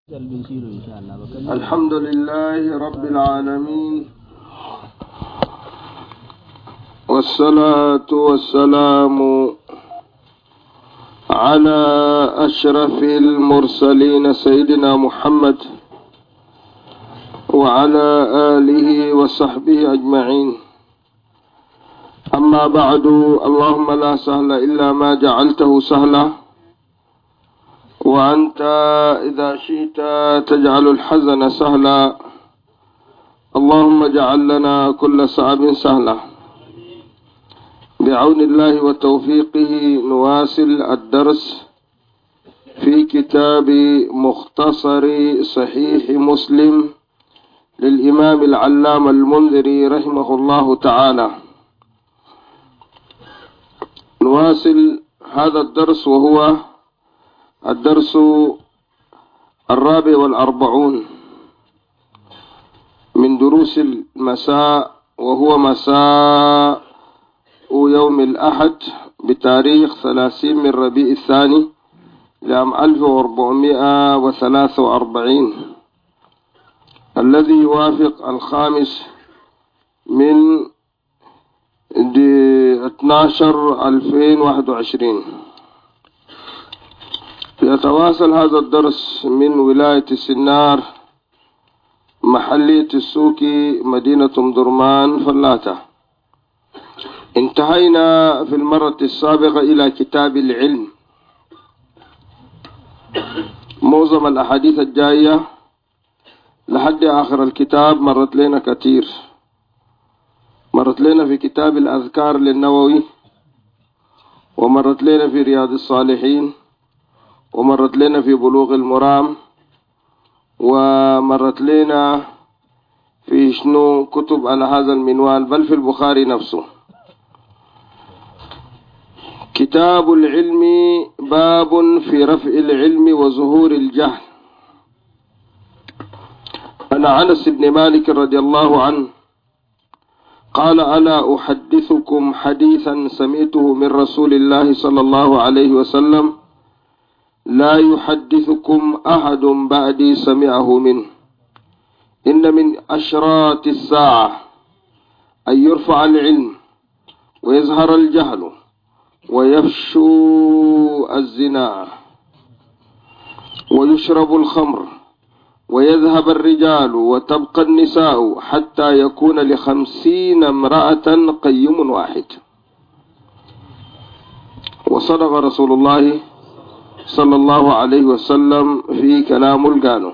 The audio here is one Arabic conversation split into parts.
الحمد لله رب العالمين، والصلاة والسلام على أشرف المرسلين سيدنا محمد وعلى آله وصحبه أجمعين. أما بعد، اللهم لا سهل إلا ما جعلته سهلا، وأنت إذا شئت تجعل الحزن سهلا. اللهم اجعل لنا كل صعب سهلا. بعون الله وتوفيقه نواصل الدرس في كتاب مختصر صحيح مسلم للإمام العلامة المنذري رحمه الله تعالى. نواصل هذا الدرس وهو الدرس 44 من دروس المساء، وهو مساء يوم الأحد بتاريخ 30 من ربيع الثاني لعام 1443، الذي يوافق 5 من 12/2021. يتواصل هذا الدرس من ولاية السنار، محلية السوكي، مدينة درمان فلاتة. انتهينا في المرة السابقة إلى كتاب العلم. معظم الأحاديث الجاية لحد آخر الكتاب مرت لنا كثير. مرت لنا في كتاب الأذكار للنووي، ومرت لنا في رياض الصالحين، ومرت لنا في بلوغ المرام، ومرت لنا في شنو كتب على هذا المنوال، بل في البخاري نفسه. كتاب العلم، باب في رفع العلم وظهور الجهل. عن أنس بن مالك رضي الله عنه قال: ألا أحدثكم حديثا سمعته من رسول الله صلى الله عليه وسلم لا يحدثكم أحد بعدي سمعه منه. إن من أشراط الساعة أن يرفع العلم ويظهر الجهل ويفشو الزنا ويشرب الخمر ويذهب الرجال وتبقى النساء حتى يكون ل50 امرأة قيم واحد. وصدق رسول الله صلى الله عليه وسلم في كلام القانون.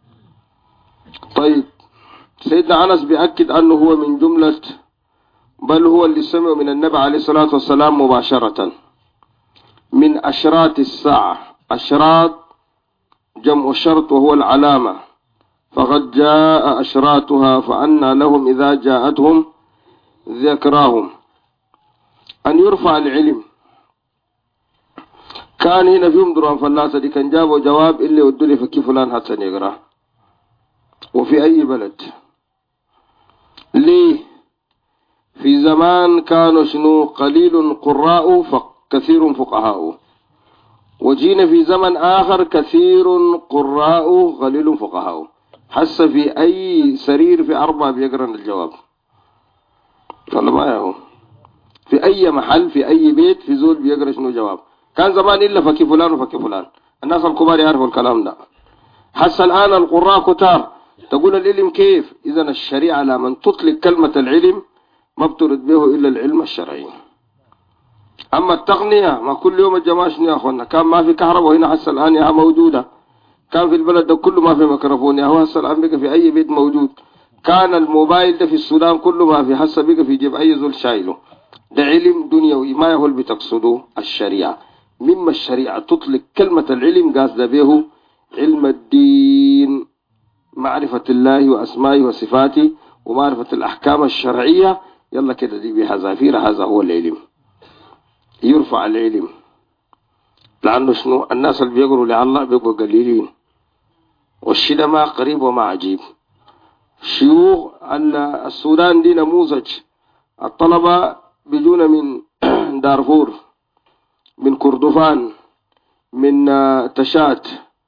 طيب، سيدنا أنس بيأكد أنه هو من جملة، بل هو اللي سمع من النبي عليه الصلاة والسلام مباشرة. من أشراط الساعة، أشراط جمع شرط وهو العلامة، فقد جاء أشراطها فأنى لهم إذا جاءتهم ذكراهم. أن يرفع العلم. كان هنا فيهم دران فلاسة دي كان جابوا جواب اللي ودولي فكي فلان حسن يقرأ. وفي أي بلد ليه؟ في زمان كانوا شنو قليل قراء فكثير فقهاء، وجينا في زمن آخر كثير قراء قليل فقهاء. حس في أي سرير في 4 بيقرأ الجواب، ولا ما يهو؟ في أي محل في أي بيت في زول بيقرأ شنو جواب. كان زمان إلا فكي فلان وفكي فلان، الناس الكبار يعرفوا الكلام ده. حس الآن القراء كتار. تقول العلم كيف؟ إذن الشريعة لمن تطلق كلمة العلم ما بترد به إلا العلم الشرعي. أما التقنية ما كل يوم الجماعة شنو يا أخوانا؟ كان ما في كهرباء، وهنا حس الآن يا موجودة. كان في البلد ده كله ما في ميكروفون، يا هو حس الآن بقى في أي بيت موجود. كان الموبايل ده في السودان كله ما في، حس بقى في جيب أي زول شايله. ده علم دنيوي ما يهول بتقصده الشريعة. مما الشريعة تطلق كلمة العلم قاصد به علم الدين، معرفة الله وأسمائه وصفاته ومعرفة الأحكام الشرعية. يلا كده دي بحذافير، هذا هو العلم. يرفع العلم، لأنه شنو الناس اللي بيقروا لله بيقروا قليلين، والشيء ما قريب وما عجيب. شيوخ السودان دي نموذج. الطلبة بيجونا من دارفور، من كردفان، من تشات،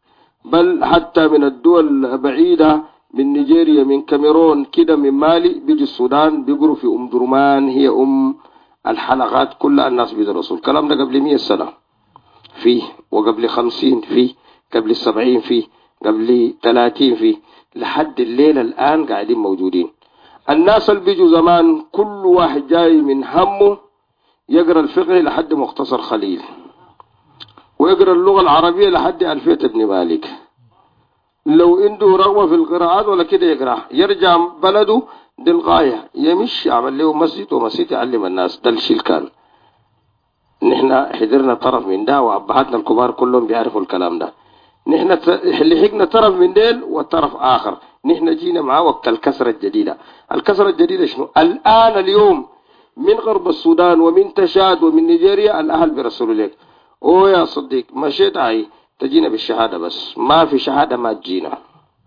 بل حتى من الدول البعيدة، من نيجيريا، من كاميرون كده، من مالي، بيجي السودان بيقروا في درمان، هي الحلقات كل الناس بيدرسوا الكلام ده قبل 100 سنة فيه، وقبل 50 فيه، قبل 70 فيه، قبل 30 فيه، لحد الليلة الآن قاعدين موجودين. الناس اللي بيجوا زمان كل واحد جاي من همه يقرأ الفقه لحد مختصر خليل، ويقرأ اللغة العربية لحد ألفية ابن مالك. لو عنده رغبة في القراءات ولا كده يقرأ، يرجع بلده دي الغاية، يمشي يعمل له مسجد ومسجد يعلم الناس. ده الشيء كان نحن حضرنا طرف من ده، وأبهاتنا الكبار كلهم بيعرفوا الكلام ده. نحن لحقنا طرف من ديل وطرف آخر، نحن جينا معاه وقت الكسرة الجديدة. الكسرة الجديدة شنو؟ الآن اليوم من غرب السودان ومن تشاد ومن نيجيريا الأهل برسولوا لك، أوه يا صديق مشيت عاي تجينا بالشهادة بس، ما في شهادة ما تجينا.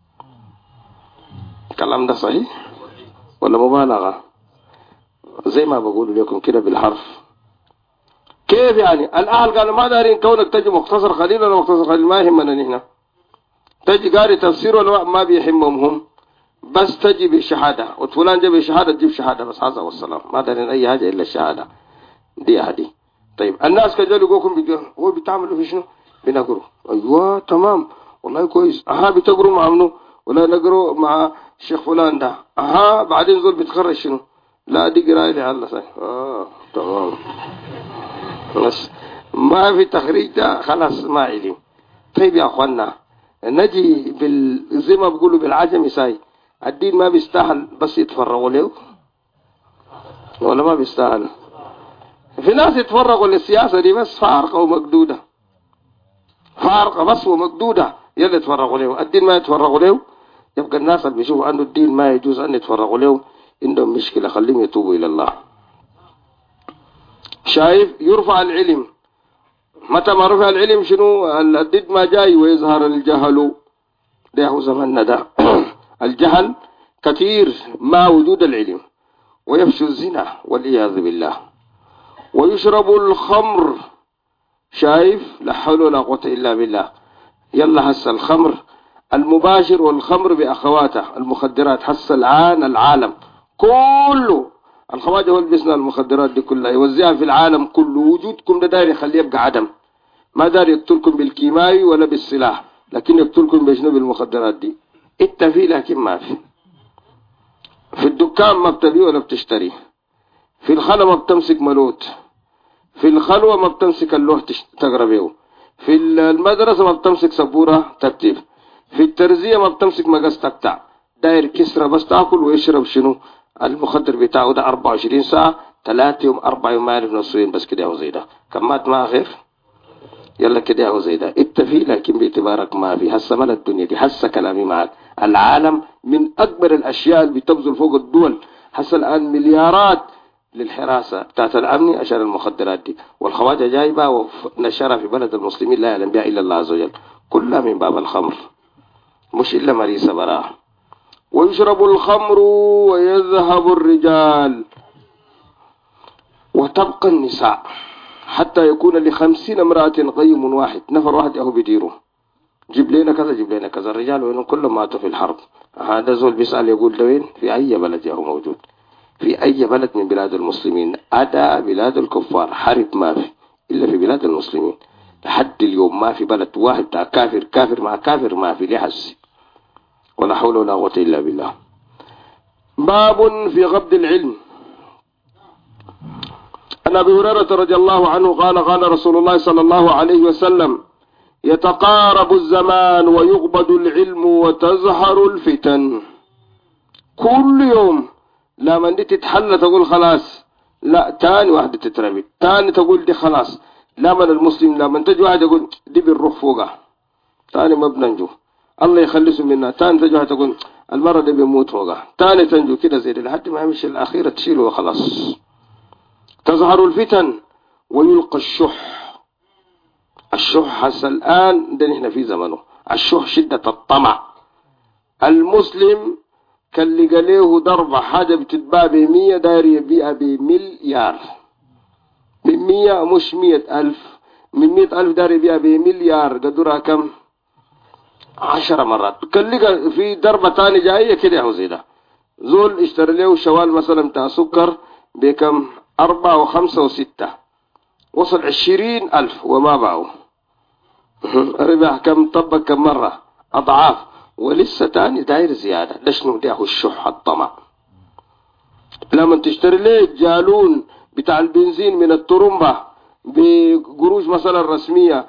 الكلام ده صحيح ولا مبالغة؟ زي ما بقول لكم كده بالحرف. كيف يعني؟ الأهل قالوا ما دارين كونك تجي مختصر خليل ولا مختصر خليل، ما يهمنا نحن. تجي قاري تفسير ولا ما بيهمهم هم، بس تجي بالشهادة، وفلان جاب الشهادة تجيب شهادة بس، هذا والسلام، ما دارين أي حاجة إلا الشهادة دي عادي. طيب الناس كجالوا يقولكم هو بتعملوا في شنو؟ بنقروا. أيوة تمام والله كويس. بتقروا مع منو؟ ولا نقروا مع الشيخ فلان ده. بعدين زول بتخرج شنو؟ لا دي قراءة لله صحيح. تمام بس ما في تخريج ده خلاص ما علم. طيب يا أخوانا نجي زي ما بيقولوا بالعجمي ساي، الدين ما بيستاهل بس يتفرغوا له ولا ما بيستاهل؟ في ناس يتفرغوا للسياسة دي بس فارقة ومقدودة، فارقة بس ومقدودة يلي يتفرغوا له. الدين ما يتفرغوا له، يبقى الناس اللي بيشوفوا أنه الدين ما يجوز أن يتفرغوا له عندهم مشكلة، خليهم يتوبوا إلى الله. شايف؟ يرفع العلم. متى ما رفع العلم شنو؟ الضد ما جاي ويظهر الجهل. ده هو زماننا ده. الجهل كثير مع وجود العلم، ويفشو الزنا والعياذ بالله، ويشرب الخمر. شايف؟ لا حول ولا قوة إلا بالله. يلا هسه الخمر المباشر والخمر بأخواته المخدرات، هسه الآن العالم كله الخواجة هو اللي بيصنع المخدرات دي كلها يوزعها في العالم كله. وجودكم ده داير يخليه يبقى عدم، ما داير يقتلكم بالكيماوي ولا بالسلاح، لكن يقتلكم بشنو؟ بالمخدرات دي. انت في لكن ما في الدكان ما بتبيع ولا بتشتري، في الخلوة ما بتمسك ملوت، في الخلوة ما بتمسك اللوح تقرا بيه، في المدرسة ما بتمسك سبورة تكتب، في الترزية ما بتمسك مقص تقطع. داير كسرة بس تاكل ويشرب شنو؟ المخدر بتاعه ده 24 ساعة 3 يوم 4 يوم ما يعرف نصين بس كده. هو زي ده كمات ما غير يلا كده. هو زي ده انت في لكن باعتبارك ما في. هسه مال الدنيا دي، هسه كلامي معك، العالم من اكبر الاشياء اللي بتبذل فوق الدول هسه الان مليارات للحراسة بتاعت الامن عشان المخدرات دي، والخواجة جايبة ونشرها في بلد المسلمين لا يعلم بها الا الله عز وجل، كلها من باب الخمر، مش الا مريسة براء. ويشرب الخمر ويذهب الرجال وتبقى النساء حتى يكون ل50 امرأة قيم واحد، نفر واحد يهو بيديره، جيب لنا كذا جيب لنا كذا. الرجال وينهم؟ كلهم ماتوا في الحرب. هذا زول بيسأل يقول ده وين؟ في أي بلد يهو موجود، في أي بلد من بلاد المسلمين. أدى بلاد الكفار حرب ما في إلا في بلاد المسلمين لحد اليوم. ما في بلد واحد بتاع كافر كافر مع كافر ما في لحس، ولا حول ولا قوة إلا بالله. باب في غبد العلم. عن أبي هريرة رضي الله عنه قال قال رسول الله صلى الله عليه وسلم: يتقارب الزمان ويغبد العلم وتزهر الفتن. كل يوم لا من دي تتحلى تقول خلاص، لا تاني واحدة تترمي، تاني تقول دي خلاص، لا من المسلم لا من تجي واحد يقول دي بالروح فوقها، تاني ما بننجو الله يخلصوا منها، تاني تجي واحد تقول المرة دي بيموت فوقها، تاني تنجو كده زي دي لحد ما يمشي الأخيرة تشيله وخلاص. تظهر الفتن ويلقى الشح. الشح هسه الآن ده نحن في زمنه. الشح شدة الطمع. المسلم كان لقى له ضربة حاجة بتتباع ب100 داير يبيعها بمليار، من 100 مش 100,000، من 100,000 داير يبيعها بمليار. قدرها كم؟ 10 مرات. كلقى في ضربة تاني جاية كده هو زي ده. زول اشتري له شوال مثلا بتاع سكر بكم 4 و5 و6 وصل 20,000 وما باعوا. ربح كم طبق كم مرة أضعاف ولسه تاني داير زيادة. ده شنو ده؟ الشح الطمع. لما تشتري له جالون بتاع البنزين من الطرمبة بقروش مثلا رسمية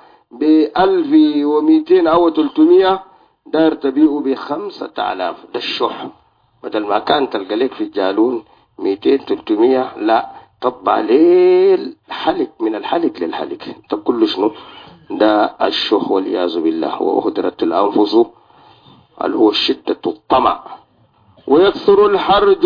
ب1200 أو 300 داير تبيعه ب5000. ده الشح. بدل ما كان تلقى لك في الجالون 200 300 لا تطبع ليل حلق من الحلق للحلق. طب كله شنو؟ ده الشح والعياذ بالله. وأهدرت الأنفس اللي هو شدة الطمع. ويكثر الحرج.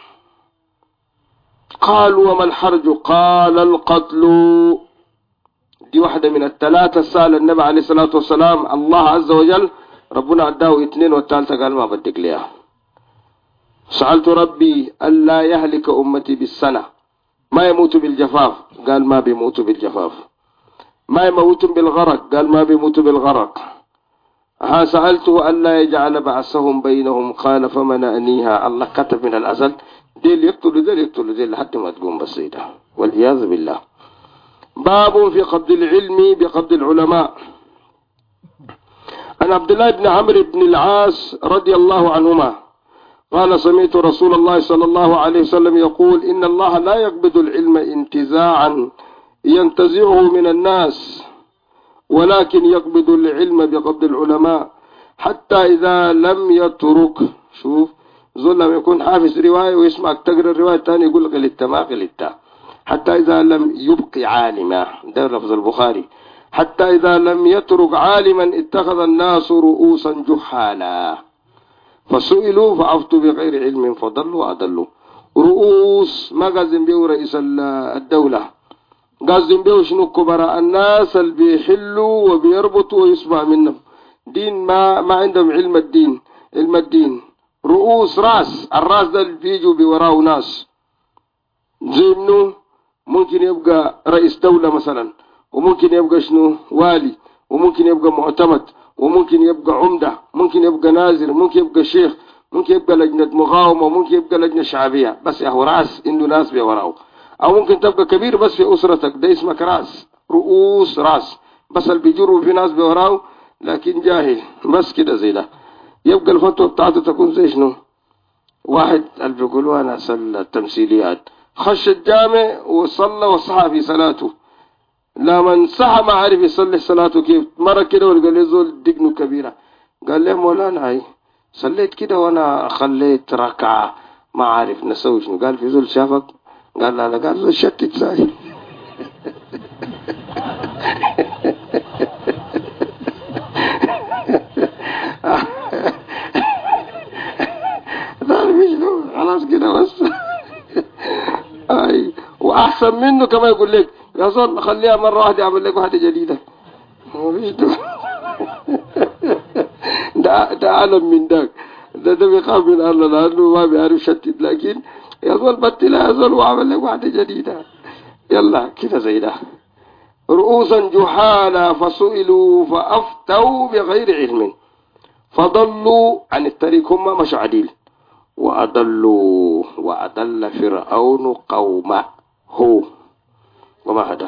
قالوا وما الحرج؟ قال القتل. دي واحدة من الثلاثة سأل النبي عليه الصلاة والسلام الله عز وجل، ربنا أداه 2 والثالثة قال ما بدك ليها. سألت ربي ألا يهلك أمتي بالسنة، ما يموت بالجفاف، قال ما بيموت بالجفاف. ما يموت بالغرق، قال ما بيموت بالغرق. سألته ألا يجعل بعثهم بينهم، قال فمن أنيها. الله كتب من الأزل ديل يقتلوا ديل يقتلوا ديل لحد ما تقوم بصيدة والعياذ بالله. باب في قبض العلم بقبض العلماء. عن عبد الله بن عمرو بن العاص رضي الله عنهما قال سمعت رسول الله صلى الله عليه وسلم يقول إن الله لا يقبض العلم انتزاعا ينتزعه من الناس، ولكن يقبض العلم بقبض العلماء حتى إذا لم يترك. شوف زول لما يكون حافظ رواية ويسمعك تقرأ الرواية الثانية يقول غلطت ما غلطت. حتى إذا لم يبقي عالما، ده لفظ البخاري. حتى إذا لم يترك عالما اتخذ الناس رؤوسا جحالا فسئلوا فأفتوا بغير علم فضلوا وأضلوا. رؤوس ما قازم بيه رئيس الدولة، قازم بيه شنو؟ كبراء الناس اللي بيحلوا وبيربطوا ويسمع منهم دين. ما عندهم علم الدين. علم الدين رؤوس راس. الراس ده اللي بيجوا بوراه ناس زي منه. ممكن يبقى رئيس دولة مثلا، وممكن يبقى شنو والي، وممكن يبقى معتمد، وممكن يبقى عمدة، ممكن يبقى نازل، ممكن يبقى شيخ، ممكن يبقى لجنة مقاومة، ممكن يبقى لجنة شعبية. بس يا هو راس عنده ناس بوراه. او ممكن تبقى كبير بس في اسرتك، ده اسمك راس. رؤوس راس بس اللي بيجروا في ناس بوراه لكن جاهل بس كده زي ده. يبقى الفتوى بتاعته تكون زي شنو؟ واحد اللي بيقولوا انا صلى التمثيليات، خش الجامع وصلى وصحى في صلاته. لما صحى ما عارف يصلي صلاته كيف. مرة كده وقال لي زول دقنه كبيرة، قال لي مولانا هاي صليت كده وانا خليت ركعة ما عارف نسوي شنو. قال في زول شافك؟ قال لا لا. قال زول شتت ساي. خلاص كده بس. اي واحسن منه كما يقول لك يا زول خليها مره واحده يعمل لك واحده جديده. ده اعلم من داك. ده بيخاف من الله لانه ما بيعرف شتت. لكن يا زول بطلها يا زول وعمل لك واحده جديده. يلا كده زي ده. رؤوسا جحالا فسئلوا فافتوا بغير علم فضلوا عن الطريق. هم مش عديل. وأضل فرعون قومه وما هدى.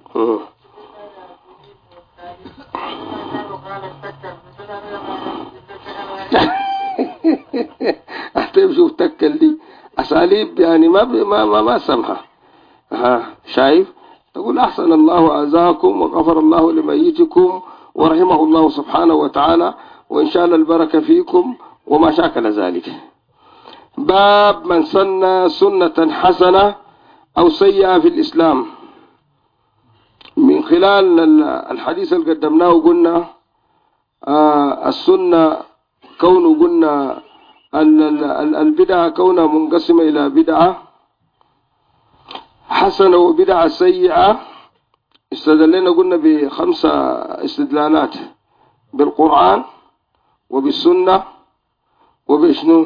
أحتاج شوف تكل دي أساليب يعني ما سمحة. شايف تقول أحسن الله أعزاكم وغفر الله لميتكم ورحمه الله سبحانه وتعالى وإن شاء الله البركة فيكم وما شاكل ذلك. باب من سن سنة حسنة أو سيئة في الإسلام. من خلال الحديث اللي قدمناه قلنا السنة كونه قلنا البدعة كونها منقسمة إلى بدعة حسنة وبدعة سيئة. استدلنا قلنا ب5 استدلالات: بالقرآن وبالسنة وبشنو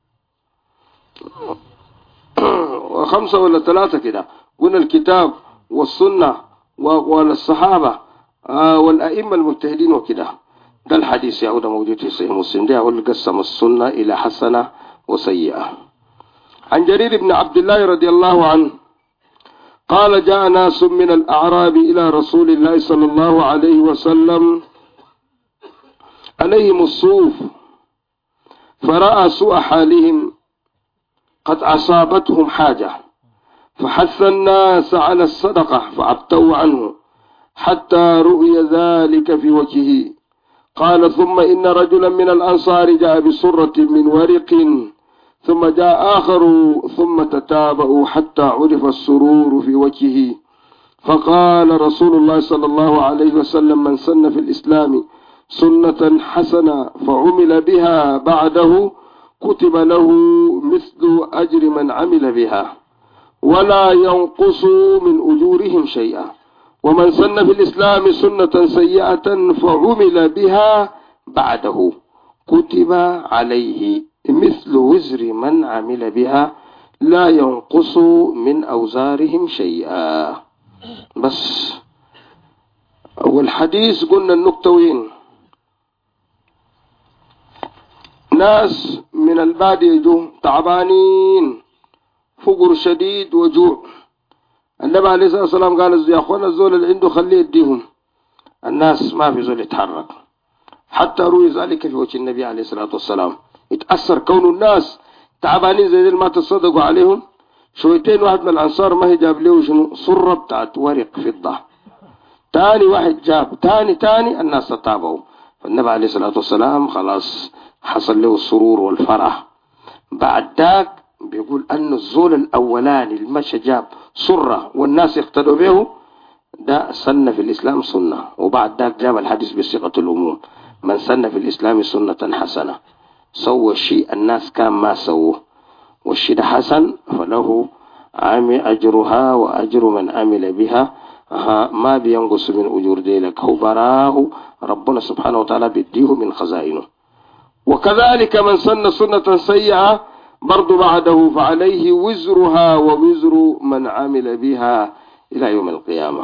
5 ولا 3 كده. قلنا الكتاب والسنة وأقوال الصحابة والأئمة المجتهدين وكده. ده الحديث يعود موجود في صحيح مسلم. ده أقول قسم السنة إلى حسنة وسيئة. عن جرير بن عبد الله رضي الله عنه قال جاء ناس من الأعراب إلى رسول الله صلى الله عليه وسلم عليهم الصوف، فرأى سوء حالهم قد أصابتهم حاجة، فحث الناس على الصدقة فأبتوا عنه حتى رؤي ذلك في وجهه. قال ثم إن رجلا من الأنصار جاء بسرة من ورق، ثم جاء آخر، ثم تتابعوا حتى عرف السرور في وجهه. فقال رسول الله صلى الله عليه وسلم من سن في الإسلام سنة حسنة فعمل بها بعده كتب له مثل أجر من عمل بها ولا ينقص من أجورهم شيئا، ومن سن في الإسلام سنة سيئة فعمل بها بعده كتب عليه مثل وزر من عمل بها لا ينقص من أوزارهم شيئا. بس أول حديث قلنا النقطة وين؟ ناس من البادية جو تعبانين فقر شديد وجوع. النبي عليه الصلاة والسلام قال يا أخوانا الزول اللي عنده خليه يديهم. الناس ما في زول يتحرك حتى روي ذلك في وجه النبي عليه الصلاة والسلام. يتأثر كون الناس تعبانين زي ما تصدقوا عليهم شويتين. واحد من الأنصار ما هي جاب له شنو صرة بتاعت ورق فضة، تاني واحد جاب تاني الناس تتابعوا. فالنبي عليه الصلاة والسلام خلاص حصل له السرور والفرح. بعد ذاك بيقول أن الزول الأولاني المشى جاب صرة والناس يقتدوا به ده سن في الإسلام سنة. وبعد ذاك جاب الحديث بصيغة العموم من سن في الإسلام سنة حسنة، سوى الشيء الناس كان ما سووه والشيء ده حسن فله أجرها وأجر من عمل بها ما بينقص من أجور ديلك، هو براه ربنا سبحانه وتعالى بيديه من خزائنه. وكذلك من سن سنة سيئة برضو بعده فعليه وزرها ووزر من عمل بها إلى يوم القيامة.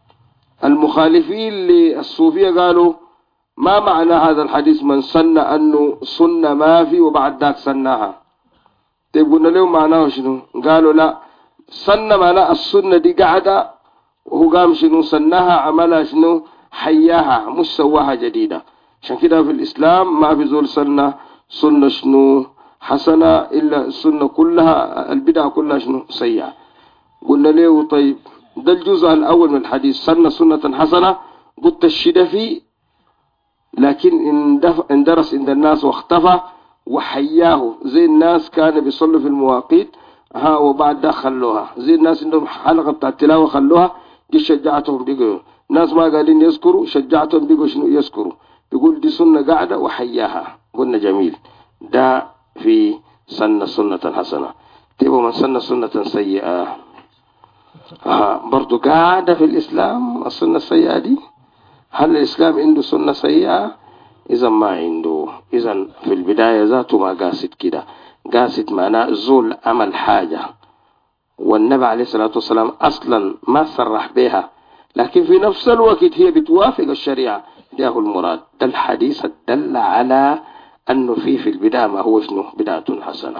المخالفين للصوفية قالوا ما معنى هذا الحديث من سن أنه سنة ما في وبعد ذاك سنها؟ تقولنا لهم معناه شنو؟ قالوا لا، سن معنى السنة دي قاعدة وهو قام شنو سنها عملها شنو حياها مش سواها جديدة. عشان كده في الإسلام ما في زول سنة شنو حسنة إلا السنة كلها البدع كلها شنو سيئة. قلنا له طيب ده الجزء الأول من الحديث سنة حسنة قلت الشدة فيه، لكن اندرس عند الناس واختفى وحياه زي الناس كانوا بيصلوا في المواقيت وبعد ده خلوها، زي الناس عندهم حلقة بتاع التلاوة خلوها دي شجعتهم بيقولوا. ناس ما قاعدين يذكروا شجعتهم بيقولوا شنو يذكروا، بيقول دي سنة قاعدة وحياها. قلنا جميل ده في سنة حسنة. تبقى من سنة سيئة برضو قاعدة في الإسلام السنة السيئة دي. هل الإسلام عنده سنة سيئة؟ إذا ما عنده. إذا في البداية ذاته ما قاصد كده، قاصد معناه زول عمل حاجة والنبي عليه الصلاة والسلام أصلا ما صرح بها، لكن في نفس الوقت هي بتوافق الشريعة، ده هو المراد. ده الحديث دل على أنه في البداية ما هو شنو بداية حسنة.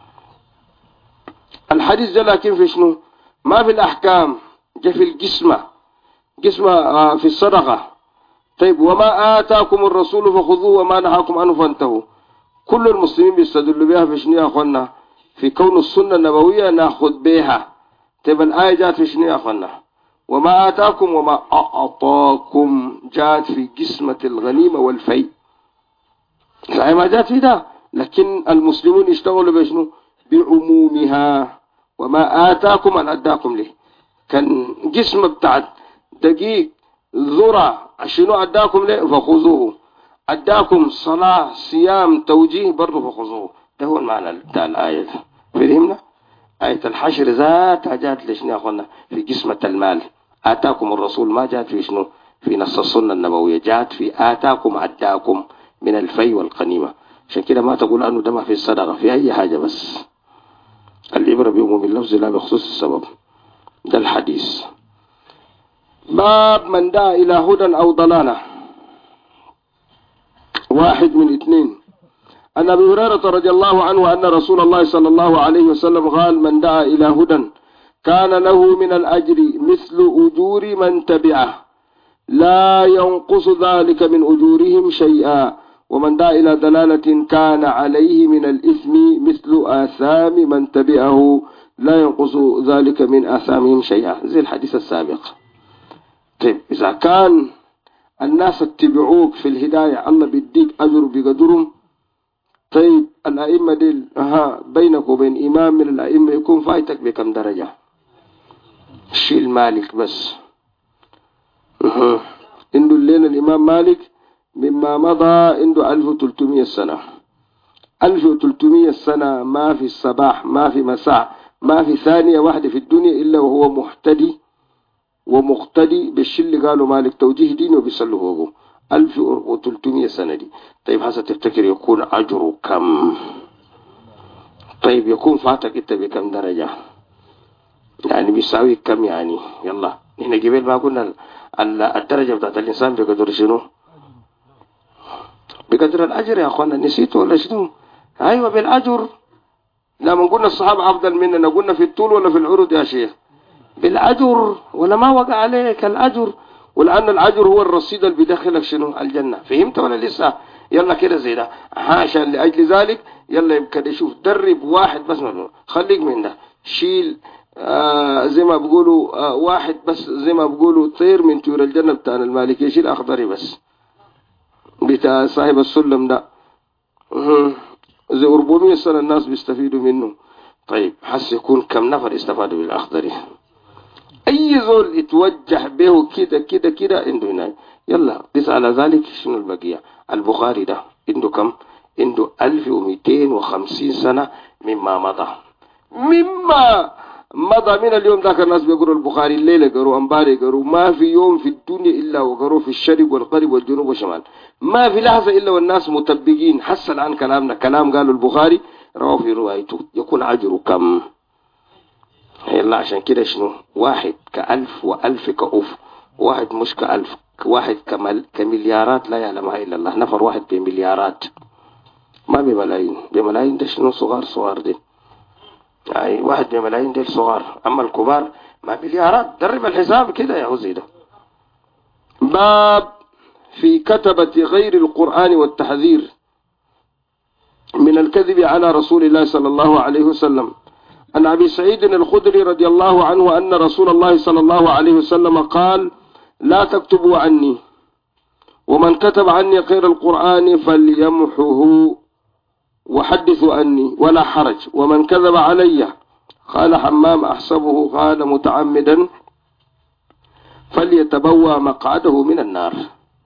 الحديث ده لكن في شنو ما في الأحكام، جاء في القسمة في الصدقة. طيب وما آتاكم الرسول فخذوه وما نهاكم عنه فانتهوا. كل المسلمين بيستدلوا بها في شنو يا أخوانا؟ في كون السنة النبوية ناخذ بها. طيب الآية جاءت في شنو يا أخوانا؟ وما آتاكم وما أعطاكم جاءت في قسمة الغنيمة والفيء. الآية ما جاءت في ده، لكن المسلمون اشتغلوا بشنو بعمومها. وما آتاكم أن أداكم له كان قسمة بتاعت دقيق ذرة شنو أداكم له فخذوه، أداكم صلاة صيام توجيه برضو فخذوه. ده هو المعنى بتاع الآية. فهمنا؟ آية الحشر ذاتها جاءت لشنو يا أخوانا؟ في قسمة المال. آتاكم الرسول ما جاءت في شنو في نص السنة النبوية، جاءت في آتاكم أداكم من الفي والقنيمة. عشان كده ما تقول أنه ده ما في الصدقة في أي حاجة، بس الإبرة بعموم اللفظ لا بخصوص السبب. ده الحديث. باب من دعا إلى هدى أو ضلالة. واحد من اثنين. أن أبي هريرة رضي الله عنه أن رسول الله صلى الله عليه وسلم قال: من دعا إلى هدى كان له من الأجر مثل أجور من تبعه لا ينقص ذلك من أجورهم شيئا، ومن دعا إلى دلالة كان عليه من الإثم مثل آثام من تبعه لا ينقص ذلك من آثامهم شيئا، زي الحديث السابق. طيب إذا كان الناس اتبعوك في الهداية الله بيديك أجر بقدرهم، طيب الأئمة دي بينك وبين إمام من الأئمة يكون فايتك بكم درجة؟ شيل مالك بس. عنده الليل الإمام مالك مما مضى عنده 1300 سنة. 1300 سنة ما في الصباح ما في مساء ما في ثانية واحدة في الدنيا إلا وهو محتدي ومقتدي بالشيء اللي قالوا مالك توجيه دينه وبيصلوا هو 1300 سنة دي. طيب هسه تفتكر يكون أجره كم؟ طيب يكون فاتك انت بكم درجة؟ يعني بيساوي كم يعني؟ يلا هنا قبل ما قلنا الدرجة بتاعت الإنسان بقدر شنو؟ بقدر الأجر يا أخوانا، نسيته ولا شنو؟ أيوة بالأجر. لما قلنا الصحابة أفضل مننا قلنا في الطول ولا في العروض يا شيخ؟ بالأجر، ولا ما وقع عليك الأجر؟ ولأن الأجر هو الرصيد اللي بيدخلك شنو؟ الجنة. فهمت ولا لسه؟ يلا كده زي ده. عشان لأجل ذلك يلا يبقى شوف درب واحد بس منه، خليك من ده، شيل زي ما بيقولوا واحد بس، زي ما بيقولوا طير من طيور الجنة بتاع المالك، يشيل أخضري بس بتاع صاحب السلم ده. زي 400 سنة الناس بيستفيدوا منه. طيب حس يكون كم نفر استفادوا بالأخضري؟ أي زول يتوجه به كده كده كده عنده هنا. يلا قس على ذلك شنو البقية. البخاري ده عنده كم؟ عنده 1250 سنة مما مضى من اليوم ذاك. الناس بيقروا البخاري الليلة قروا أمباري قروا، ما في يوم في الدنيا إلا وقروا في الشرق والغرب والجنوب والشمال، ما في لحظة إلا والناس متبقين. حسن عن كلامنا كلام قالوا البخاري رواه في روايته، يكون أجره كم؟ يلا عشان كده شنو؟ واحد كألف وألف كأوف، واحد مش كألف، واحد كمليارات لا يعلمها إلا الله. نفر واحد بمليارات ما بملايين. بملايين ده شنو؟ صغار دي. يعني واحد بملايين دي صغار، أما الكبار ما مليارات. درب الحساب كده يا هزي ده. باب في كتبة غير القرآن والتحذير من الكذب على رسول الله صلى الله عليه وسلم. عن أبي سعيد الخدري رضي الله عنه أن رسول الله صلى الله عليه وسلم قال: لا تكتبوا عني، ومن كتب عني غير القرآن فليمحه وحدثوا عني ولا حرج، ومن كذب علي قال حمام أحسبه قال متعمدا فليتبوى مقعده من النار.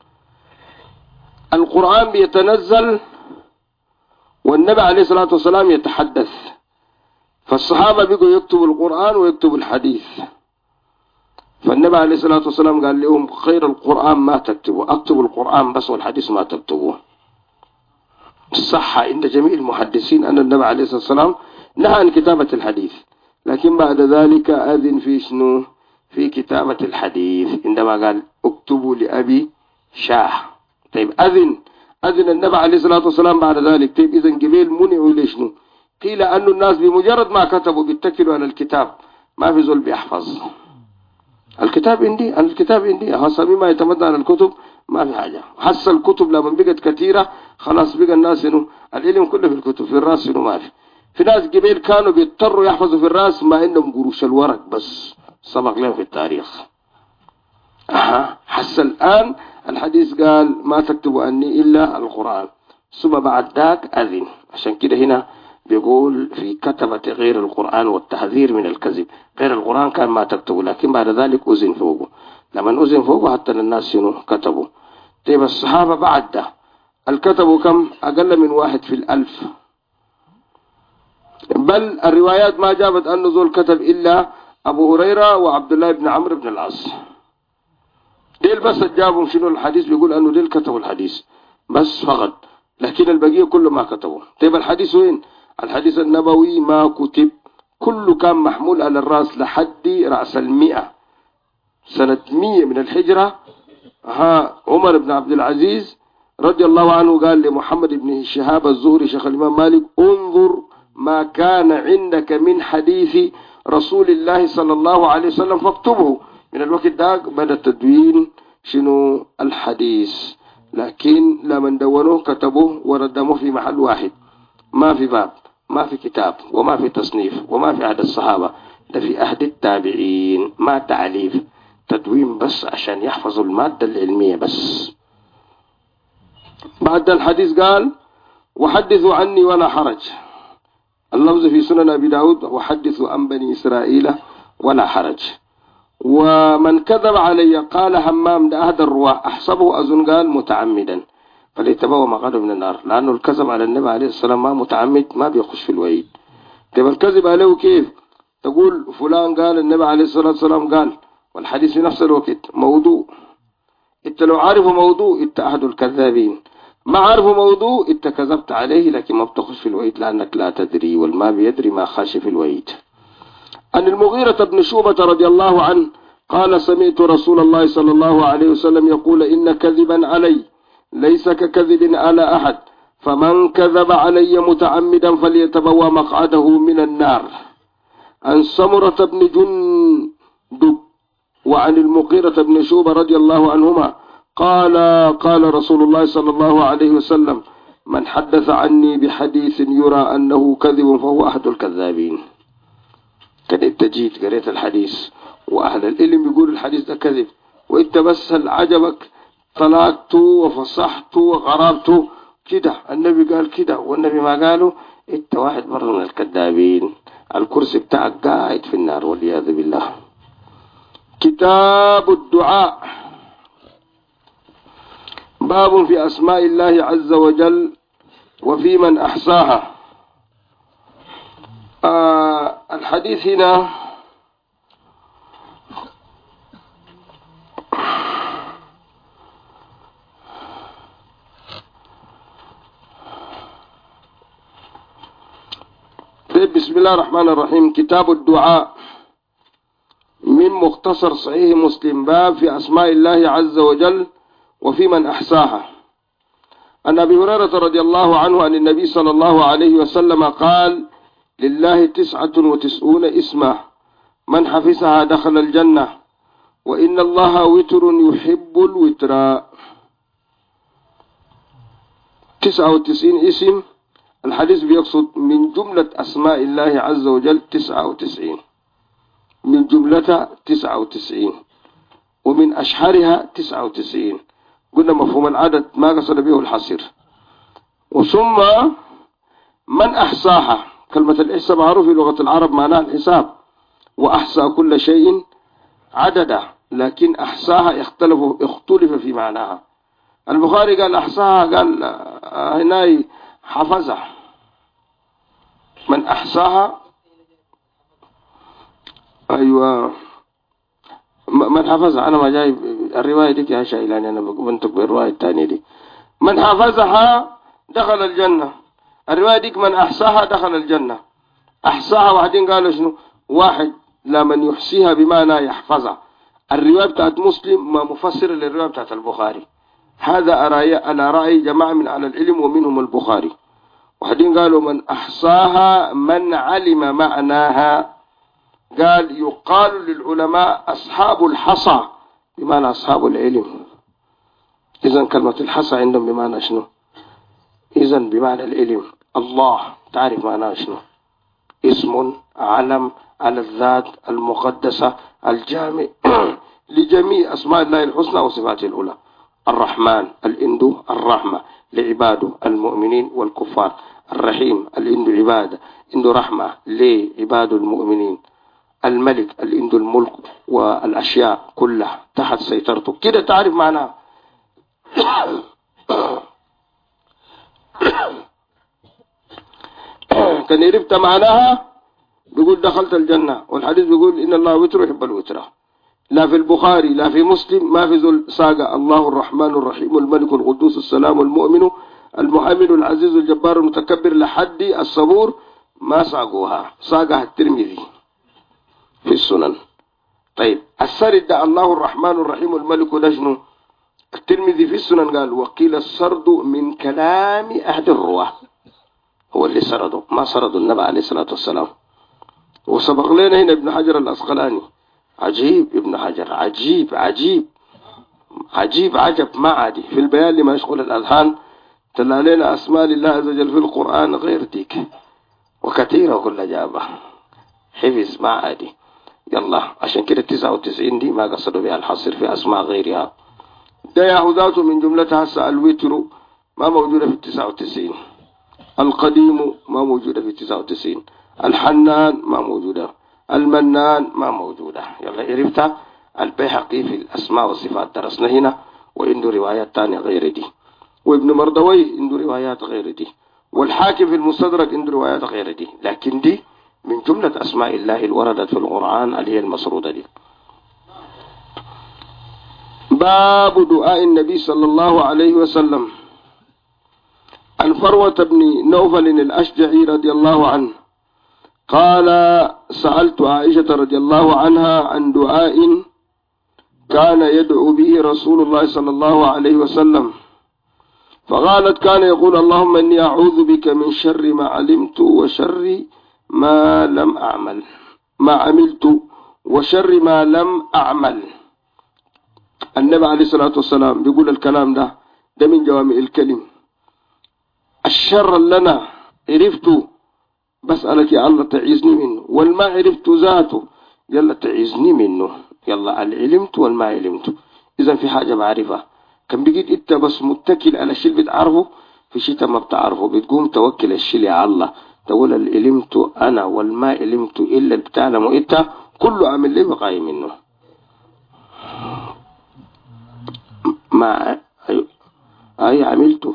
القرآن بيتنزل والنبي عليه الصلاة والسلام يتحدث، فالصحابة بيقوا يكتبوا القرآن ويكتبوا الحديث، فالنبي عليه الصلاة والسلام قال لهم: خير القرآن ما تكتبوا، اكتبوا القرآن بس والحديث ما تكتبوه. الصحة عند جميع المحدثين أن النبي عليه الصلاة والسلام نهى عن كتابة الحديث، لكن بعد ذلك أذن في شنو؟ في كتابة الحديث عندما قال: اكتبوا لأبي شاه. طيب أذن النبي عليه الصلاة والسلام بعد ذلك. طيب إذن قبيل منعوا ليش نو؟ قيل أن الناس بمجرد ما كتبوا بيتكلوا على الكتاب، ما في زول بيحفظ. الكتاب عندي هصمي ما يتمدى على الكتب ما في حاجة. حس الكتب لما بقت كثيرة خلاص بقى الناس إنه العلم كله في الكتب، في الراس إنه ما في ناس قبيل كانوا بيضطروا يحفظوا في الراس ما عندهم قروش الورق بس، سبق لهم في التاريخ. حس الآن الحديث قال: ما تكتبوا عني إلا القرآن، ثم بعد ذاك أذن. عشان كده هنا بيقول في كتبة غير القرآن والتحذير من الكذب. غير القرآن كان ما تكتبوا، لكن بعد ذلك أذن فوقه. لما أذن فوقه حتى الناس شنو كتبوا. طيب الصحابة بعد ده الكتبوا كم؟ أقل من 1 في 1000. بل الروايات ما جابت أن نزول كتب إلا أبو هريرة وعبد الله بن عمرو بن العاص. ديل بس جابوا شنو الحديث بيقول أنه ديل كتبوا الحديث بس فقط، لكن البقية كله ما كتبوا. طيب الحديث وين؟ الحديث النبوي ما كتب، كله كان محمول على الرأس لحد رأس 100 سنة 100 من الحجرة. عمر بن عبد العزيز رضي الله عنه قال لمحمد بن شهاب الزهري شيخ الإمام مالك: انظر ما كان عندك من حديث رسول الله صلى الله عليه وسلم فاكتبه. من الوقت ده بدأ التدوين شنو الحديث، لكن لما دونوه كتبوه وردموه في محل واحد، ما في باب، ما في كتاب، وما في تصنيف، وما في عهد الصحابة، ده في عهد التابعين، ما تعليف، تدوين بس عشان يحفظوا المادة العلمية بس. بعد الحديث قال: وحدثوا عني ولا حرج. اللفظ في سنن أبي داود: وحدثوا عن بني إسرائيل ولا حرج. ومن كذب علي قال همام ده أحد الرواة أحسبه أظن قال متعمدا فليتبوأ مقعده من النار، لأنه الكذب على النبي عليه السلام ما متعمد ما بيخش في الوعيد. طيب الكذب عليه كيف؟ تقول فلان قال النبي عليه الصلاة والسلام قال، والحديث في نفس الوقت موضوع. انت لو عارفه موضوع انت أحد الكذابين، ما عارفه موضوع انت كذبت عليه لكن ما بتخش في الوعيد لأنك لا تدري، والما بيدري ما خاش في الوعيد. عن المغيرة بن شعبة رضي الله عنه قال: سمعت رسول الله صلى الله عليه وسلم يقول: إن كذبا علي ليس ككذب على أحد، فمن كذب علي متعمدا فليتبوأ مقعده من النار. عن سمرة بن جندب وعن المغيرة بن شعبة رضي الله عنهما قال رسول الله صلى الله عليه وسلم: من حدث عني بحديث يرى أنه كذب فهو أحد الكذابين. كان انت جيت قريت الحديث واهل العلم يقول الحديث ده كذب، وانت بس عجبك طلقته وفصحته وغربته كده، النبي قال كده والنبي ما قاله، انت واحد مرة من الكذابين، الكرسي بتاعك قاعد في النار والعياذ بالله. كتاب الدعاء. باب في أسماء الله عز وجل وفي من أحصاها. الحديث هنا بسم الله الرحمن الرحيم. كتاب الدعاء من مختصر صحيح مسلم. باب في أسماء الله عز وجل وفي من أحصاها. عن أبي هريرة رضي الله عنه عن النبي صلى الله عليه وسلم قال: لله 99 اسما من حفظها دخل الجنة، وإن الله وتر يحب الوتر. 99 اسم. الحديث بيقصد من جملة أسماء الله عز وجل 99، من جملتها 99 ومن أشهرها 99. قلنا مفهوم العدد ما قصد به الحصر. وثم من أحصاها. كلمة الإحصاء معروف في لغة العرب معناها الحساب، وأحصى كل شيء عددا، لكن أحصاها اختلف في معناها. البخاري قال أحصاها، قال هنا حفظها. من أحصاها أيوة من حفظها. أنا ما جايب الرواية دي يا شايلاني، أنا بنطق بالرواية الثانية دي. من حفظها دخل الجنة. الرواية ديك من أحصاها دخل الجنة. أحصاها وبعدين قالوا شنو؟ واحد لا من يحصيها بمعنى يحفظها. الرواية بتاعت مسلم ما مفسر للرواية بتاعت البخاري. هذا على رأي جماعة من أهل العلم ومنهم البخاري. وبعدين قالوا من أحصاها من علم معناها. قال يقال للعلماء أصحاب الحصى بمعنى أصحاب العلم. إذن كلمة الحصى عندهم بمعنى شنو؟ إذن بمعنى العلم. الله تعرف معناه شنو؟ اسم علم على الذات المقدسة الجامع لجميع أسماء الله الحسنى وصفاته الأولى. الرحمن الإندو الرحمة لعباده المؤمنين والكفار. الرحيم الإندو عبادة إندو رحمة لعباد المؤمنين. الملك الإندو الملك والأشياء كلها تحت سيطرته. كده تعرف معناه. كان عرفت معناها بيقول دخلت الجنة. والحديث بيقول إن الله وتر يحب الوتر. لا في البخاري لا في مسلم ما في ذو ساقة الله الرحمن الرحيم الملك القدوس السلام المؤمن المحمد العزيز الجبار المتكبر لحد الصبور ما ساقوها. ساقها الترمذي في السنن. طيب السرد ده الله الرحمن الرحيم الملك ده شنو؟ الترمذي في السنن قال وقيل السرد من كلام أهل الرواة، هو اللي سرده، ما سرده النبي عليه الصلاة والسلام. وسبق لنا هنا ابن حجر الأسقلاني، عجيب ابن حجر، عجيب عجيب عجيب عجب ما عادي في البيان لما يشغل الأذهان. تلا لنا أسماء لله عز وجل في القرآن غير ديك وكثيرة وكل جابة حفظ ما عادي. يلا عشان كده 99 دي ما قصدوا بها الحصر في أسماء غيرها. ده يأخذاته من جملتها هسه الوتر ما موجودة في 99، القديم ما موجودة في 99، الحنان ما موجودة، المنان ما موجودة. يلا عرفتها. البيهقي في الأسماء والصفات درسنا هنا، وعنده روايات تانية غير دي، وابن مردوي عنده روايات غير دي، والحاكم في المستدرك عنده روايات غير دي، لكن دي من جملة أسماء الله الوردت في القرآن اللي هي المسرودة دي. باب دعاء النبي صلى الله عليه وسلم. عن فروة بن نوفل الأشجعي رضي الله عنه قال سألت عائشة رضي الله عنها عن دعاء كان يدعو به رسول الله صلى الله عليه وسلم، فقالت كان يقول اللهم إني أعوذ بك من شر ما علمت وشر ما لم أعمل، ما عملت وشر ما لم أعمل. النبي عليه الصلاة والسلام بيقول الكلام ده من جوامع الكلم. الشر اللي أنا عرفته بسألك يا الله تعيزني منه، والما عرفت ذاته يلا تعيزني منه. يلا العلمت والما علمت، إذا في حاجة بعرفها كان بيجيت انت بس متكل على الشيء بتعرفه، في شيء ما بتعرفه بتقوم توكل الشيء يا الله، تقول العلمت أنا والما علمت إلا بتعلم انت كله عامل لي بقاي منه. ما أي عملته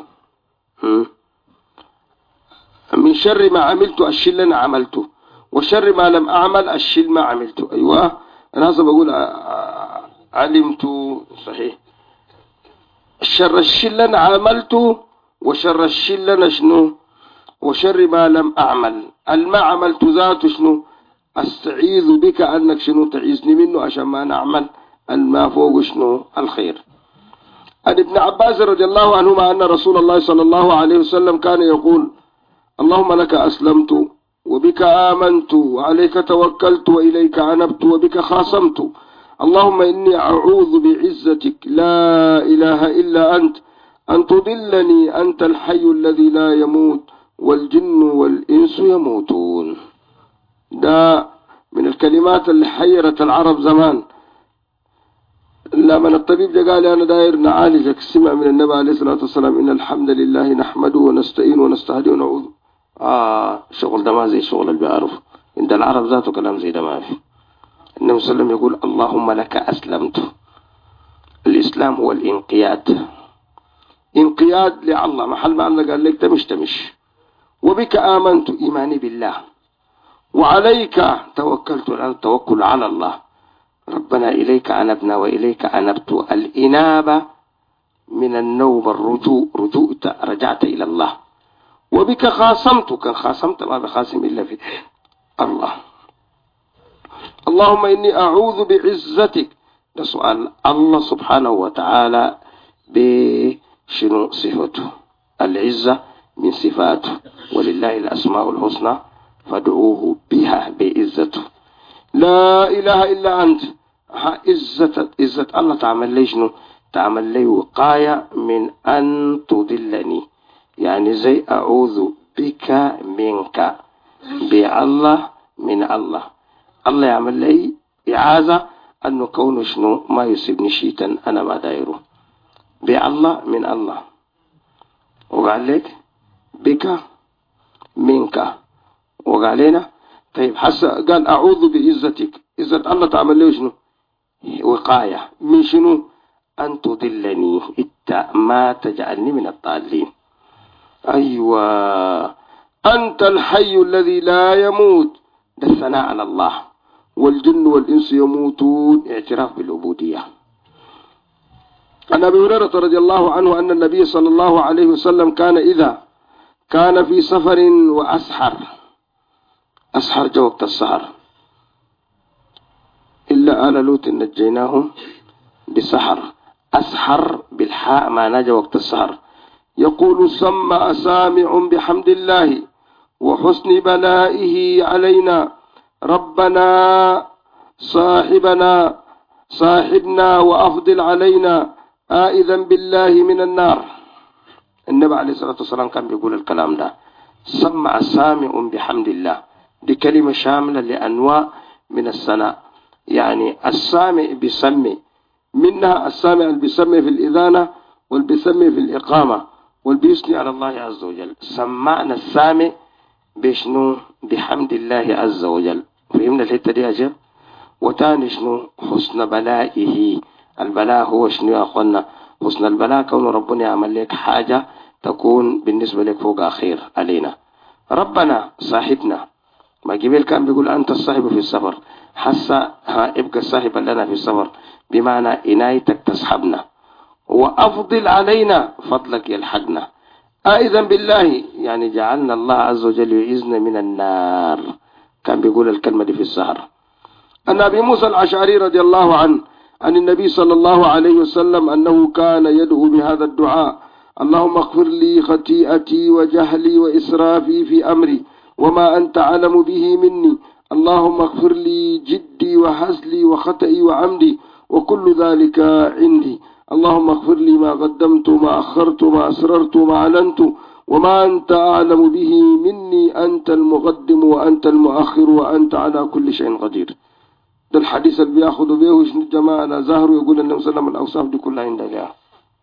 من شر ما عملت الشيء اللي أنا عملته، وشر ما لم أعمل الشيء ما عملته. أيوة أنا هذا بقول علمت صحيح شر الشيء اللي أنا عملته وشر الشيء اللي أنا شنو، وشر ما لم أعمل الما عملت ذاته شنو، أستعيذ بك أنك شنو تعيذني منه عشان ما نعمل الما فوق شنو الخير. عن ابن عباس رضي الله عنهما أن رسول الله صلى الله عليه وسلم كان يقول اللهم لك أسلمت وبك آمنت وعليك توكلت وإليك عنبت وبك خاصمت، اللهم إني أعوذ بعزتك لا إله إلا أنت أن تضلني أنت الحي الذي لا يموت والجن والإنس يموتون. ده من الكلمات اللي حيرت العرب زمان. لما الطبيب جاء قال أنا داير نعالجك، سمع من النبي عليه الصلاة والسلام إن الحمد لله نحمده ونستعين ونستهدي ونعوذ. شغل ده ما زي شغل اللي بيعرف عند العرب ذاته كلام زي ده ما في. النبي صلى الله عليه وسلم يقول اللهم لك أسلمت. الإسلام هو الانقياد، انقياد لله، محل ما الله قال لك تمش. وبك آمنت إيماني بالله، وعليك توكلت التوكل على الله، ربنا إليك أنبنا وإليك أنبت. الإنابة من النوم الرجوع، رجعت إلى الله. وبك خاصمت، كان خاصمت ما بخاصم إلا في الله. اللهم إني أعوذ بعزتك. ده سؤال الله سبحانه وتعالى بشنو صفته، العزة من صفاته، ولله الأسماء الحسنى فادعوه بها بعزته. لا إله إلا أنت. عزة الله تعمل لي شنو، تعمل لي وقاية من أن تضلني، يعني زي أعوذ بك منك، بالله من الله. الله يعمل لي إعاذة أنه كونه شنو ما يصيبني شيئا أنا ما دايره، بالله من الله. وقال لك بك منك، وقال لنا طيب قال أعوذ بعزتك. عزة الله تعمل لي شنو وقاية من شنو، أن تضلني إنت ما تجعلني من الضالين. أيوة أنت الحي الذي لا يموت، ده الثناء على الله. والجن والإنس يموتون، اعتراف بالعبودية. عن أبي هريرة رضي الله عنه أن النبي صلى الله عليه وسلم كان إذا كان في سفر وأسحر، أسحر جو وقت السحر، إلا آل لوط نجيناهم بسحر. أسحر بالحاء ما نجى وقت السحر. يقول سمع سامع بحمد الله وحسن بلائه علينا ربنا صاحبنا وأفضل علينا آئذا بالله من النار. النبي عليه الصلاة والسلام كان بيقول الكلام ده. سمع سامع بحمد الله دي كلمة شاملة لأنواع من الثناء. يعني السامع بيسمي، منها السامع اللي بيسمي في الإذانة والبيسمي في الإقامة والبيثني على الله عز وجل. سمعنا السامع بشنو؟ بحمد الله عز وجل. فهمنا الحتة دي يا جماعة؟ وتاني شنو؟ حسن بلائه. البلاء هو شنو يا أخوانا؟ حسن البلاء كون ربنا يعمل لك حاجة تكون بالنسبة لك فوق خير علينا. ربنا صاحبنا، ما جبال كان بيقول أنت الصاحب في السفر، حسا ابقى الصاحب لنا في السفر، بمعنى إنايتك تسحبنا. وأفضل علينا، فضلك يلحقنا. إذا بالله يعني جعلنا الله عز وجل يعزنا من النار. كان بيقول الكلمة دي في السهر. أن أبي موسى الأشعري رضي الله عنه عن النبي صلى الله عليه وسلم أنه كان يدعو بهذا الدعاء: اللهم اغفر لي خطيئتي وجهلي وإسرافي في أمري وما أنت أعلم به مني، اللهم اغفر لي جدي وهزلي وخطئي وعمدي وكل ذلك عندي، اللهم اغفر لي ما قدمت وما أخرت وما أسررت وما أعلنت وما أنت أعلم به مني، أنت المقدم وأنت المؤخر وأنت على كل شيء قدير. ده الحديث اللي بياخدوا بيه شنو الجماعة ظاهر ويقول النبي صلى الله عليه وسلم الأوصاف دي كلها عندها.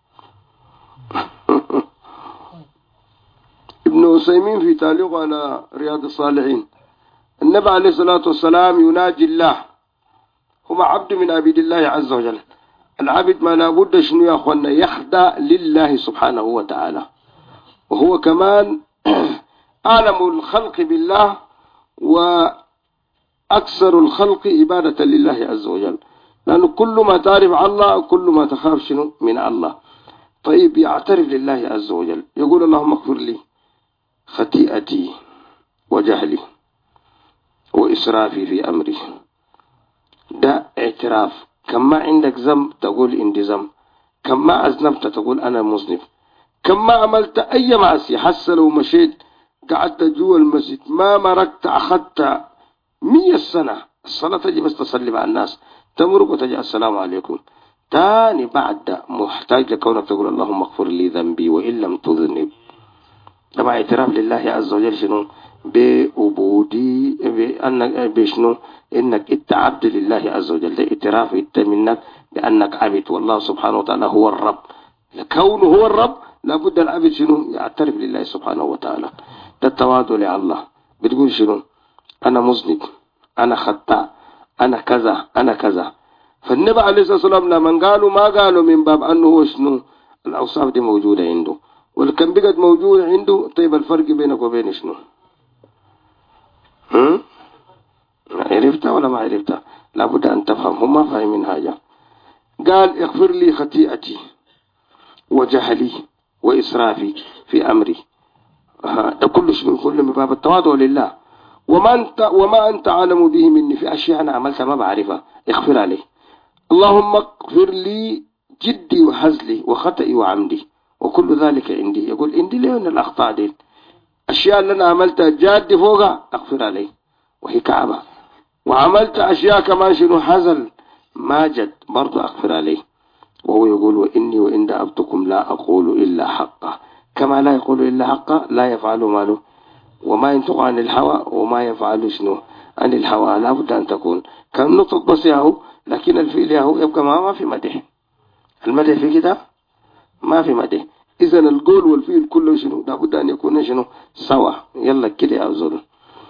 ابن عثيمين في تعليقه على رياض الصالحين: النبي عليه الصلاة والسلام يناجي الله، هو عبد من عبيد الله عز وجل. العبد ما لابد شنو يا أخوانا؟ يخضع لله سبحانه وتعالى، وهو كمان أعلم الخلق بالله وأكثر الخلق عبادة لله عز وجل، لأنه كل ما تعرف الله كل ما تخاف شنو من الله. طيب يعترف لله عز وجل، يقول اللهم اغفر لي خطيئتي وجهلي وإسرافي في أمري. ده اعتراف. كما عندك ذنب تقول عندي ذنب، كما أذنبت تقول أنا مذنب، كما عملت أي معصية، حتى لو مشيت قعدت جوا المسجد ما مركت أخذت 100 سنة، الصلاة تجي بس تصلي مع الناس، تمرق وتجي السلام عليكم تاني، بعد محتاج لكونك تقول اللهم اغفر لي ذنبي وإن لم تذنب. طبعا اعتراف لله عز وجل شنو؟ بعبودي، بأنك بشنو؟ إنك أنت عبد لله عز وجل. ده اعتراف أنت منك بأنك عبد، والله سبحانه وتعالى هو الرب. لكونه هو الرب لابد العبد شنو؟ يعترف لله سبحانه وتعالى. ده التواضع لله. بتقول شنو؟ أنا مذنب، أنا خطأ، أنا كذا، أنا كذا. فالنبي عليه الصلاة والسلام لما قالوا ما قالوا من باب أنه هو شنو؟ الأوصاف دي موجودة عنده، والكم بقت موجودة عنده. طيب الفرق بينك وبين شنو؟ عرفتها ولا ما عرفتها؟ لابد أن تفهم، هم ما فاهمين حاجة. قال اغفر لي خطيئتي وجهلي وإسرافي في أمري. ده كله شنو؟ كله من باب التواضع لله. وما أنت عالم به مني، في أشياء أنا عملتها ما بعرفها اغفر عليه. اللهم اغفر لي جدي وهزلي وخطئي وعمدي وكل ذلك عندي. يقول عندي ليه من الأخطاء دي؟ أشياء اللي أنا عملتها جاد فوقها أغفر عليه وهي كعبة، وعملت أشياء كمان شنو هزل ما جد برضو أغفر عليه. وهو يقول وإني وإن دعوتكم لا أقول إلا حقا، كما لا يقول إلا حقا لا يفعل ماله، وما ينطق عن الهوى وما يفعل شنو عن الهوى. لا بد أن تكون كان نطق بس ياهو، لكن الفيل ياهو يبقى ما في مدح. المدح في كده ما في مدح. إذن القول والفيل كله شنو؟ لا بد أن يكون شنو سوا. يلا كده يا أزول.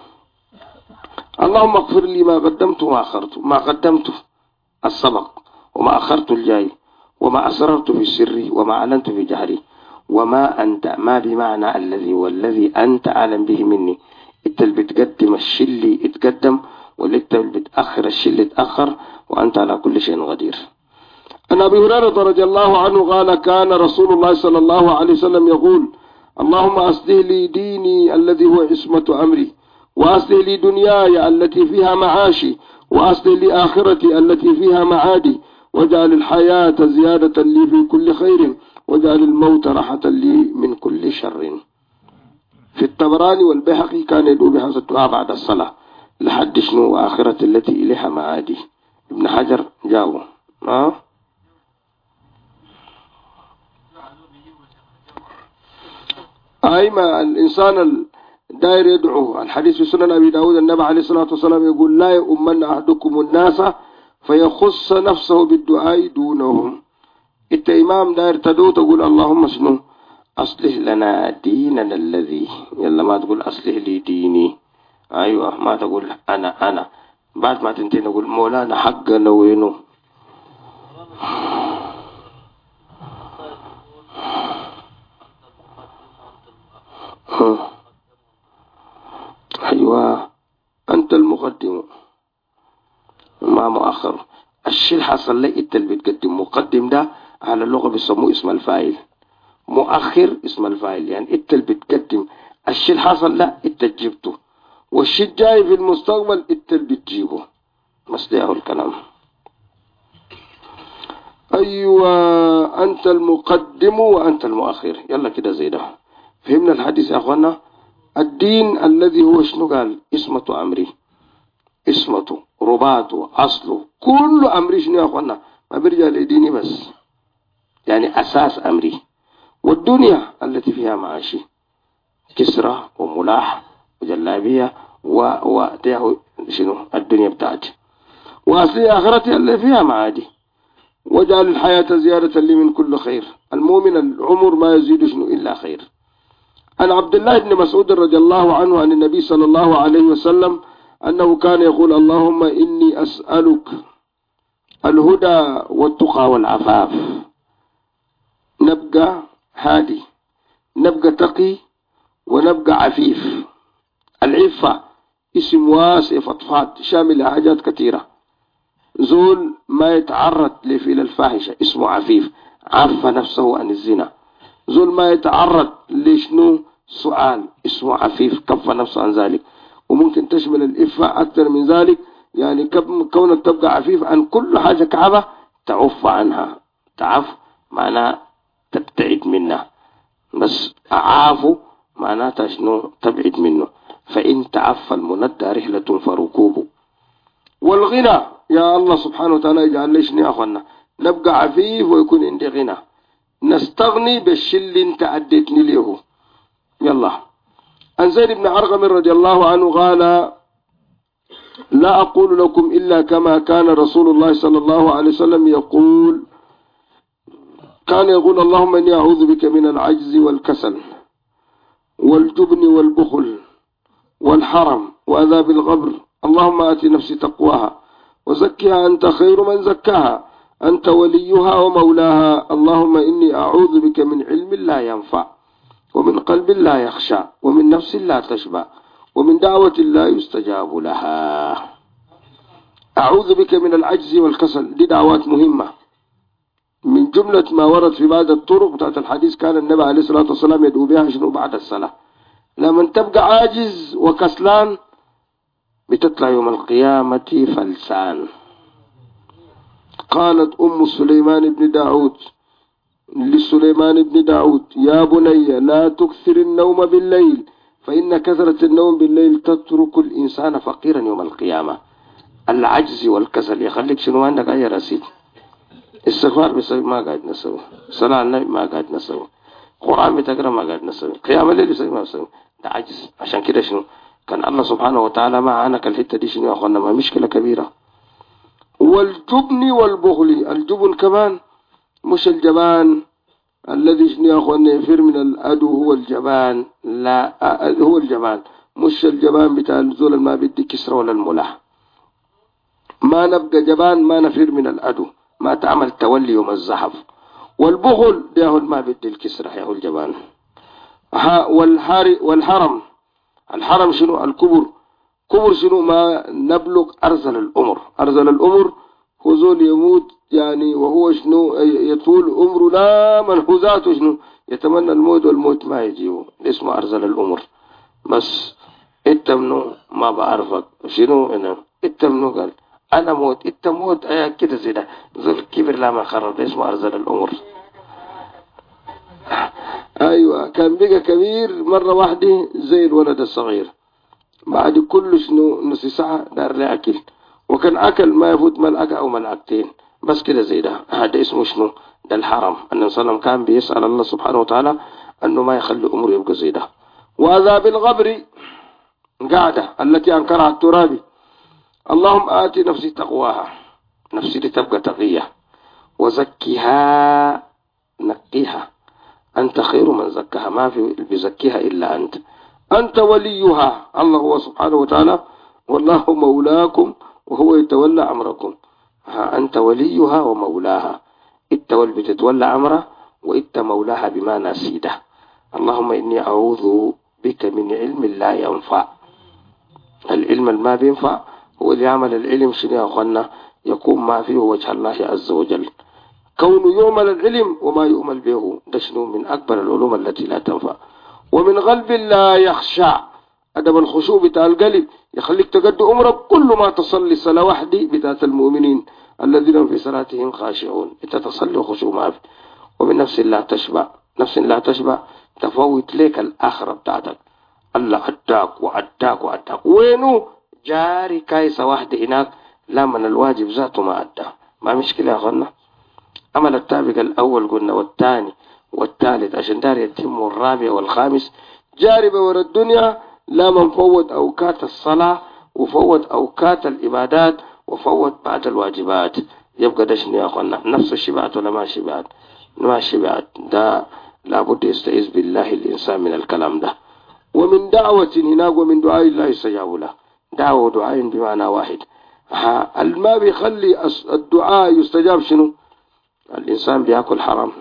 اللهم اغفر لي ما قدمت وما أخرت، ما قدمت السبق وما أخرت الجاي وما أسررت في السر وما أعلنت في جهري وما أنت، ما بمعنى الذي والذي أنت أعلم به مني. أنت اللي بتقدم الشل اتقدم، واللي اللي بتأخر الشل اتأخر، وأنت على كل شيء قدير. عن أبي هريرة رضي الله عنه قال كان رسول الله صلى الله عليه وسلم يقول اللهم أصلح لي ديني الذي هو عصمة أمري، وأصلح لي دنياي التي فيها معاشي، وأصلح لي آخرتي التي فيها معادي، واجعل الحياة زيادة لي في كل خير واجعل الموت راحة لي من كل شر. في الطبراني والبيهقي كان يدعو بهذا الدعاء بعد الصلاة لحد شنو آخرة التي إليها معادي. ابن حجر جاوه أيما الإنسان الدائر يدعو. الحديث في سنن أبي داود النبي عليه الصلاة والسلام يقول لا يؤمن أحدكم الناس فيخص نفسه بالدعاء دونهم. انت إمام دائر تدعو تقول اللهم شنو أصلح لنا ديننا الذي، يلا ما تقول أصلح لي ديني، أيوة ما تقول أنا بعد ما تنتهي نقول مولانا حقنا وينه. أيوة أنت المقدم ما مؤخر. الشيء الحصل لي أنت اللي بتقدم. مقدم ده على اللغة بيسموه اسم الفاعل، مؤخر اسم الفاعل، يعني أنت اللي بتقدم. الشيء الحصل لا أنت جبته، والشيء الجاي في المستقبل أنت اللي بتجيبه. مصدعه الكلام. أيوة أنت المقدم وأنت المؤخر. يلا كده زي ده فهمنا الحديث يا أخوانا. الدين الذي هو شنو قال اسمة أمري، اسمته رباطه أصله كل أمري شنو يا أخوانا ما بيرجع لديني بس، يعني أساس أمري. والدنيا التي فيها معاشي كسرى وملاح وجلابية وده شنو الدنيا بتاعتي، وأصلي آخرتي اللي فيها معادي. واجعل الحياة زيادة لي من كل خير. المؤمن العمر ما يزيد شنو إلا خير. عن عبد الله بن مسعود رضي الله عنه عن النبي صلى الله عليه وسلم أنه كان يقول اللهم إني أسألك الهدى والتقى والعفاف. نبقى هادي، نبقى تقي، ونبقى عفيف. العفة اسم واسع فضفاض شامل حاجات كثيرة. زول ما يتعرض لفعل الفاحشة اسمه عفيف، عف نفسه عن الزنا. زول ما يتعرض لشنو سؤال اسمه عفيف، كف نفسه عن ذلك. وممكن تشمل الإفة أكثر من ذلك، يعني كونك تبقى عفيف عن كل حاجة كعبة تعف عنها. تعف معناه تبتعد منها، بس عافو معناتها شنو تبعد منه. فإن تعف المندى رحلة فركوب. والغنى يا الله سبحانه وتعالى يجعل ليش يا أخوانا نبقى عفيف ويكون عندي غنى، نستغني بالشل انت أديتني له. يلا. عن زيد بن أرقم رضي الله عنه قال لا أقول لكم إلا كما كان رسول الله صلى الله عليه وسلم يقول. كان يقول اللهم إني أعوذ بك من العجز والكسل والجبن والبخل والحرم وعذاب القبر. اللهم آت نفسي تقواها وزكها أنت خير من زكاها أنت وليها ومولاها. اللهم إني أعوذ بك من علم لا ينفع ومن قلب لا يخشى ومن نفس لا تشبع ومن دعوة لا يستجاب لها. أعوذ بك من العجز والكسل. دي دعوات مهمة من جملة ما ورد في بعض الطرق بتاعت الحديث. كان النبي عليه الصلاة والسلام يدعو بها شنو بعد الصلاة. لما تبقى عاجز وكسلان بتطلع يوم القيامة فلسان. قالت أم سليمان بن داود لسليمان بن داود يا بني لا تكثر النوم بالليل فإن كثرة النوم بالليل تترك الإنسان فقيرا يوم القيامة. العجز والكسل يخليك شنو عندك أي رصيد. استغفار بسوي ما قاعد نسوي، صلاة على النبي ما قاعد نسوي، قرآن بتقرأ ما قاعد نسوي، قيام الليل بسوي ما بسوي. ده عجز. عشان كده شنو كان الله سبحانه وتعالى معنا الحتة دي شنو يا أخوانا ما مشكلة كبيرة. والجبن والبخل. الجبن كمان مش الجبان الذي شنو يا أخوانا يفر من الأدو هو الجبان، لا هو الجبان مش الجبان بتاع الزول ما بدي كسر ولا الملاح. ما نبقى جبان ما نفر من الأدو ما تعمل تولي يوم الزحف. والبخل ده ما بدي الكسر يا الجبان. والحرم. الحرم شنو الكبر. كبر شنو ما نبلغ أرزل الأمر. أرزل الأمر هو زول يموت يعني وهو شنو يطول عمره لا منحوزاته شنو يتمنى الموت والموت ما يجيه. اسمه أرزل الأمر. بس انت منو ما بعرفك شنو انا انت منو قال أنا موت إنت موت كده زي ده ذو الكبر لا ما خرب، ده اسمه أرذل الأمور. أيوة كان بقى كبير مرة واحدة زي الولد الصغير، بعد كل شنو نص ساعة دار لي أكل، وكان أكل ما يفوت ملعقة أو ملعقتين بس كده زي ده. هذا اسمه شنو؟ ده الحرام. النبي صلى الله عليه وسلم كان بيسأل الله سبحانه وتعالى أنه ما يخلي أمره يبقى زي ده. وعذاب الغبر قاعدة التي أنكرها الترابي. اللهم آت نفسي تقواها، نفسي لتبقى تقية، وزكها نقيها، أنت خير من زكها، ما في بيزكيها إلا أنت، أنت وليها. الله هو سبحانه وتعالى والله مولاكم وهو يتولى أمركم. أنت وليها ومولاها، التول بتتولى أمره وإنت مولاها بما نسيده. اللهم إني أعوذ بك من علم لا ينفع. العلم ما بينفع هو اللي يعمل العلم شنو يا أخوانا؟ يكون ما فيه وجه الله عز وجل. كون يعمل العلم وما يؤمل به ده شنو من أكبر العلوم التي لا تنفع. ومن قلب لا يخشع، أدب الخشوع بتاع القلب يخليك تقد أمرك كل ما تصلي صلاة وحدي بتاعت المؤمنين الذين في صلاتهم خاشعون، انت تصلي وخشوع ما في. ومن نفس لا تشبع، نفس لا تشبع تفوت لك الآخرة بتاعتك. الله أداك وأداك وأداك، وينو جاري كايسة واحدة هناك، لا من الواجب ذاته ما أدى، ما مشكلة يا أخوانا. عمل التابق الأول قلنا والثاني والثالث عشان دار يتم الرابع والخامس جاري بورا الدنيا. لا من فوت أوقات الصلاة وفوت أوقات العبادات وفوت بعد الواجبات، يبقى ده شنو يا أخوانا؟ نفس الشبعات ولا ما شبعت؟ ما شبعت، ده لابد يستعيذ بالله الإنسان من الكلام ده. ومن دعوة هناك ومن دعاء الله يستجاب له، دعوة ودعاء بمعنى واحد. ما بيخلي الدعاء يستجاب شنو؟ الإنسان بيأكل حرام.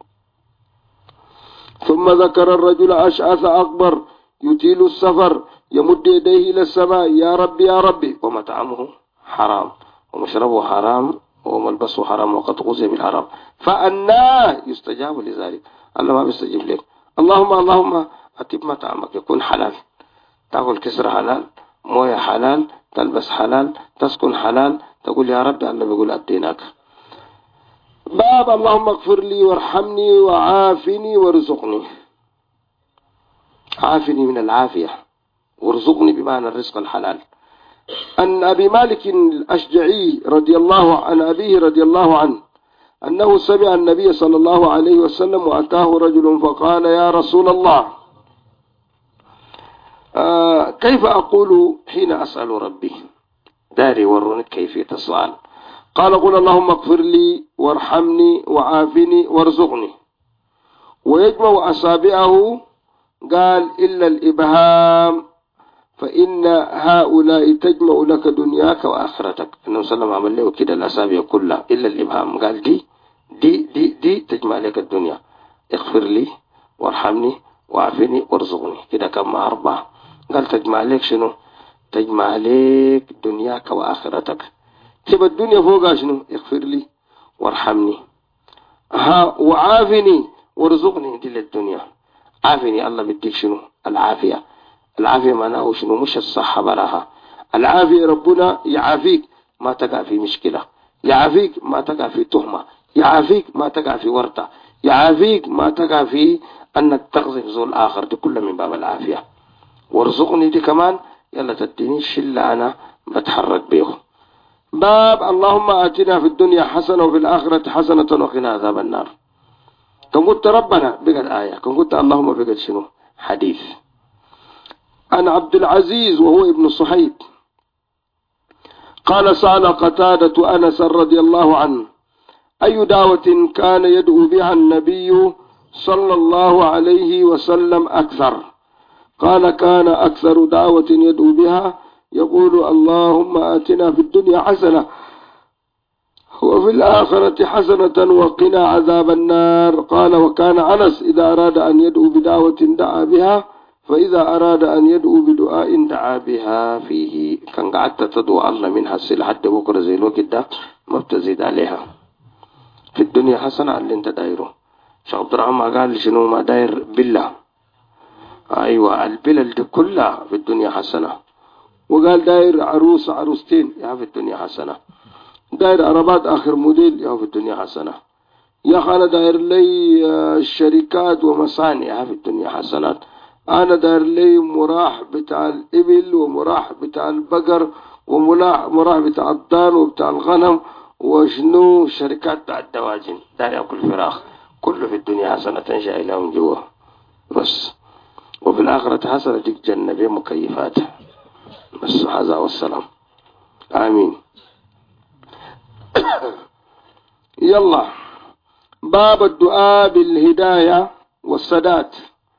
ثم ذكر الرجل أشعث أكبر يطيل السفر يمد يديه إلى السماء يا ربي يا ربي، ومطعمه حرام ومشربه حرام وملبسه حرام وقد غذي بالحرام، فأنا يستجاب لذلك؟ الله ما بيستجيب لك. اللهم أتب مطعمك يكون حلال، تأكل كسر حلال، موية حلال، تلبس حلال، تسكن حلال، تقول يا رب. الله بيقول أديناك. باب اللهم اغفر لي وارحمني وعافني وارزقني. عافني من العافية، وارزقني بمعنى الرزق الحلال. أن أبي مالك الأشجعي رضي الله عن أبيه رضي الله عنه أنه سمع النبي صلى الله عليه وسلم وأتاه رجل فقال يا رسول الله كيف أقول حين أسأل ربي؟ داري وروني كيفية السؤال. قال قل اللهم اغفر لي وارحمني وعافني وارزقني. ويجمع أصابعه قال إلا الإبهام فإن هؤلاء تجمع لك دنياك وآخرتك. النبي صلى الله عليه وسلم عمل له كده الأصابع كلها إلا الإبهام، قال دي تجمع لك الدنيا. اغفر لي وارحمني وعافني وارزقني، كده كم 4. قال تجمع لك شنو؟ تجمع لك دنياك وآخرتك. تبقى الدنيا فوقها شنو؟ اغفر لي وارحمني وعافني وارزقني. دي للدنيا. عافني الله بديك شنو؟ العافية. العافية معناه شنو؟ مش الصحة براها. العافية ربنا يعافيك ما تقع في مشكلة، يعافيك ما تقع في تهمة، يعافيك ما تقع في ورطة، يعافيك ما تقع في أنك تقذف زول آخر. دي كلها من باب العافية. وارزقني دي كمان يلا تديني شلة أنا بتحرك بيهم. باب اللهم آتنا في الدنيا حسنة وفي الآخرة حسنة وقنا عذاب النار. كن قلت ربنا بقت آية، كن قلت اللهم بقت شنو؟ حديث. عن عبد العزيز وهو ابن صهيب قال سأل قتادة أنس رضي الله عنه أي دعوة كان يدعو بها النبي صلى الله عليه وسلم أكثر؟ قال كان أكثر دعوة يدعو بها يقول اللهم آتنا في الدنيا حسنة وفي الآخرة حسنة وقنا عذاب النار. قال وكان أنس إذا أراد أن يدعو بدعوة دعا بها، فإذا أراد أن يدعو بدعاء دعا بها فيه. كان قعدت تدعو الله منها السلة حتى بكرة زي الوقت ده ما بتزيد عليها. في الدنيا حسنة اللي انت دايره. شيخ عبد الرحمن قال شنو؟ ما داير بالله. أيوة البلل دي كلها في الدنيا حسنة، وقال داير عروس عروستين يا في الدنيا حسنة، داير عربات آخر موديل يا في الدنيا حسنة، يا أخي أنا داير لي شركات ومصانع في الدنيا حسنات، أنا داير لي مراح بتاع الإبل ومراح بتاع البقر ومراح بتاع الضان وبتاع الغنم وشنو شركات بتاع الدواجن، داير يأكل فراخ، كله في الدنيا حسنة تنشأ إلى من جوا بس، وفي الآخرة حسنة تك جنة بمكيفات بس. هذا والسلام آمين. يلا باب الدعاء بالهداية والسداد.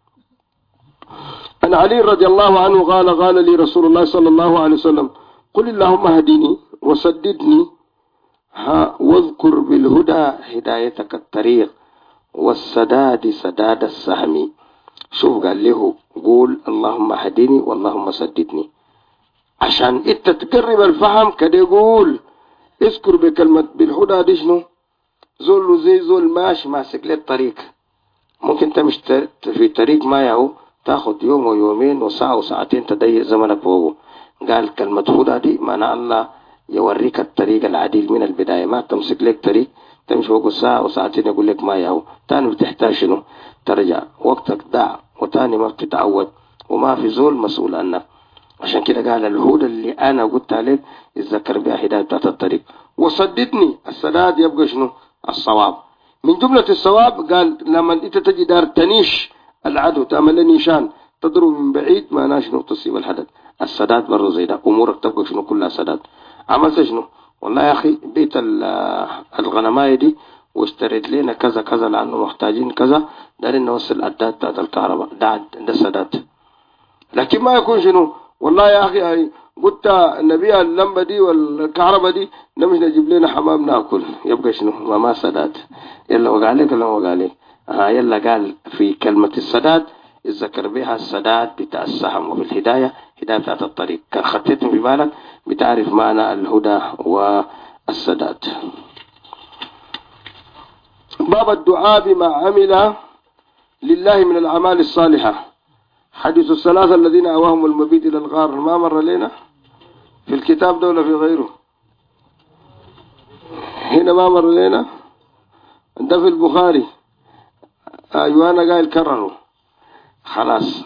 عن علي رضي الله عنه قال لي رسول الله صلى الله عليه وسلم قل اللهم اهدني وسددني واذكر بالهدى هدايتك الطريق والسداد سداد السهم. شوف قال له قول اللهم اهدني واللهم سددني عشان انت تقرب الفهم كده. يقول اذكر بكلمة بالهدى دي شنو؟ زول زي زول ماسك لي الطريق، ممكن تمشي في طريق ما يهو تاخد يوم ويومين وساعة وساعتين تضيق زمنك فوقه. قال كلمة هدى دي معنى الله يوريك الطريق العديل من البداية، ما تمسك لك طريق تمشي فوقه ساعة وساعتين يقول لك ما يهو، تاني بتحتاج شنو؟ ترجع وقتك ضاع، وتاني ما بتتعود وما في زول مسؤول عنك. عشان كده قال الهدى اللي انا قلت عليك اتذكر بها هداية بتاعت الطريق. وصددني السداد يبقى شنو؟ الصواب. من جملة الصواب قال لما انت تجي دار تنيش العدو تعمل نيشان تضرب من بعيد ما شنو تصيب الحدث. السداد برضه زي ده، امورك تبقى شنو كلها سداد. عملت شنو؟ والله يا اخي بيت الغنمايه دي واشتريت لنا كذا كذا لانه محتاجين كذا، دارين نوصل الدات بتاعت الكهرباء، ده سداد. لكن ما يكون شنو والله يا اخي قلت نبيع اللمبه دي والكهرباء دي نمشي نجيب لنا حمام ناكل، يبقى شنو؟ ما سداد. يلا وقع عليك ولا وقع عليك؟ يلا قال في كلمة السداد الذكر بها السداد بتاع السهم، وفي الهداية هداية بتاعت الطريق. كان خطيتم في بالك بتعرف معنى الهدى والسداد. باب الدعاء بما عمل لله من الأعمال الصالحة. حديث الثلاثة الذين أواهم المبيت إلى الغار ما مر لنا في الكتاب ده ولا في غيره؟ هنا ما مر لنا، ده في البخاري. أيوة أنا قايل كرروا خلاص.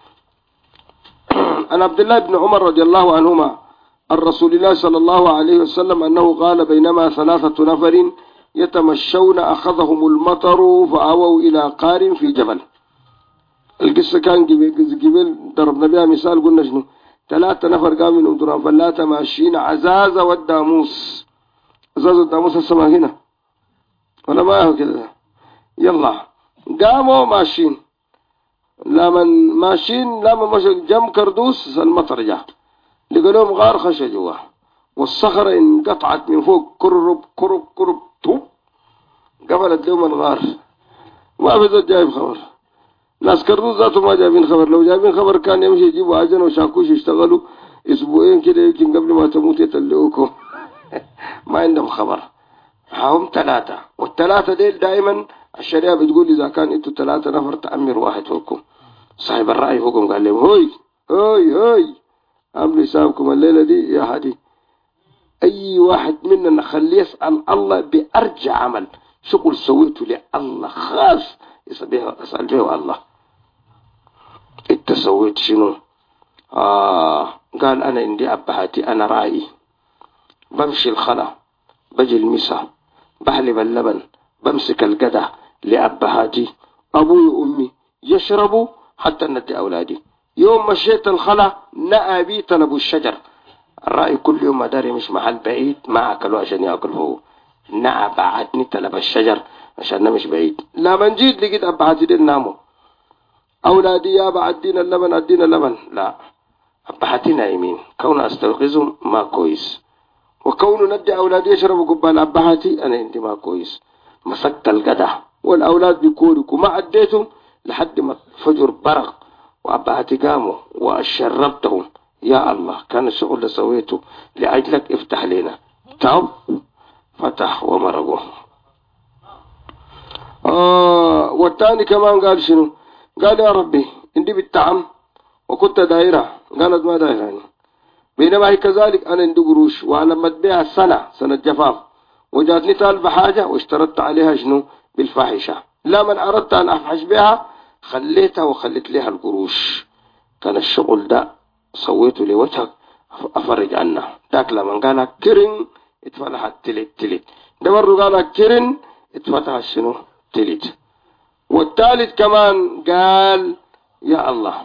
عن عبد الله بن عمر رضي الله عنهما عن رسول الله صلى الله عليه وسلم أنه قال بينما ثلاثة نفر يتمشون أخذهم المطر فآووا إلى قار في جبل. القصة كان قبل ضربنا بها مثال، قلنا شنو؟ 3 نفر قاموا من أمدران فلاتة ماشيين عزاز والداموس. عزاز والداموس السماء هنا ولا ما هو كده؟ يلا قاموا ماشيين، لما مشوا جم كردوس المطر جاء لقوا لهم غار خش جواه، والصخرة انقطعت من فوق كرب كرب كرب توب قبلت لهم الغار. ما في زول جايب خبر، ناس كردوس ذاته ما جايبين خبر، لو جايبين خبر كان يمشي يجيبوا عجن وشاكوش يشتغلوا اسبوعين كده يمكن قبل ما تموت يتلقوكم. ما عندهم خبر. هم 3 والثلاثة ديل دائما الشريعة بتقول إذا كان انتوا 3 نفر تأمر واحد فوقكم. صاحب الرأي فوقكم قال لهم هوي عملوا حسابكم الليلة دي يا حدي، أي واحد منا نخليه يسأل الله بأرجع عمل شغل سويته لله خاص يسأل به الله. انت سويت شنو؟ قال أنا عندي أبهاتي، أنا رأيي بمشي الخلا بجي المسا بحلب اللبن بمسك القدح لأبهاتي أبوي وأمي يشربوا حتى ندي أولادي. يوم مشيت الخلا نأى بي طلبوا الشجر. الرأي كل يوم مداري مش محل بعيد ما أكلوا عشان يأكل هو، نأى بعدني طلب الشجر عشان مش بعيد. لما جيت لقيت أبهاتي دين ناموا، أولادي يا بعدين اللبن لا، أبهاتي نايمين. كون أستيقظهم ما كويس، وكون ندي أولادي يشربوا قبال أبهاتي أنا عندي ما كويس. مسكت القدح والأولاد بيكوركوا ما عديتهم لحد ما فجر برق وأبهاتي قاموا وشربتهم. يا الله كان الشغل اللي سويته لأجلك افتح لنا. تعب فتح ومرقوا. والتاني كمان قال شنو؟ قال يا ربي عندي بالطعم وكنت دايرة. قالت ما دايرة يعني. بينما هي كذلك أنا عندي قروش وأنا بها سنة جفاف، وجاتني طالبة حاجة واشترطت عليها شنو بالفاحشة، لا من أردت أن أفحش بها خليتها وخليت لها القروش. كان الشغل ده سويته لوجهك أفرج عنه. داك لما قال كرن اتفتحت تلت ده مرة قال كرن اتفتح شنو تلت. والثالث كمان قال يا الله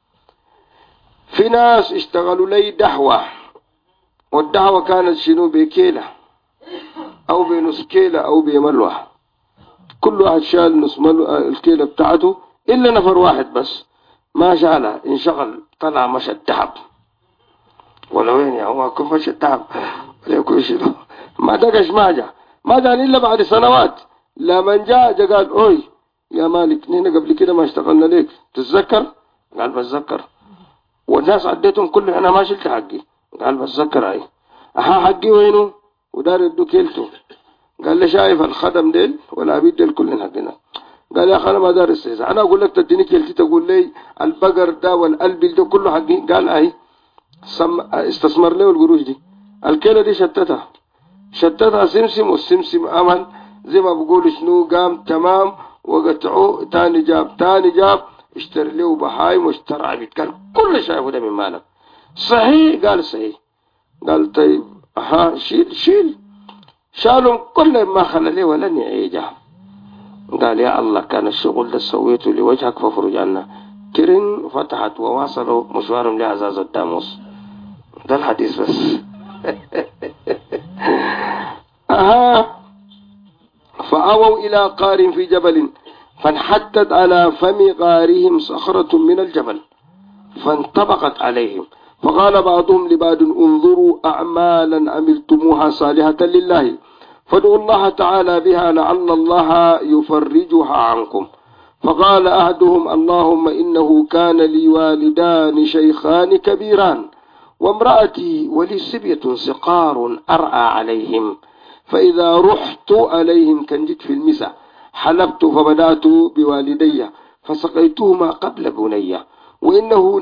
في ناس اشتغلوا لي دعوة، والدعوة كانت شنو بكيلة أو بنص كيلة أو بملوى، كل واحد شال نص الكيلة بتاعته إلا نفر واحد بس ما شالها، انشغل طلع مشى الدهب. ولا وين يا هو كيف مشى الدهب ولا يكون شنو ما دقش ما جاء إلا بعد سنوات. لما جاء قال أوي يا مالك نحن قبل كده ما اشتغلنا ليك تتذكر؟ قال بتذكر. والناس عديتهم كلهم أنا ما شلت حقي. قال بتذكر هاي حقي وينه ودار يدو كيلته. قال لي شايف الخدم ديل والعبيد ديل كلهم حقنا. قال يا أخي أنا ما دار استهزاء، أنا أقول لك تديني كيلتي تقول لي البقر ده والقلب ده كله حقي. قال أي استثمر له القروش دي. الكيلة دي شتتها سمسم، والسمسم أمن زي ما بقول شنو قام تمام وقطعوه. تاني جاب اشتري له بهايم واشترى عبيد. قال كل شيء ده من مالك صحيح؟ قال صحيح. قال طيب شيل شالهم كل ما خلى لي ولا نعيجه. قال يا الله كان الشغل ده سويته لوجهك فافرج عنا. كرن فتحت وواصلوا مشوارهم لعزاز الداموس. ده الحديث بس. فأووا إلى قار في جبل فانحتت على فم قارهم صخرة من الجبل فانطبقت عليهم، فقال بعضهم لبعض انظروا أعمالا عملتموها صالحة لله فادعوا الله تعالى بها لعل الله يفرجها عنكم. فقال أحدهم اللهم إنه كان لي والدان شيخان كبيران وامرأتي ولي صبية صقار أرعى عليهم، فإذا رحت عليهم كنجت في المساء حلبت فبدأت بوالدي فسقيتهما قبل بني، وإنه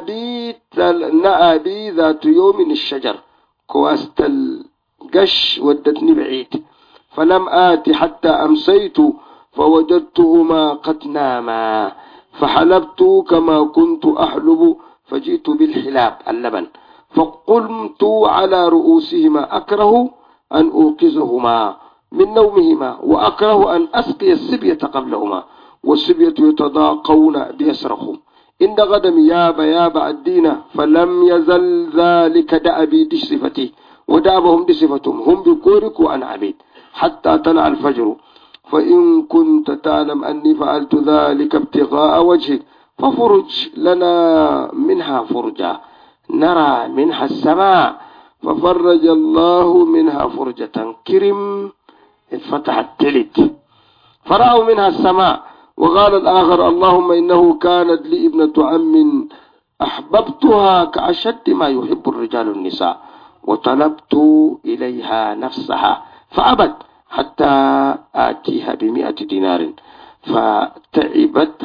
نأى بي ذات يوم الشجر كواست القش ودتني بعيد، فلم آت حتى أمسيت فوجدتهما قد ناما، فحلبت كما كنت أحلب فجئت بالحلاب اللبن فقمت على رؤوسهما أكره أن أوقظهما من نومهما وأكره أن أسقي السبية قبلهما، والسبية يتضاقون بيصرخوا إن غدم يابا الدين، فلم يزل ذلك دأبي دي صفتي ودأبهم دي صفتهم هم بكورك وأنا عبيد حتى طلع الفجر، فإن كنت تعلم أني فعلت ذلك ابتغاء وجهك ففرج لنا منها فرجة نرى منها السماء، ففرج الله منها فرجة كرم اتفتحت تلت فرأوا منها السماء. وقال الآخر اللهم إنه كانت لي ابنة عم أحببتها كأشد ما يحب الرجال النساء وطلبت إليها نفسها فأبت حتى آتيها ب100 دينار فتعبت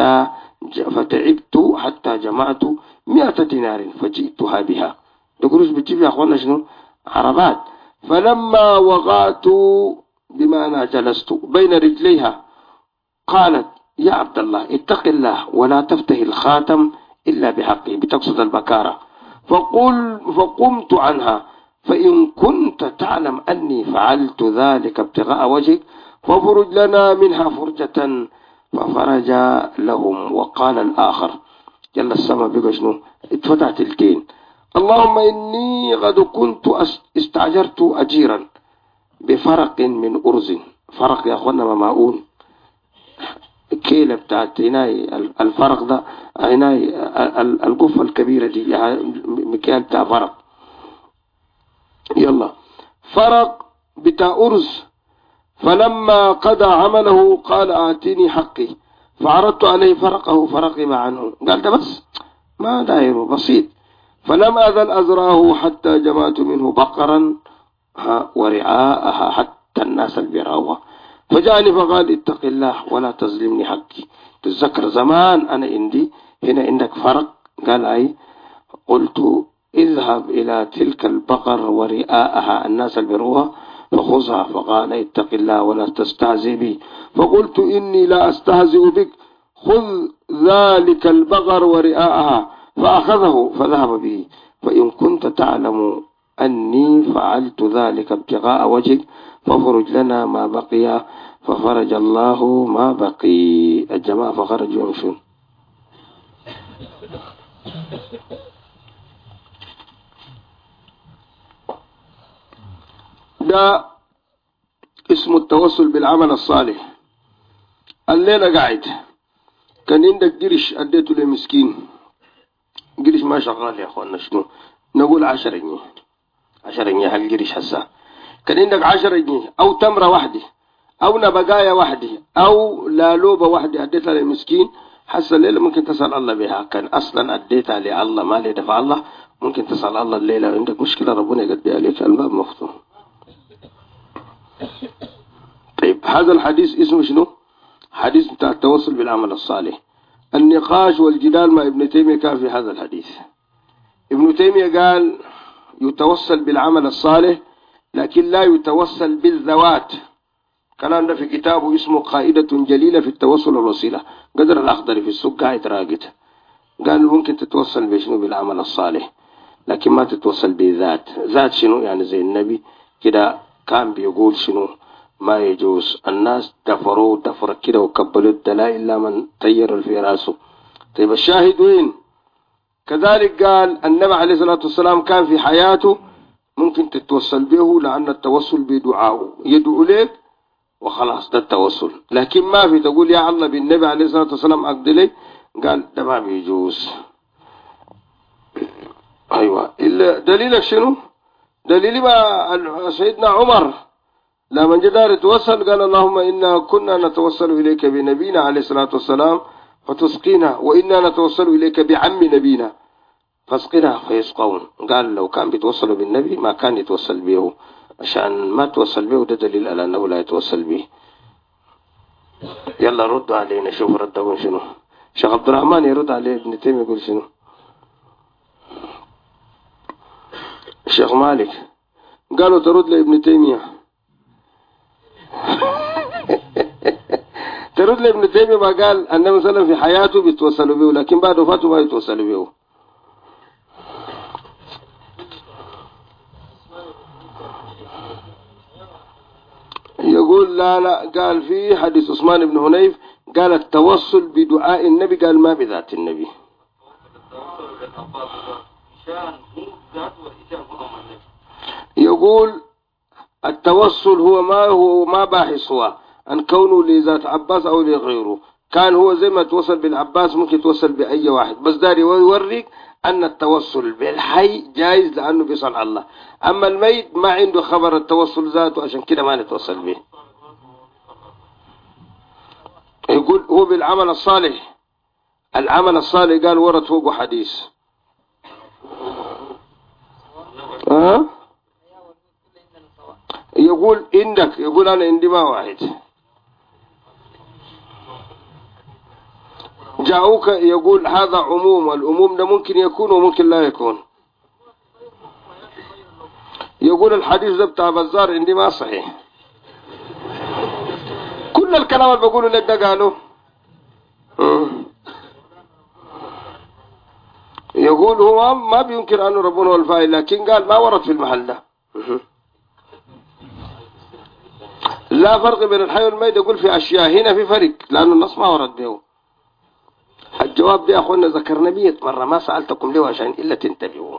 حتى جمعت 100 دينار فجئتها بها. تقولوش بتجيب يا أخوانا شنو عربات. فلما وقعت بمعنى جلست بين رجليها قالت يا عبد الله اتق الله ولا تفتح الخاتم إلا بحقه، بتقصد البكارة. فقمت عنها فإن كنت تعلم أني فعلت ذلك ابتغاء وجهك ففرج لنا منها فرجة، ففرج لهم. وقال الآخر يلا السماء بقى شنو اتفتحت الكين اللهم إني قد كنت استعجرت أجيرا بفرق من أرز. فرق يا أخوانا مماؤون كيلة بتاعت هناي الفرق ده هناي القفة الكبيرة دي مكيال بتاع فرق. يلا فرق بتاع أرز. فلما قضى عمله قال آتيني حقي فعرضت عليه فرقي عنه. قال ده بس ما دايره بسيط. فلم أزل أزراه حتى جمعت منه بقرا ورعاءها حتى الناس البراوة. فجاءني فقال اتق الله ولا تظلمني حقي. تذكر زمان أنا عندي هنا عندك فرق. قال أي؟ قلت اذهب إلى تلك البقر ورئاءها الناس البروها فخذها. فقال اتق الله ولا تستهزئ بي. فقلت إني لا أستهزئ بك، خذ ذلك البقر ورئاءها. فأخذه فذهب به. فإن كنت تعلم أني فعلت ذلك ابتغاء وجهك ففرج لنا ما بقي. ففرج الله ما بقي. الجماعة فخرجوا يمشون. ده اسمه التوسل بالعمل الصالح. الليلة قاعد كان عندك قرش اديته لمسكين، قرش ما شغال يا اخوانا، شنو نقول 10 جنيه 10 جنيه هالقرش هسه. كان عندك 10 جنيه او تمرة واحدة او نبقاية واحدة او لالوبة واحدة اديتها للمسكين، هسه الليلة ممكن تسأل الله بها. كان اصلا اديتها لله ما لي دفع الله، ممكن تسأل الله الليلة عندك مشكلة ربنا يقضيها عليك، الباب مفتوح. طيب هذا الحديث اسمه شنو؟ حديث بتاع التوسل بالعمل الصالح. النقاش والجدال مع ابن تيمية كان في هذا الحديث. ابن تيمية قال يتوسل بالعمل الصالح لكن لا يتوسل بالذوات. كلام ده في كتابه اسمه قائدة جليلة في التوسل والوسيلة، قدر الأخضر في السوق قاعد راقد. قال ممكن تتوسل بشنو؟ بالعمل الصالح، لكن ما تتوسل بذات. ذات شنو؟ يعني زي النبي كده كان بيقول شنو ما يجوز. الناس دفروا دفر كده وكبلوا الدلائل إلا من طير في راسه. طيب الشاهد وين؟ كذلك قال النبي عليه الصلاة والسلام كان في حياته ممكن تتوسل به، لأن التوسل بدعائه يدعو لك وخلاص ده التوسل. لكن ما في تقول يا الله بالنبي عليه الصلاة والسلام أقضي لي، قال ده ما بيجوز. أيوة إلا دليلك شنو؟ دليل ما سيدنا عمر لما جدار يتوسل قال اللهم إنا كنا نتوسل إليك بنبينا عليه الصلاة والسلام فتسقينا، وإنا نتوسل إليك بعم نبينا فاسقنا فيسقون. قال لو كان بيتوصلوا بالنبي ما كان يتوسل به، عشان ما توصل به ده دليل على أنه لا يتوسل به. يلا ردوا علينا شوف ردهم شنو. شيخ عبد الرحمن يرد عليه ابن تيمية يقول شنو. الشيخ مالك قالوا ترد لابن تيمية ترد لابن تيمية ما قال النبي صلى الله عليه وسلم في حياته بيتوسلوا به لكن بعد وفاته ما يتوسلوا به. يقول لا قال في حديث عثمان بن هنيف قال التوسل بدعاء النبي، قال ما بذات النبي. يقول التوسل هو ما باحث هو عن كونه لذات عباس او لغيره. كان هو زي ما توصل بالعباس ممكن يتوصل بأي واحد، بس داري يوريك أن التوسل بالحي جائز لأنه بيصنع الله. أما الميت ما عنده خبر التوسل ذاته، عشان كده ما نتوصل به. يقول هو بالعمل الصالح. العمل الصالح قال ورد فوق حديث يقول عندك، يقول أنا عندي ما واحد جاءوك، يقول هذا عموم، العموم ده ممكن يكون وممكن لا يكون. يقول الحديث ده بتاع بزار عندي ما صحيح. كل الكلام اللي بقوله لك ده قالوا. يقول هو ما بينكر أنه ربنا هو الفاعل، لكن قال ما ورد في المحل ده. لا فرق بين الحي والميت. يقول في أشياء هنا في فرق لأنه النص ما ورد به. الجواب ده يا أخوانا ذكرنا 100 مرة، ما سألتكم ليه عشان إلا تنتبهوا.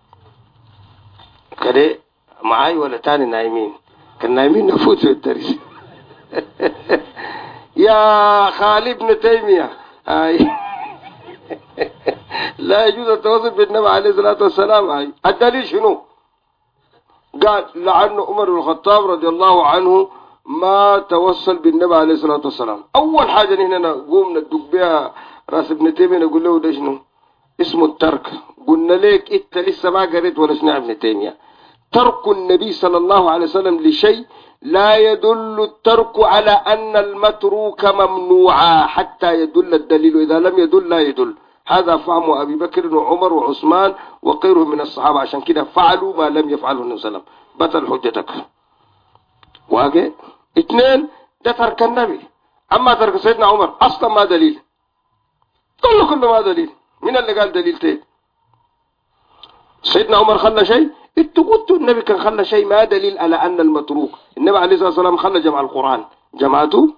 كده معاي ولا تاني نايمين؟ كان نايمين نفوت في الدرس. يا خالد بن تيمية لا يجوز التوسل بالنبي عليه الصلاة والسلام. الدليل شنو؟ قال لعن عمر بن الخطاب رضي الله عنه ما توسل بالنبي عليه الصلاة والسلام. أول حاجة هنا نقوم ندق بها راس ابن تيمية نقول له ده شنو؟ اسمه الترك. قلنا ليك انت لسه ما قريت ولا سمع ابن تيمية. ترك النبي صلى الله عليه وسلم لشيء لا يدل الترك على أن المتروك ممنوعا حتى يدل الدليل، إذا لم يدل لا يدل. هذا فهم أبي بكر وعمر وعثمان وغيرهم من الصحابة، عشان كده فعلوا ما لم يفعله النبي صلى الله عليه وسلم. بطل حجتك واقع. اثنين، ده ترك النبي. أما ترك سيدنا عمر أصلا ما دليل، كله ما دليل. من اللي قال دليل تاني؟ سيدنا عمر خلى شيء؟ انتوا قلتوا النبي كان خلى شيء، ما دليل على أن المتروك. النبي عليه الصلاة والسلام خلى جمع القرآن، جمعته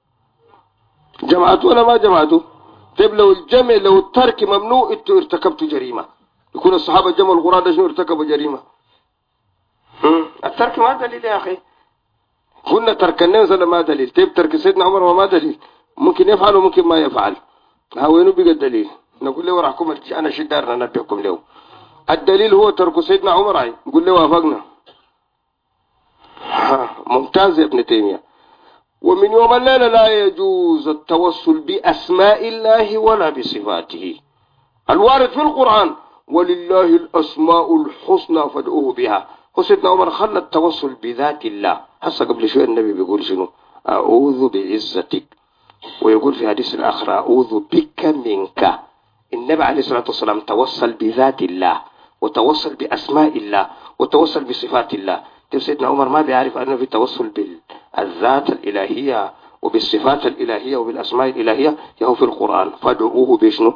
ولا ما جمعته؟ طيب لو الجمع، لو الترك ممنوع، انتوا ارتكبتوا جريمة. يكون الصحابة جمعوا القرآن ده شنو؟ ارتكبوا جريمة. الترك ما دليل يا أخي. قلنا ترك النبي صلى الله عليه وسلم ما دليل. طيب ترك سيدنا عمر ما دليل، ممكن يفعل وممكن ما يفعل. ها وينو بقى الدليل؟ نقول له وراحكم أنا شدارنا نبيكم له. الدليل هو ترك سيدنا عمر. عين نقول له وافقنا. ممتاز يا ابن تيمية. ومن يوم الليلة لا يجوز التوسل بأسماء الله ولا بصفاته. الوارد في القرآن ولله الأسماء الحسنى فادعوه بها. وسيدنا عمر خلى التوسل بذات الله. هسه قبل شوية النبي بيقول شنو؟ أعوذ بعزتك، ويقول في حديث الآخر أعوذ بك منك. النبي عليه الصلاة والسلام توسل بذات الله، وتوسل بأسماء الله، وتوسل بصفات الله. سيدنا عمر ما بيعرف أنه في توسل بالذات الإلهية وبالصفات الإلهية وبالأسماء الإلهية، يهو في القرآن فادعوه بشنو؟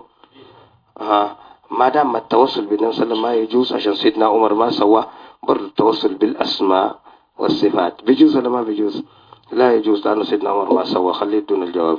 ما دام التوسل بالنبي صلى الله عليه وسلم ما يجوز، عشان سيدنا عمر ما سوى برضو التوسل بالأسماء والصفات. بيجوز ولا ما بيجوز؟ لا يجوز، لأنه سيدنا عمر ما سوى. خليه دون الجواب.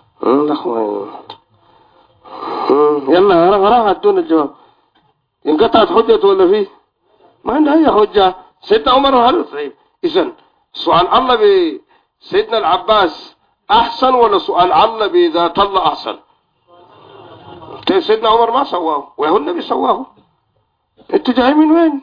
يلا راح دون الجواب. انقطعت حجته ولا فيه؟ ما عندها أي حجة. سيدنا عمر هل طيب إذن سؤال الله بسيدنا العباس أحسن ولا سؤال الله بذات الله أحسن؟ سيدنا عمر ما سواه وهو النبي سواه. انت جاي من وين؟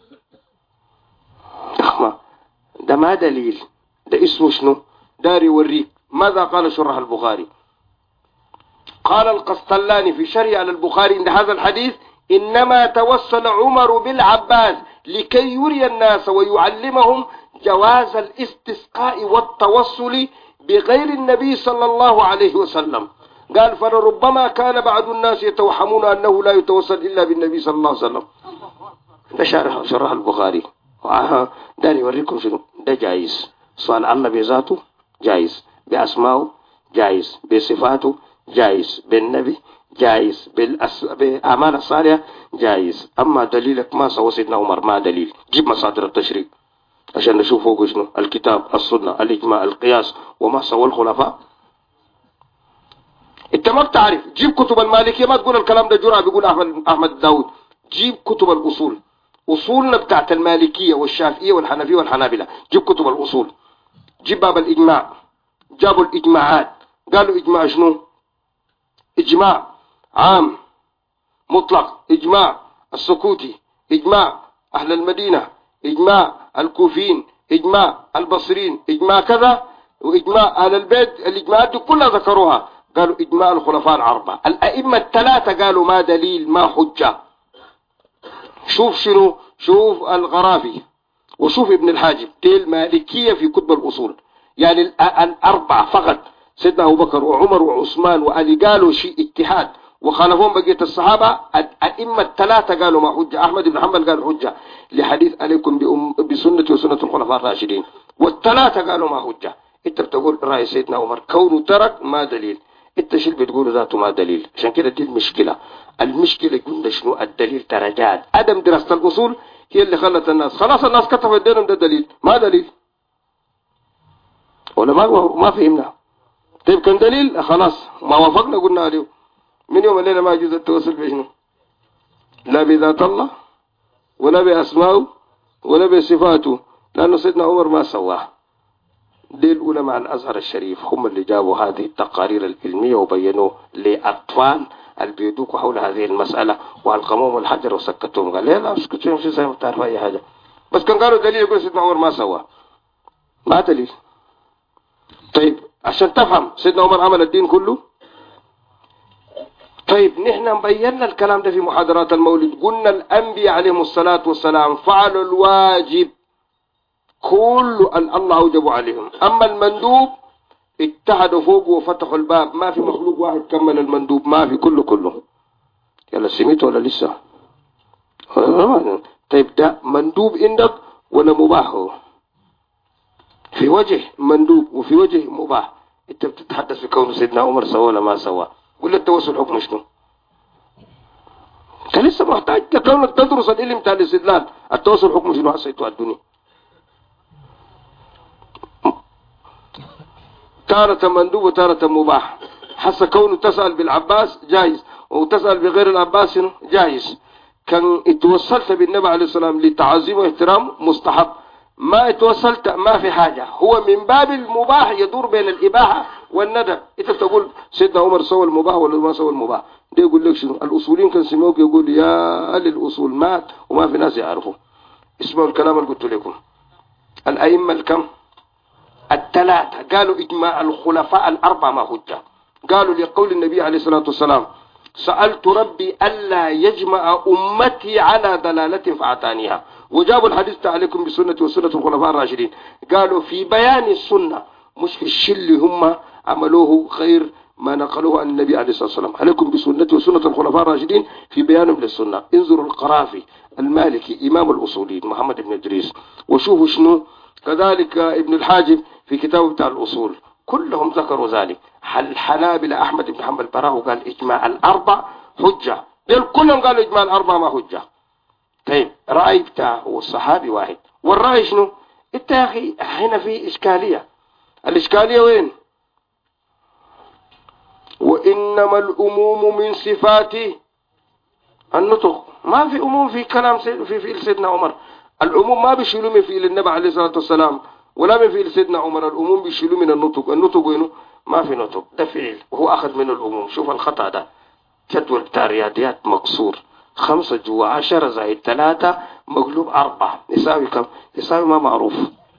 ده ما دليل، ده اسمه شنو؟ داري يوريك ماذا قال شرح البخاري. قال القسطلاني في شرح على البخاري عند هذا الحديث: إنما توسل عمر بالعباس لكي يري الناس ويعلمهم جواز الاستسقاء والتوسل بغير النبي صلى الله عليه وسلم. قال: فلربما كان بعض الناس يتوهمون أنه لا يتوسل إلا بالنبي صلى الله عليه وسلم. ده شرح البخاري. ده يوريكم شنو ده جائز. سؤال الله بذاته جائز، بأسمائه جائز، بصفاته جائز، بالنبي جائز، بأعمال الصالحة جائز. أما دليلك ما سوى سيدنا عمر ما دليل. جيب مصادر التشريع عشان نشوف فوق شنو: الكتاب، السنة، الإجماع، القياس، وما سوى الخلفاء. انت ما بتعرف، جيب كتب المالكية. ما تقول الكلام ده جرعة بيقول أحمد داود. جيب كتب الأصول، أصولنا بتاعت المالكية والشافعية والحنفية والحنابلة. جيب كتب الأصول، جيب باب الإجماع. جابوا الإجماعات، قالوا إجماع شنو؟ إجماع عام مطلق، إجماع السكوتي، إجماع أهل المدينة، إجماع الكوفيين، إجماع البصريين، إجماع كذا، وإجماع أهل البيت. الإجماعات دي كلها ذكروها. قالوا إجماع الخلفاء الأربعة. الأئمة الثلاثة قالوا ما دليل ما حجة. شوف شنو، شوف الغرافي وشوف ابن الحاجب. دي المالكية في كتب الأصول، يعني الأربعة فقط. سيدنا أبو بكر وعمر وعثمان وعلي قالوا شيء اتحاد وخالفون بقية الصحابة. الأئمة الثلاثة قالوا ما حجة. أحمد بن حنبل قال حجة لحديث عليكم بسنة وسنة الخلفاء الراشدين، والثلاثة قالوا ما حجة. انت بتقول رأي سيدنا عمر كونه ترك ما دليل، انت شو بتقول ذاته ما دليل. عشان كده دي المشكلة. المشكلة قلنا شنو الدليل؟ درجات. عدم دراسة الأصول هي اللي خلت الناس خلاص الناس كتبوا يدينهم ده دليل. ما دليل ولا ما فهمنا. طيب كان دليل خلاص ما وافقنا قلنا عليه. من يوم الليلة ما يجوز التوسل بشنو؟ لا بذات الله ولا بأسمائه ولا بصفاته، لأنه سيدنا عمر ما سواه. دي العلماء الأزهر الشريف هم اللي جابوا هذه التقارير العلمية وبينوا لأطفال البيدوك حول هذه المسألة، وألقموهم الحجر وسكتوهم. قال لا اسكتوهم شو زي ما بتعرف أي حاجة. بس كان قالوا دليل يقول سيدنا عمر ما سواه. ما دليل. طيب عشان تفهم سيدنا عمر عمل الدين كله. طيب نحن بينا الكلام ده في محاضرات المولد. قلنا الأنبياء عليهم الصلاة والسلام فعلوا الواجب كل الله أوجب عليهم. أما المندوب اتحدوا فوق وفتحوا الباب. ما في مخلوق واحد كمل المندوب، ما في، كله يلا سميت ولا لسه؟ طيب ده مندوب عندك ولا مباح؟ هو في وجه مندوب وفي وجه مباح. انت بتتحدث في كون سيدنا عمر سوى ولا ما سوى؟ قل التوسل حكم شنو؟ انت لسه محتاج لكونك تدرس العلم بتاع الاستدلال. التوسل حكم شنو حسيتوا الدنيا؟ تارة مندوب وتارة مباح. حس كونه تسأل بالعباس جائز، وتسأل بغير العباس جائز. كان اتوصلت بالنبي عليه الصلاة والسلام لتعظيم واحترام مستحب، ما اتوصلت ما في حاجة، هو من باب المباح يدور بين الإباحة والندب. انت بتقول سيدنا عمر سوى المباح ولا ما سوى المباح؟ ده يقول لك شنو؟ الأصولين كان سموك يقول يا للأصول مات وما في ناس يعرفوا. اسمعوا الكلام اللي قلت لكم. الأئمة الكم؟ الثلاثة قالوا إجماع الخلفاء الأربعة ما حجة. قالوا لقول النبي عليه الصلاة والسلام سألت ربي ألا يجمع أمتي على دلالة فأعطانيها، وجابوا الحديث عليكم بسنة وسنة الخلفاء الراشدين. قالوا في بيان السنة مش في الشل هم عملوه خير ما نقلوه عن النبي عليه الصلاة والسلام. عليكم بسنة وسنة الخلفاء الراشدين في بيانهم للسنة. انظروا القرافي المالكي إمام الأصولين محمد بن إدريس، وشوفوا شنو كذلك ابن الحاجب في كتابه بتاع الأصول، كلهم ذكروا ذلك. الحنابلة أحمد بن حنبل براه قال إجماع الأربع حجة، دول كلهم قالوا إجماع الأربع ما حجة. طيب رأي بتاعه والصحابي واحد، والرأي شنو؟ انت يا أخي هنا في إشكالية. الإشكالية وين؟ وإنما الأموم من صفاته النطق. ما في أموم في كلام في سيدنا عمر. العموم ما بيشيلوا من فعل النبي عليه الصلاة والسلام ولا من فعل سيدنا عمر. الأموم بيشيلوا من النطق. النطق وينه؟ ما في نطق، ده فعل وهو أخذ منه الأموم. شوف الخطأ ده، جدول بتاع رياضيات مقصور 5 جوا 10 زائد 3 مقلوب 4 يساوي كم؟ يساوي ما معروف.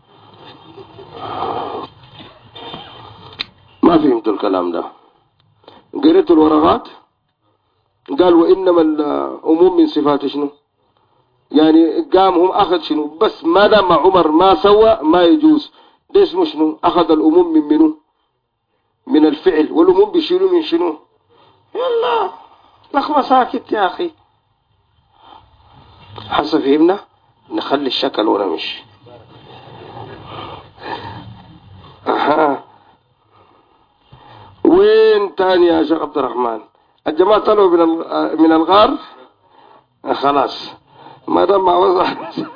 ما فهمت الكلام ده. قريت الورقات قال وإنما الأموم من صفات شنو؟ يعني قام هم أخذ شنو؟ بس ما دام عمر ما سوى ما يجوز. ده اسمه شنو؟ أخذ الأموم من منو؟ من الفعل، والأموم بيشيلوا من شنو؟ يلا لخبة ساكت يا أخي. حسب فهمنا نخلي الشكل ونمشي. وين تاني يا شيخ عبد الرحمن؟ الجماعة طلعوا من الغار. خلاص ما دام ما وضع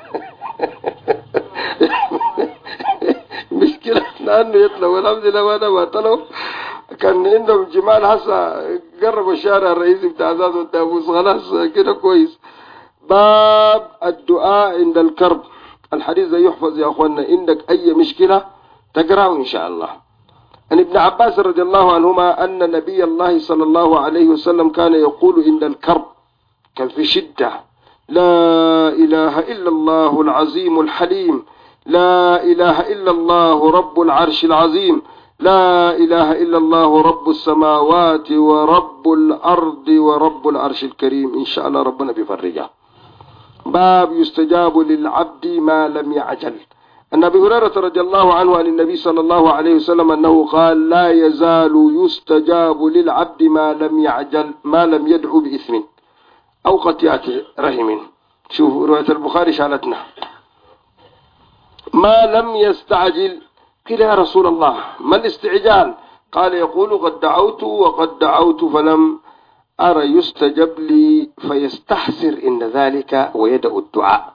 مشكلة لأنه يطلعوا والحمد لله. وانا ما طلعوا كان عندهم جمال هسه قربوا الشارع الرئيسي بتاع زاد والدابوس. خلاص كده كويس. باب الدعاء عند الكرب. الحديث ده يحفظ يا أخوانا، عندك أي مشكلة تقرأه إن شاء الله. عن ابن عباس رضي الله عنهما أن نبي الله صلى الله عليه وسلم كان يقول عند الكرب، كان في شدة: لا إله إلا الله العظيم الحليم، لا إله إلا الله رب العرش العظيم، لا إله إلا الله رب السماوات ورب الأرض ورب العرش الكريم. إن شاء الله ربنا بيفرجها. باب يستجاب للعبد ما لم يعجل. أن أبي هريرة رضي الله عنه عن النبي صلى الله عليه وسلم أنه قال: لا يزال يستجاب للعبد ما لم يعجل، ما لم يدعو بإثم أو قطيعة رحم. شوفوا رواية البخاري شالتنا. ما لم يستعجل. قيل يا رسول الله ما الاستعجال؟ قال: يقول قد دعوت وقد دعوت فلم أرى يستجب لي فيستحسر إن ذلك ويدعو الدعاء.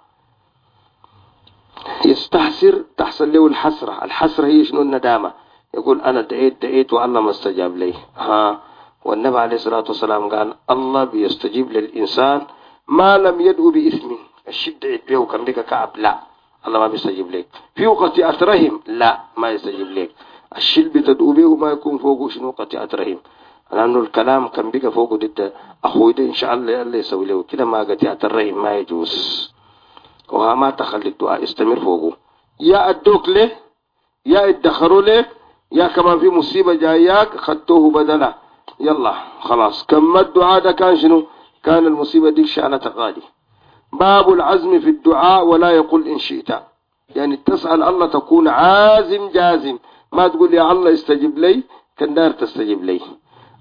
يستحسر تحصل له الحسرة. الحسرة هي شنو؟ الندامة. يقول أنا دعيت والله ما استجاب لي. والنبي عليه الصلاة والسلام قال: الله بيستجيب للإنسان ما لم يدعو بإثم. الشدة به وكان بك كعب، لا الله ما بيستجيب لك. في قطيعة رحم، لا ما يستجيب لك. الشل بتدعو به ما يكون فوقه شنو؟ قطيعة رحم. لأنه الكلام كان بك فوقه ضد أخوي ده إن شاء الله الله يسوي له كده. ما قطيعة الرحم ما يجوز، وما تخلي الدعاء يستمر فوقه. يا أدوك له، يا ادخروا له، يا كمان في مصيبة جاياك خدتوه بدلا. يلا خلاص كم الدعاء ده كان شنو؟ كان المصيبة ديك شأنة قادي. باب العزم في الدعاء ولا يقول إن شئت. يعني تسأل الله تكون عازم جازم، ما تقول يا الله استجب لي كان دار تستجب لي.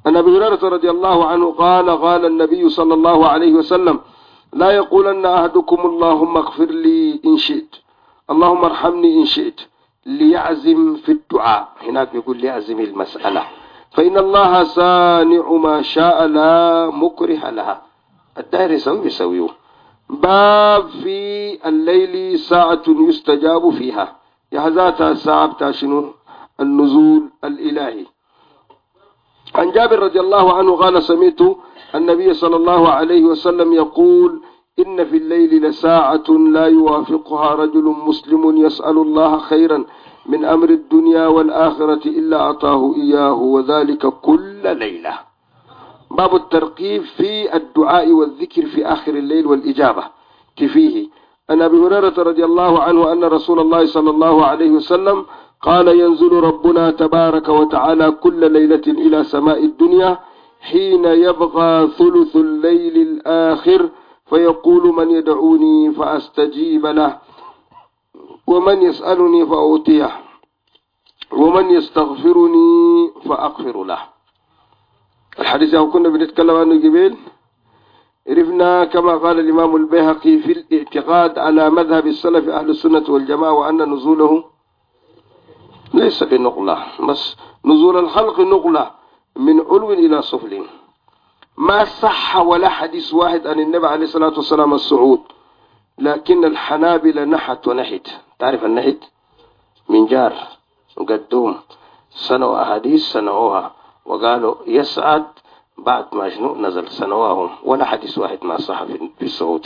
أن أبي هريرة رضي الله عنه قال النبي صلى الله عليه وسلم: لا يقولن أحدكم اللهم اغفر لي إن شئت، اللهم ارحمني إن شئت، ليعزم في الدعاء. هناك يقول ليعزم المسألة، فإن الله صانع ما شاء لا مكره لها. الدائر يسويه. باب في الليل ساعة يستجاب فيها، يهزاتها ساعة تاشنو النزول الإلهي. عن جابر رضي الله عنه قال: سمعت النبي صلى الله عليه وسلم يقول: إن في الليل لساعة لا يوافقها رجل مسلم يسأل الله خيرا من أمر الدنيا والآخرة إلا أعطاه إياه، وذلك كل ليلة. باب الترقيب في الدعاء والذكر في آخر الليل والإجابة كفيه. أن أبي هريرة رضي الله عنه أن رسول الله صلى الله عليه وسلم قال: ينزل ربنا تبارك وتعالى كل ليلة إلى سماء الدنيا حين يبقى ثلث الليل الآخر، فيقول: من يدعوني فأستجيب له، ومن يسألني فأعطيه، ومن يستغفرني فأغفر له. الحديث اللي كنا بنتكلم عنه قبل عرفنا كما قال الإمام البيهقي في الاعتقاد على مذهب السلف أهل السنة والجماعة، وأن نزوله ليس بنقلة، بس نزول الخلق نقلة من علو إلى سفل. ما صح ولا حديث واحد عن النبي عليه الصلاة والسلام الصعود، لكن الحنابلة نحت ونحت. تعرف النحت من جار وقدوم، سنوا أحاديث سنوها وقالوا يسعد بعد ما شنو نزل، سنواهم، ولا حديث واحد ما صح في الصعود.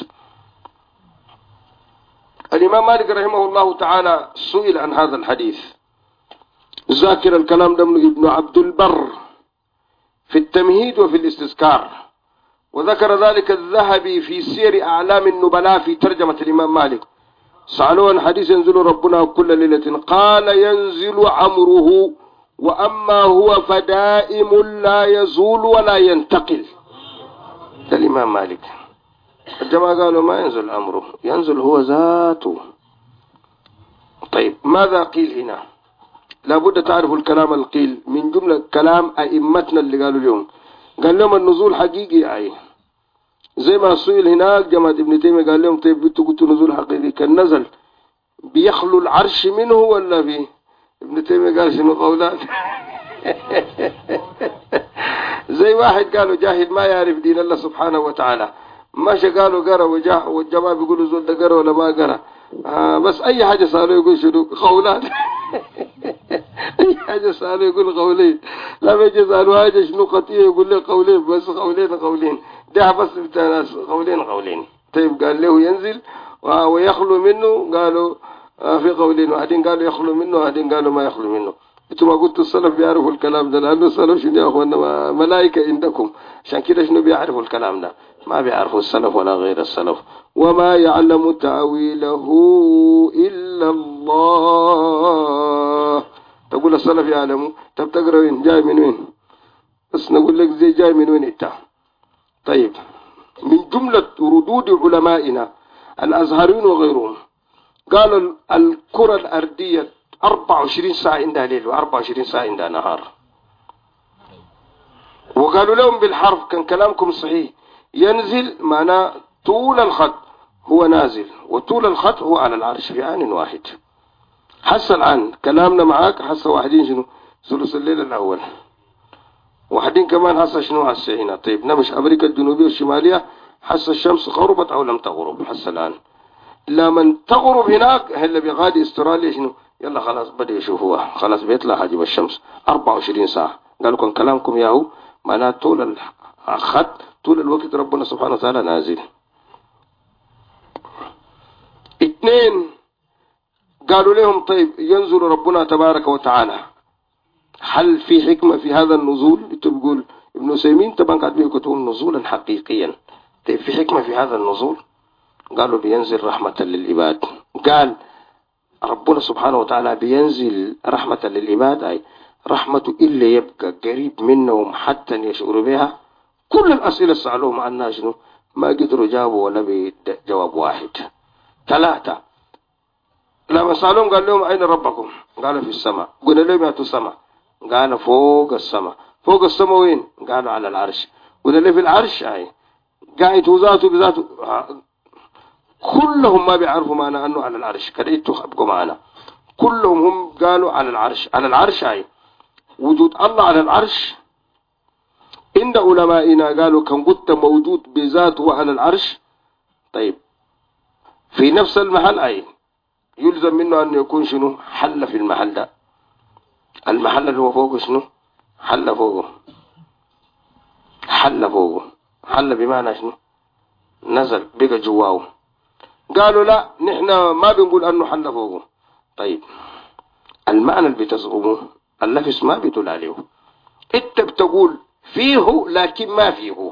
الإمام مالك رحمه الله تعالى سئل عن هذا الحديث، ذاكر الكلام ده من ابن عبد البر في التمهيد وفي الاستذكار، وذكر ذلك الذهبي في سير أعلام النبلاء في ترجمة الإمام مالك. سألوه عن حديث ينزل ربنا كل ليلة، قال: ينزل عمره، وأما هو فدائم لا يزول ولا ينتقل. الإمام مالك. الجماعة قالوا ما ينزل أمره، ينزل هو ذاته. طيب ماذا قيل هنا؟ لابد تعرف الكلام القيل من جملة كلام أئمتنا اللي قالوا اليوم. قال لهم النزول حقيقي أي زي ما سئل هناك جماعة ابن تيمية، قال لهم طيب انتوا قلتوا نزول حقيقي، كان نزل بيخلو العرش منه ولا فيه؟ ابن تيمية قال شنو قولات زي واحد قالوا جاهد ما يعرف دين الله سبحانه وتعالى، ماشي قالوا قرأ وجاء، والجماعة بيقولوا زول ده قرأ ولا ما قرأ، بس أي حاجة صاروا يقول شنو قولات أي حاجة صاروا يقول قولين، لا بيجي صاروا حاجة شنو قطية يقول لي قولين، بس قولين ده بس بتاع ناس قولين. طيب قال له ينزل ويخلو منه، قالوا في قولين، واحدين قالوا يخلو منه، واحدين قالوا ما يخلو منه. انتوا ما قلتوا السلف بيعرفوا الكلام ده، لأنه السلف شنو يا أخوانا ملائكة عندكم، عشان كده شنو بيعرفوا الكلام ده؟ ما بيعرفوا السلف ولا غير السلف. وما يعلم تأويله إلا الله. تقول السلف يعلموا، طب تقرأ وين؟ جاي من وين؟ بس نقول لك زي جاي من وين انت؟ طيب من جملة ردود علمائنا الأزهريون وغيرهم، قالوا الكرة الأرضية 24 ساعة عندها ليل و24 ساعة عندها نهار، وقالوا لهم بالحرف كان كلامكم صحيح، ينزل معناه طول الخط هو نازل، وطول الخط هو على العرش في آن واحد. حس الآن كلامنا معاك، حس واحدين شنو ثلث الليل الأول، واحدين كمان حس شنو حس هنا. طيب نمش أمريكا الجنوبية والشمالية حس الشمس غربت أو لم تغرب، حس الآن لما تغرب هناك هلا بيغادي استراليا شنو يلا خلاص بدأ يشوفوها، خلاص بيطلع حجب الشمس 24 ساعة. قالوا كان كلامكم ياهو معناه طول الخط طول الوقت ربنا سبحانه وتعالى نازل. اثنين قالوا لهم طيب ينزل ربنا تبارك وتعالى، هل في حكمة في هذا النزول؟ انتوا بيقول ابن سيمين طبعا قاعد بيكتبون نزولا حقيقيا، طيب في حكمة في هذا النزول؟ قالوا بينزل رحمة للعباد. قال ربنا سبحانه وتعالى بينزل رحمة للعباد، أي رحمته إلا يبقى قريب منهم حتى يشعروا بها. كل الأسئلة سألوهم عنها شنو ما قدروا جاوبوا ولا بجواب واحد. ثلاثة لما سألوهم قال لهم أين ربكم؟ قالوا في السماء. قلنا لهم يأتوا السماء؟ قال فوق السماء. فوق السماء وين؟ قالوا على العرش. واللي في العرش أي قاعد هو ذاته بذاته. كلهم ما بيعرفوا معنى أنه على العرش. كده انتوا ابقوا معنا. كلهم هم قالوا على العرش. على العرش أي وجود الله على العرش. عند علمائنا قالوا كان قلت موجود بذاته على العرش. طيب في نفس المحل أي يلزم منه أن يكون شنو؟ حل في المحل ده. المحل اللي هو فوقه شنو؟ حل فوقه. حل فوقه. حل بمعنى شنو؟ نزل بقى جواه. قالوا لا نحن ما بنقول أنه حل فوقه. طيب المعنى اللي بتزعموه اللفظ ما بيدل عليه. انت بتقول فيه لكن ما فيه.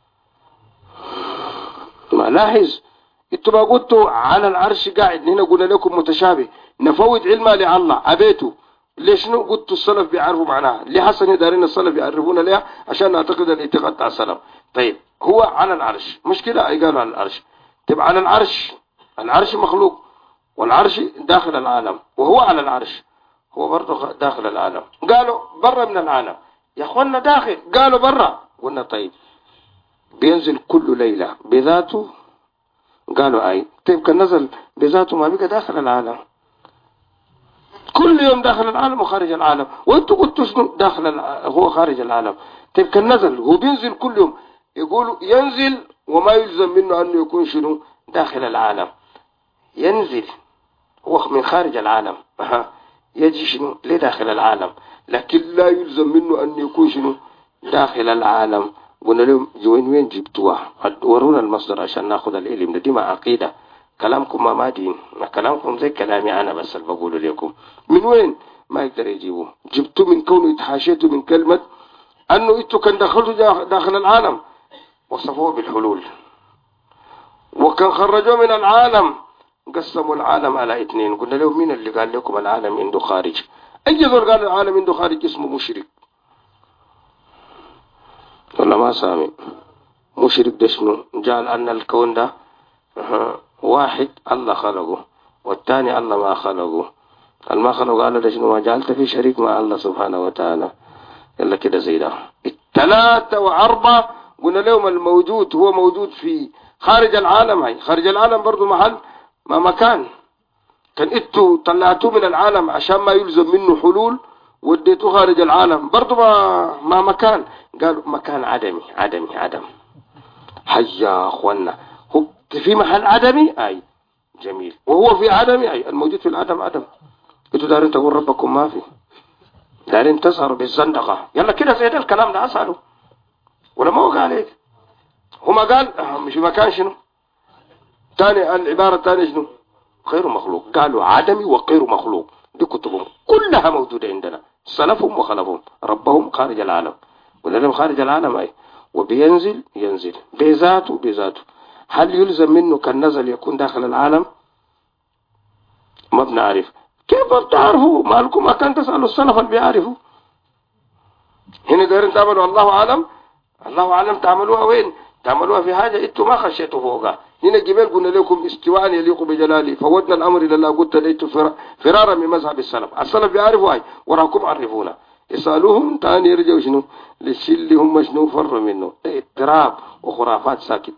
ما لاحظ انتوا ما قلتوا على العرش قاعد. هنا قلنا لكم متشابه نفوت علمه لله أبيتوا. ليش نو قلتوا السلف بيعرفوا معناها؟ ليه حسن دارين السلف يعرفونا ليه؟ عشان نعتقد الاعتقاد بتاع السلف. طيب هو على العرش مشكلة أي قالوا على العرش. تبقى على العرش. العرش مخلوق والعرش داخل العالم وهو على العرش. هو برضه داخل العالم. قالوا برا من العالم يا اخوانا داخل. قالوا برا. قلنا طيب بينزل كل ليلة بذاته. قالوا اي طيب كان نزل بذاته ما بقى داخل العالم. كل يوم داخل العالم وخارج العالم. وانتوا قلتوا شنو داخل هو خارج العالم. طيب كان نزل هو بينزل كل يوم. يقولوا ينزل وما يلزم منه انه يكون شنو داخل العالم. ينزل هو من خارج العالم. يجي شنو لداخل العالم لكن لا يلزم منه أن يكون شنو داخل العالم. قلنا لهم وين جبتوها؟ ورونا المصدر عشان ناخذ العلم. دي ما عقيدة. كلامكم ما دين. كلامكم زي كلامي أنا بس اللي بقوله لكم. من وين؟ ما يقدر يجيبوه. جبتوا من كونه اتحاشيتوا من كلمة أنه انتوا كان دخلتوا داخل العالم. وصفوه بالحلول. وكان خرجوه من العالم. قسموا العالم على اثنين. قلنا له مين اللي قال لكم العالم عنده خارج؟ اي زول قال العالم عنده خارج اسمه مشرك. ولا ما سامي؟ مشرك ده شنو؟ جعل ان الكون ده واحد الله خلقه والثاني الله ما خلقه. ما خلقه قال ده شنو؟ ما جعلت في شريك مع الله سبحانه وتعالى. يلا كده زي ده. الثلاثة وأربعة قلنا لهم الموجود هو موجود في خارج العالم. هاي خارج العالم برضو محل ما مكان. كان انتوا طلعتوه من العالم عشان ما يلزم منه حلول وديتوه خارج العالم برضو ما مكان. قالوا مكان عدمي. عدم. حيا اخوانا هو في محل عدمي اي جميل. وهو في عدمي اي الموجود في العدم عدم. انتوا دارين تقول ربكم ما في. دارين تظهروا بالزندقة. يلا كده زي ده الكلام ده اسأله. ولا ما وقع عليك. هما قال مش مكان شنو تاني. العبارة الثانية شنو؟ غير مخلوق. قالوا عدمي وغير مخلوق. دي كتبهم كلها موجودة عندنا. سلفهم وخلفهم. ربهم خارج العالم. ولهم خارج العالم اي وبينزل ينزل بذاته. هل يلزم منه كان نزل يكون داخل العالم؟ ما بنعرف. كيف بتعرفوا؟ مالكم ما كان تسألوا السلف اللي بيعرفوا. هنا دايرين تعملوا الله أعلم. الله أعلم تعملوها وين؟ تعملوها في حاجة انتوا ما خشيتوا فوقها. هنا الجبال قلنا لكم استواء يليق بجلاله فودنا الأمر إلى الله. قلت ليتوا فرارا من مذهب السلف بيعرفوا هاي وراكم عرفونا. يسألوهم تاني يرجعوا شنو للشيء اللي هم شنو فروا منه. اضطراب وخرافات ساكت.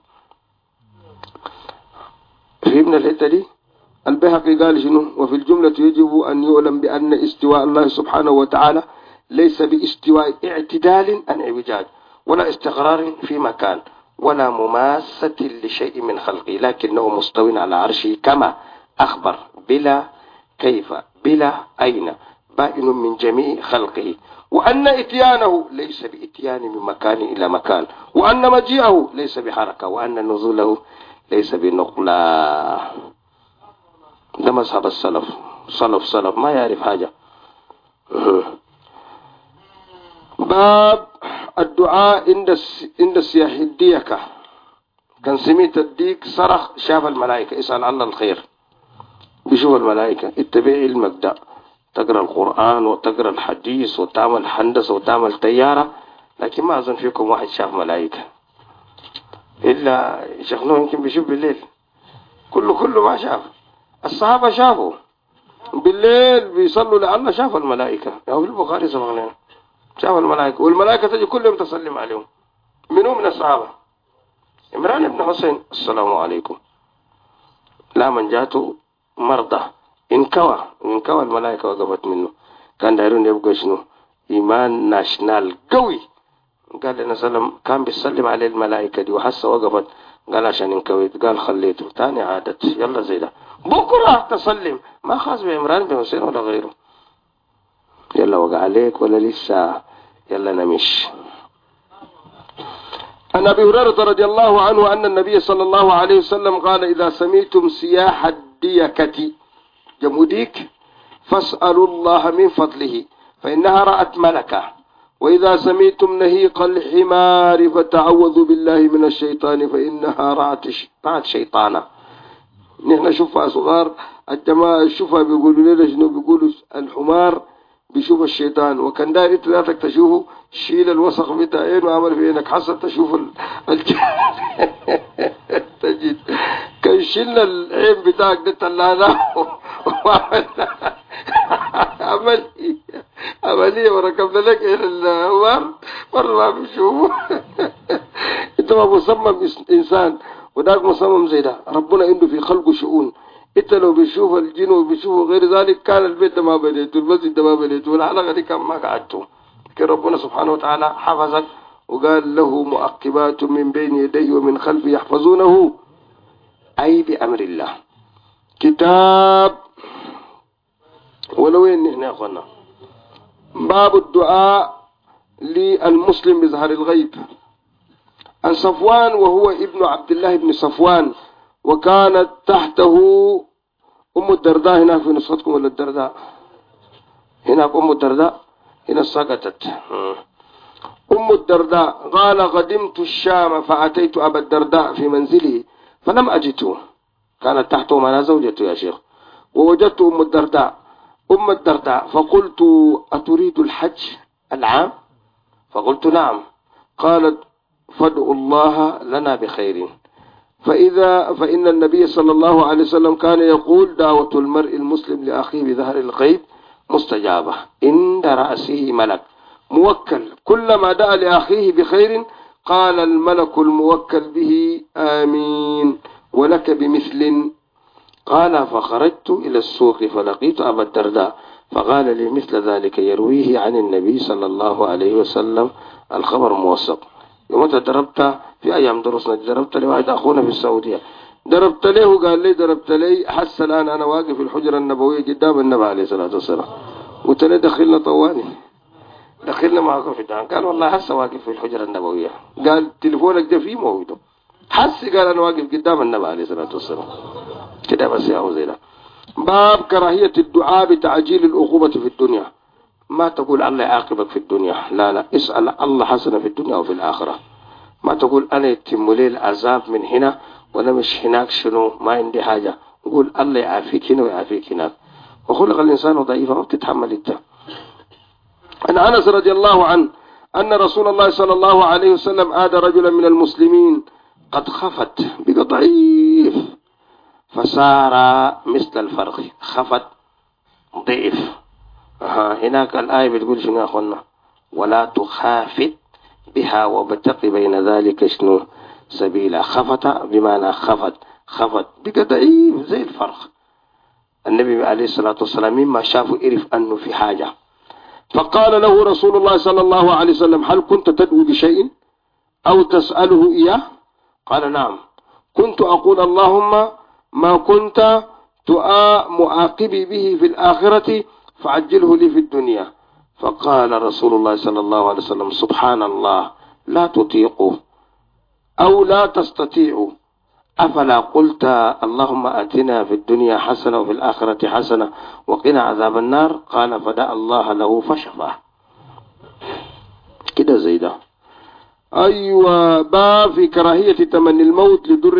فهمنا الحتة دي؟ البيهقي قال شنو وفي الجملة يجب أن يعلم بأن استواء الله سبحانه وتعالى ليس باستواء اعتدال عن اعوجاج ولا استقرار في مكان ولا مماسة لشيء من خلقه لكنه مستوٍ على عرشه كما أخبر بلا كيف بلا أين بائن من جميع خلقه. وأن إتيانه ليس بإتيان من مكان إلى مكان وأن مجيئه ليس بحركة وأن نزوله ليس بنقلة. ده مذهب السلف. سلف ما يعرف حاجة. باب الدعاء عند السياح الديكة. كان سميت الديك صرخ شاف الملائكة اسأل الله الخير. بيشوف الملائكة اتبع علمك ده. تقرأ القرآن وتقرأ الحديث وتعمل هندسة وتعمل طيارة لكن ما أظن فيكم واحد شاف ملائكة إلا شيخنا يمكن بيشوف بالليل. كله ما شاف. الصحابة شافوا بالليل بيصلوا لله شافوا الملائكة. يا في البخاري سبقنا شاف الملائكة، والملائكة تجي كل يوم تسلم عليهم. منهم من الصحابة عمران بن حسين السلام عليكم. لا من جاته مرضى انكوى الملائكة وقفت منه. كان دايرون يبقى شنو إيمان ناشنال قوي. قال لنا سلام كان بيسلم عليه الملائكة دي وحس وقفت. قال عشان انكويت. قال خليته تاني عادت يلا زي ده بكرة تسلم ما خاص بعمران بن حسين ولا غيره. يلا وقع عليك ولا لسه يلا نمش. عن أبي هريرة رضي الله عنه أن النبي صلى الله عليه وسلم قال إذا سمعتم سياح الديكة جموديك فاسألوا الله من فضله فإنها رأت ملكة، وإذا سمعتم نهيق الحمار فتعوذوا بالله من الشيطان فإنها رأت شيطانا. نحن شوفها صغار الجماعة شوفها بيقولوا لنا شنو بيقولوا الحمار بيشوف الشيطان، وكان داير ذاتك تشوفه شيل الوسخ بتاعين وعمل في انك حسن تشوف تجد كان شيل العين بتاعك ده تلانا عملية وركبنا لك الحمار مرة ما بيشوفه. انت ما مصمم انسان وذاك مصمم زي ده. ربنا عنده في خلقه شؤون. انت لو بيشوف الجن وبيشوف غير ذلك كان البيت ده ما بنيته، المسجد ده ما بنيته، والحلقه دي كان ما قعدته. لكن ربنا سبحانه وتعالى حفظك وقال له مؤقبات من بين يديه ومن خلفه يحفظونه اي بامر الله. كتاب ولو ان احنا يا اخوانا باب الدعاء للمسلم بظهر الغيب. عن صفوان وهو ابن عبد الله بن صفوان وكانت تحته أم الدرداء. هنا في نسختكم ولا الدرداء؟ هناك أم الدرداء هنا سقطت. أم الدرداء قال قدمت الشام فأتيت أبا الدرداء في منزله فلم أجده. كانت تحته معنا زوجته يا شيخ. ووجدت أم الدرداء فقلت أتريد الحج العام؟ فقلت نعم. قالت فادعوا الله لنا بخير فإن النبي صلى الله عليه وسلم كان يقول دعوة المرء المسلم لأخيه بظهر الغيب مستجابة عند رأسه ملك موكل كلما دعا لأخيه بخير قال الملك الموكل به آمين ولك بمثل. قال فخرجت إلى السوق فلقيت أبا الدرداء فقال لي مثل ذلك يرويه عن النبي صلى الله عليه وسلم. الخبر موثق. يوم ضربت في أيام دروسنا ضربت لي واحد أخونا في السعودية ضربت له قال لي ضربت لي حس الآن أنا واقف في الحجرة النبوية قدام النبي عليه الصلاة والسلام. قلت له دخلنا طواني دخلنا معكم في الدعم. قال والله حس واقف في الحجرة النبوية. قال تليفونك ده فيه موجود حس. قال أنا واقف قدام النبي عليه الصلاة والسلام كده بس يا أوزي ده. باب كراهية الدعاء بتعجيل العقوبة في الدنيا. ما تقول الله يعاقبك في الدنيا، لا اسأل الله حسنة في الدنيا وفي الآخرة. ما تقول أنا يتم لي العذاب من هنا وأنا مش هناك شنو ما عندي حاجة. قول الله يعافيك هنا ويعافيك هناك. وخلق الإنسان ضعيفا ما بتتحمل انت. عن أنس رضي الله عنه أن رسول الله صلى الله عليه وسلم عاد رجلا من المسلمين قد خفت بقى ضعيف فصار مثل الفرخ. خفت ضعيف. هناك الآية بتقول شنو يا أخوانا ولا تخافت بها وابتغ بين ذلك شنو سبيلا. خفت بمعنى خفت بقى ضعيف زي الفرخ. النبي عليه الصلاة والسلام مما شافه عرف أنه في حاجة فقال له رسول الله صلى الله عليه وسلم هل كنت تدعو بشيء أو تسأله إياه؟ قال نعم كنت أقول اللهم ما كنت معاقبي به في الآخرة فعجله لي في الدنيا. فقال رسول الله صلى الله عليه وسلم سبحان الله لا تطيقه أو لا تستطيع أفلا قلت اللهم آتنا في الدنيا حسنة وفي الآخرة حسنة وقنا عذاب النار؟ قال فدعا الله له فشفاه. كده زي ده. أيوة. باب في كراهية تمني الموت لضر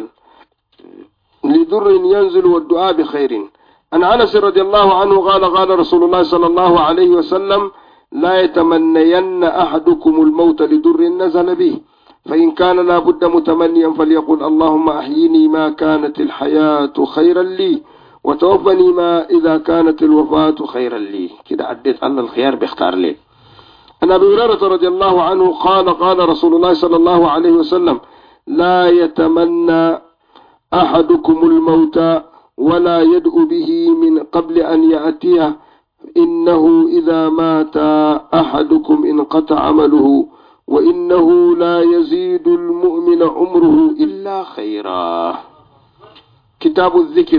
ينزل والدعاء بخير. عن أنس رضي الله عنه قال رسول الله صلى الله عليه وسلم لا يتمنين أحدكم الموت لضر نزل به فإن كان لا بد متمنيا فليقل اللهم أحيني ما كانت الحياة خيرا لي وتوفني ما إذا كانت الوفاة خيرا لي. كده عديت الله الخيار بيختار لي. عن أبي هريرة رضي الله عنه قال قال رسول الله صلى الله عليه وسلم لا يتمنى أحدكم الموت ولا يدعو به من قبل أن يأتيه إنه إذا مات أحدكم انقطع عمله وإنه لا يزيد المؤمن عمره إلا خيرا. كتاب الذكر،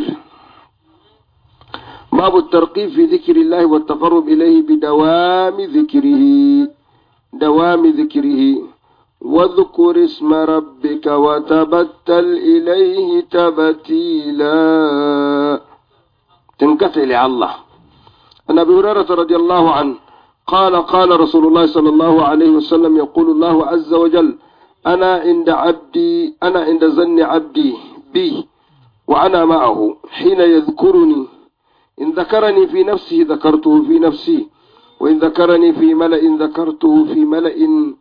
باب الترقيب في ذكر الله والتقرب إليه بدوام ذكره واذكر اسم ربك وتبتل إليه تبتيلا، تنقطع لله. عن أبي هريرة رضي الله عنه قال قال رسول الله صلى الله عليه وسلم يقول الله عز وجل أنا عند ظن عبدي بي وأنا معه حين يذكرني، إن ذكرني في نفسه ذكرته في نفسي وإن ذكرني في ملأ ذكرته في ملأ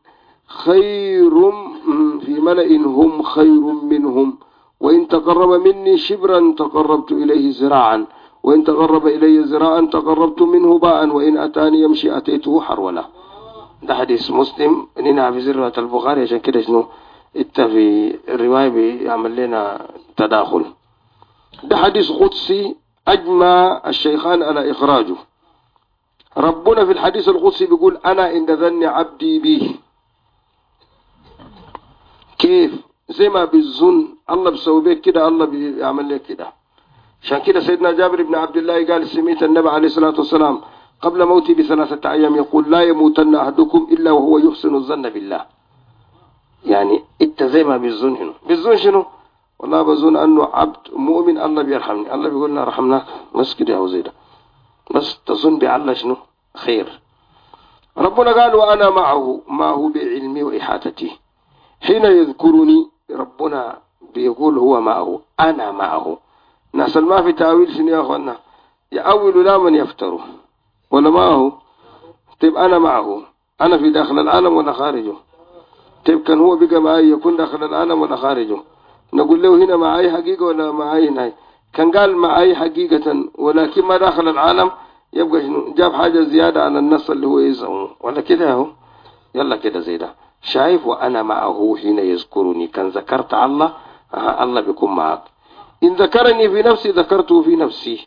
هم خير منهم، وإن تقرب مني شبرا تقربت إليه زراعا وإن تقرب إلي زراعا تقربت منه باء وإن أتاني يمشي أتيته حرولا. ده حديث مسلم نينا في زرة البخاري، عشان كده شنو في الرواية بيعمل لنا تداخل. ده حديث قدسي أجمع الشيخان على إخراجه. ربنا في الحديث القدسي بيقول أنا عند ظن عبدي بي. كيف؟ زي ما بالظن الله بيسوي بيك كده الله بيعمل لك كده. عشان كده سيدنا جابر بن عبد الله قال سمعت النبي عليه الصلاة والسلام قبل موتي ب3 أيام يقول لا يموتن أحدكم إلا وهو يحسن الظن بالله. يعني انت زي ما بالظن هنا، بالظن شنو؟ والله بظن أنه عبد مؤمن الله بيرحمني، الله بيقول لنا رحمناك بس كده أو زي ده، بس تظن بالله شنو؟ خير. ربنا قال وأنا معه بعلمي وإحاطتي حين يذكرني. ربنا بيقول هو معه، أنا معه. ناس ما في تأويل شنو يا أخوانا؟ يأول لا من يفتره ولا معه. طيب أنا معه، أنا في داخل العالم ولا خارجه؟ طيب كان هو بقى معي يكون داخل العالم ولا خارجه؟ نقول له هنا معي حقيقة ولا معي هنا؟ كان قال معي حقيقة ولكن ما داخل العالم يبقى شنو؟ جاب حاجة زيادة على النص اللي هو يزعمه ولا كده هو؟ يلا كده زي ده. شايف وأنا معه حين يذكرني، كان ذكرت الله الله بيكون معك. إن ذكرني في نفسي ذكرته في نفسي.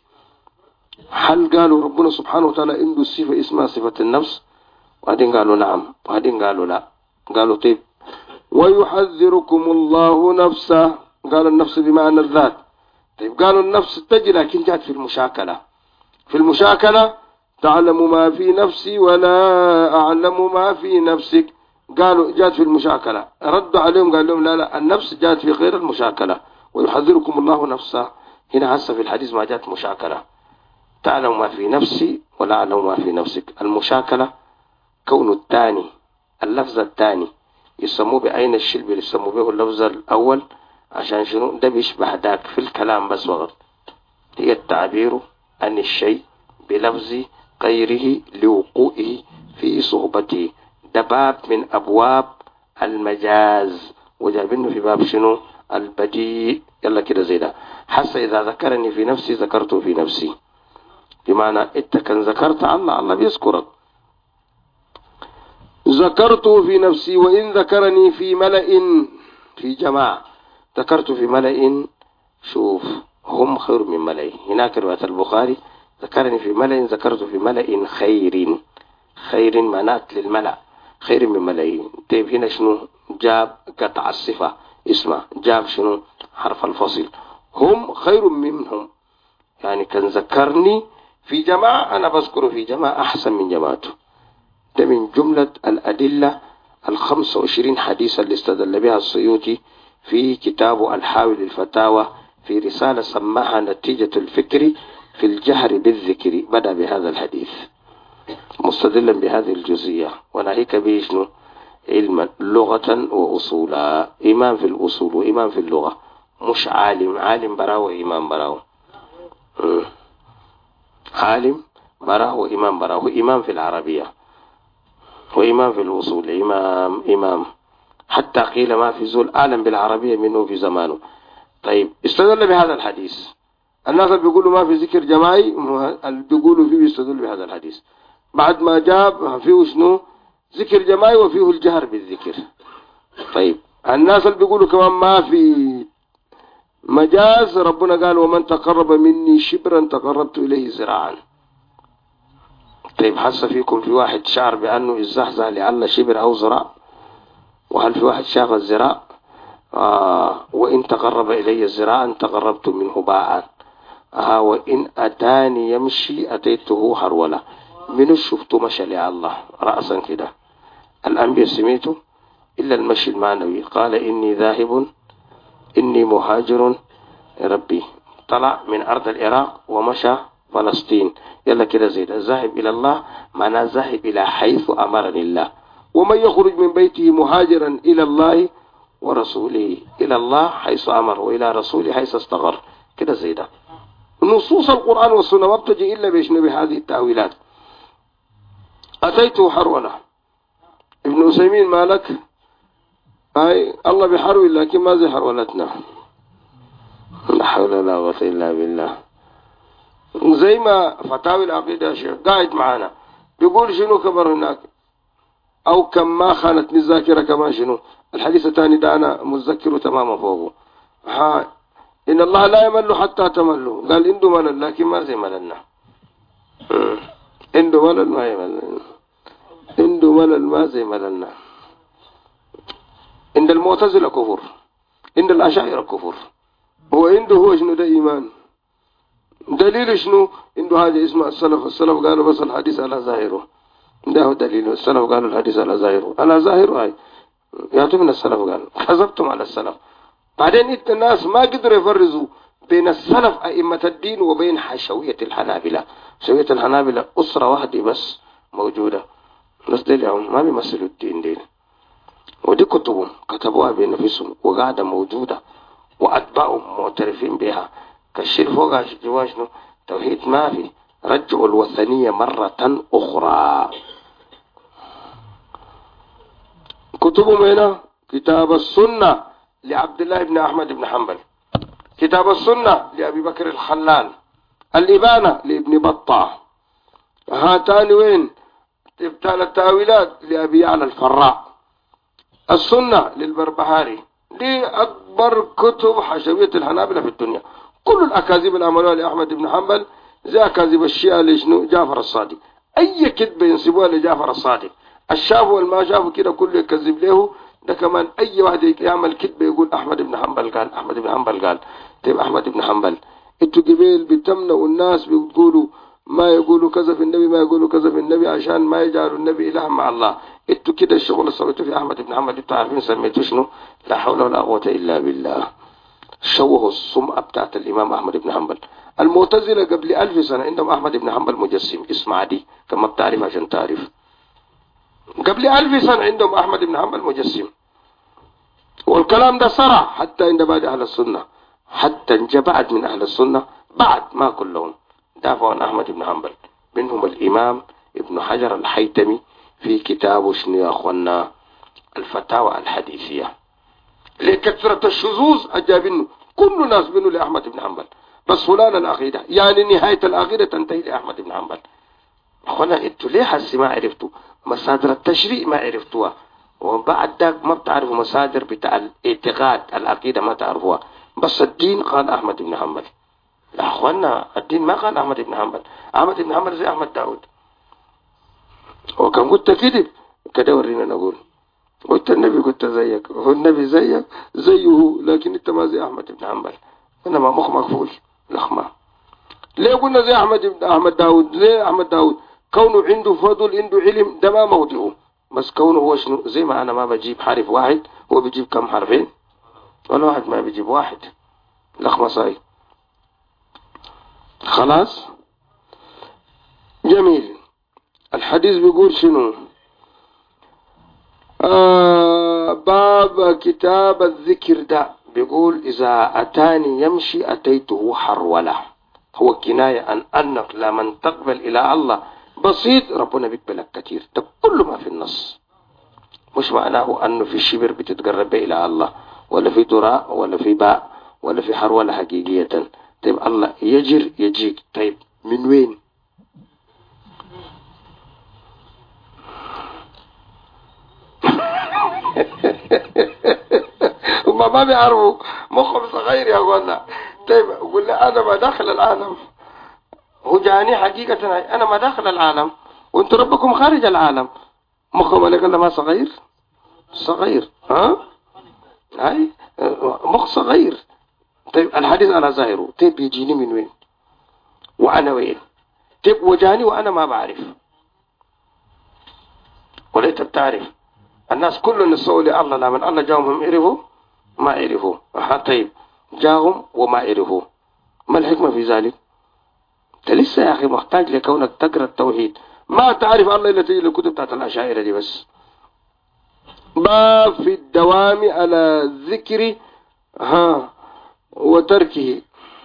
هل قالوا ربنا سبحانه وتعالى عنده صفة اسمها صفة النفس؟ وهذين قالوا نعم وهذين قالوا لا. قالوا طيب ويحذركم الله نفسه، قالوا النفس بمعنى الذات. طيب قالوا النفس تجي لكن جاءت في المشاكلة. في المشاكلة تعلم ما في نفسي ولا أعلم ما في نفسك. قالوا جاءت في المشاكلة، ردوا عليهم قال لهم لا النفس جاءت في غير المشاكلة. ويحذركم الله نفسه هنا هسه في الحديث ما جاءت مشاكلة. تعلم ما في نفسي ولا أعلم ما في نفسك. المشاكلة كون الثاني، اللفظ الثاني يسموه بأين الشلب اللي يسموه به اللفظ الأول عشان شنو؟ ده بيشبه ذاك في الكلام بس وغير. هي التعبير عن الشيء بلفظ غيره لوقوعه في صحبته. ده باب من أبواب المجاز وجايبينه في باب شنو؟ البديء. يلا كده زي ده. حتى إذا ذكرني في نفسي ذكرته في نفسي، بمعنى انت كان ذكرت الله بيذكرك. ذكرته في نفسي وإن ذكرني في ملأ في جماعة ذكرت في ملأ شوف هم خير من ملأ. هناك رواية البخاري ذكرني في ملأ ذكرت في ملأ خير منات للملأ خير من ملأ. طيب هنا شنو جاب؟ قطع الصفة اسمه جاب شنو؟ حرف الفصل. هم خير منهم، يعني كان ذكرني في جماعة أنا بذكره في جماعة أحسن من جماعته. ده من جملة الأدلة 25 حديثا اللي استدل بها السيوطي في كتابه الحاوي للفتاوى في رسالة سماها نتيجة الفكر في الجهر بالذكر. بدأ بهذا الحديث مستدلا بهذه الجزئية وناهيك به شنو؟ علما لغة وأصولا. إمام في الأصول وإمام في اللغة، مش عالم براه وإمام براه. عالم براه وإمام براه، إمام في العربية وإمام في الأصول. إمام حتى قيل ما في زول أعلم بالعربية منه في زمانه. طيب استدل بهذا الحديث. الناس بيقولوا ما في ذكر جماعي، بيقولوا فيه يستدل بهذا الحديث بعد ما جاب فيه شنو؟ ذكر جماعي وفيه الجهر بالذكر. طيب الناس اللي بيقولوا كمان ما في مجاز، ربنا قال ومن تقرب مني شبرا تقربت إليه ذراعا. طيب حس فيكم في واحد شعر بأنه الزحزح لعل شبر أو ذراع؟ وهل في واحد شاف الذراع؟ وإن تقرب إلي ذراعا تقربت منه باعا. وإن أتاني يمشي أتيته حرولا. من شفته مشى لله رأسا كده. الأنبياء سميته إلا المشي المعنوي، قال إني ذاهب إني مهاجر ربي. طلع من أرض العراق ومشى فلسطين. يلا كده زيد الذاهب إلى الله معناه ذاهب إلى حيث أمرني الله. ومن يخرج من بيته مهاجرا إلى الله ورسوله، إلى الله حيث أمر وإلى رسوله حيث استقر. كده زيد نصوص القرآن والسنة ما بتجي إلا بيشنو بهذه التأويلات. أتيته حرولا. ابن عثيمين مالك الله بحرول لكن ما زي حرولتنا. لا حول ولا قوة إلا بالله. زي ما فتاوي العقيدة شيخ قاعد معانا بيقول شنو كبر هناك أو كم ما خانتني الذاكرة كما شنو الحديث الثاني ده أنا متذكره تماما فوقه. إن الله لا يمل حتى تملوا. قال عنده ملل لكن ما زي مللنا. عنده ملل ما يمل، عنده ملل ما زي مللنا. عند المعتزلة كفر، عند الأشاعرة كفر. هو عنده هو شنو ده إيمان؟ دليل شنو؟ عنده حاجة اسمها السلف. السلف قالوا بس الحديث على ظاهره. ده هو دليل. السلف قالوا الحديث على ظاهره. على ظاهره هاي يعطوا من السلف قال كذبتم على السلف. بعدين انت الناس ما قدروا يفرزوا بين السلف أئمة الدين وبين حشوية الحنابلة. حشوية الحنابلة أسرة واحدة بس موجودة. الناس دي اليوم ما بيمثلوا الدين دين. ودي كتبهم كتبوها بنفسهم وقاعدة موجودة وأتباعهم معترفين بها. كالشيء فوقها جوا شنو؟ توحيد ما في. رجعوا الوثنية مرة أخرى. كتبهم هنا كتاب السنة لعبد الله بن أحمد بن حنبل، كتاب السنة لأبي بكر الخلال، الإبانة لابن بطة. هاتان وين تبتال التاويلات لأبي يعلى الفراء، السنة للبربهاري. دي أكبر كتب حشوية الحنابلة في الدنيا. كل الأكاذيب اللي عملوها لأحمد بن حنبل زي أكاذيب الشيعة لشنو جعفر الصادق. أي كذبة ينسبوها لجعفر الصادق الشاف والما شافوا كده كله يكذب له. ده كمان أي واحد يعمل كذبة يقول أحمد بن حنبل قال، أحمد بن حنبل قال. طيب أحمد بن حنبل انتوا قبيل بتمنعوا الناس بيقولوا ما يقولوا كذا في النبي، ما يقولوا كذا في النبي عشان ما يجعلوا النبي إله مع الله. انتوا كده الشغل اللي سويتوه في أحمد بن حنبل انتوا عارفين سميتوه شنو؟ لا حول ولا قوة إلا بالله. شوهوا السمعة بتاعت الإمام أحمد بن حنبل. المعتزلة قبل 1000 سنة عندهم أحمد بن حنبل مجسم اسمع دي كما بتعرف عشان تعرف. قبل 1000 سنة عندهم أحمد بن حنبل مجسم. والكلام ده صرح حتى عند بعض أهل السنة، حتى انجبعت من أهل السنة بعد ما كلهم دافعوا عن أحمد بن حنبل. منهم الإمام ابن حجر الحيتمي في كتابه شنو يا أخوانا الفتاوى الحديثية. لكثرة الشذوذ أجابينه كل ناس منه لأحمد بن حنبل. بس فلان العقيدة يعني نهاية العقيدة تنتهي لأحمد بن حنبل. أخوانا انتوا ليه حسي ما عرفتوا مصادر التشريع ما عرفتوها، وبعد ذاك ما بتعرفوا مصادر بتاع الاعتقاد العقيدة ما تعرفوها. بس الدين قال أحمد بن حنبل. يا أخوانا الدين ما قال أحمد بن حنبل. أحمد بن حنبل زي أحمد داود. وكان قلت كذب كده ورينا نقول قلت النبي قلت زيك، هو النبي زيك زيه لكن انت ما زي أحمد بن حنبل. إنما مخ مقفول لخمة. ليه قلنا زي أحمد داود؟ ليه أحمد داود؟ كونه عنده فضل عنده علم ده ما موضعه. بس كونه هو شنو زي ما أنا ما بجيب حرف واحد هو بيجيب كم حرفين؟ ولا واحد ما بيجيب واحد. لخمة صاي. خلاص جميل. الحديث بيقول شنو؟ باب كتاب الذكر ده بيقول إذا أتاني يمشي أتيته حروله. هو كناية عن أنك لمن تقبل إلى الله بسيط ربنا بيقبلك كثير. ده كل ما في النص. مش معناه أنه في شبر بتتقرب إلى الله ولا في دراء ولا في باء ولا في حروله حقيقية. طيب الله يجر يجيك. طيب من وين؟ هم ما بيعرفوا، مخهم صغير يا اخوانا. طيب قول له انا ما داخل العالم، هو جاني حقيقة انا ما داخل العالم وانتم ربكم خارج العالم. مخهم اللي قال ما صغير، صغير ها هاي مخ صغير. طيب الحديث على ظاهره، طيب يجيني من وين وانا وين؟ طيب وجاني وانا ما بعرف ولا انت بتعرف؟ الناس كلهم نسوا لي الله، لا من الله جاهم هم عرفوا ما عرفوا. طيب جاهم وما عرفوا، ما الحكمة في ذلك؟ انت لسه يا اخي محتاج لكونك تقرأ التوحيد، ما تعرف الله الا تجي الكتب بتاعت الاشاعرة دي بس. باب في الدوام على ذكر وتركه،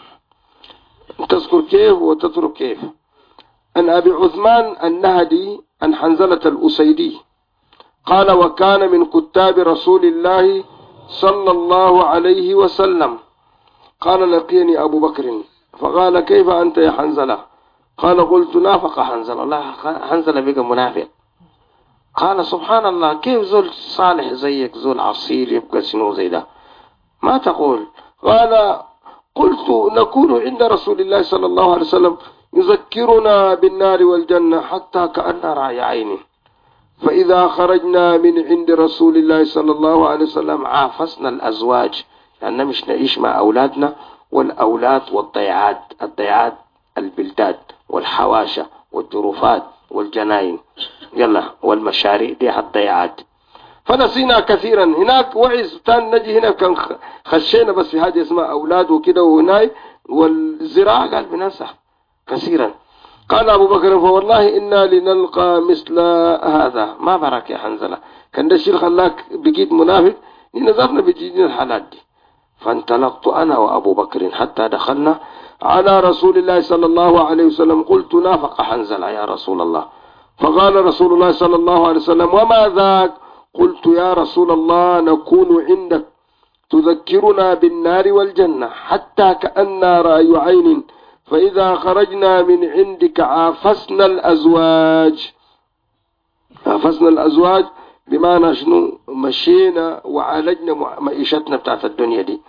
تذكر كيف وتترك كيف. عن أبي عثمان النهدي عن حنزلة الأسيدي قال: وكان من كتاب رسول الله صلى الله عليه وسلم. قال: لقيني أبو بكر فقال: كيف أنت يا حنزلة؟ قال: قلت: نافق حنزلة. الله، حنزلة بقى منافق. قال: سبحان الله، كيف زول صالح زيك، زول عصير، يبقى شنو زي ده؟ ما تقول؟ قال: قلت: نكون عند رسول الله صلى الله عليه وسلم يذكرنا بالنار والجنة حتى كأن رأي عينه، فإذا خرجنا من عند رسول الله صلى الله عليه وسلم عافسنا الأزواج، يعني مش نعيش مع أولادنا، والأولاد والضيعات، الضيعات البلدات والحواشة والجروفات والجناين، يلا والمشاريع دي الضيعات. فنسينا كثيرا. هناك وعز تان نجي هنا كان خشينا بس في حاجة اسمها أولاد وكده وهناي، والزراعة قال بننسح كثيرا. قال أبو بكر: فوالله إنا لنلقى مثل هذا. ما براك يا حنزلة، كان ده الشيء خلاك بقيت منافق؟ نظرنا بجيدين الحالات دي. فانطلقت أنا وأبو بكر حتى دخلنا على رسول الله صلى الله عليه وسلم. قلت: نافق حنزلة يا رسول الله. فقال رسول الله صلى الله عليه وسلم: وما ذاك؟ قلت: يا رسول الله، نكون عندك تذكرنا بالنار والجنة حتى كأننا رأي عين، فإذا خرجنا من عندك عافسنا الأزواج. عافسنا الأزواج بمعنى شنو؟ مشينا وعالجنا معيشتنا بتاعت الدنيا دي.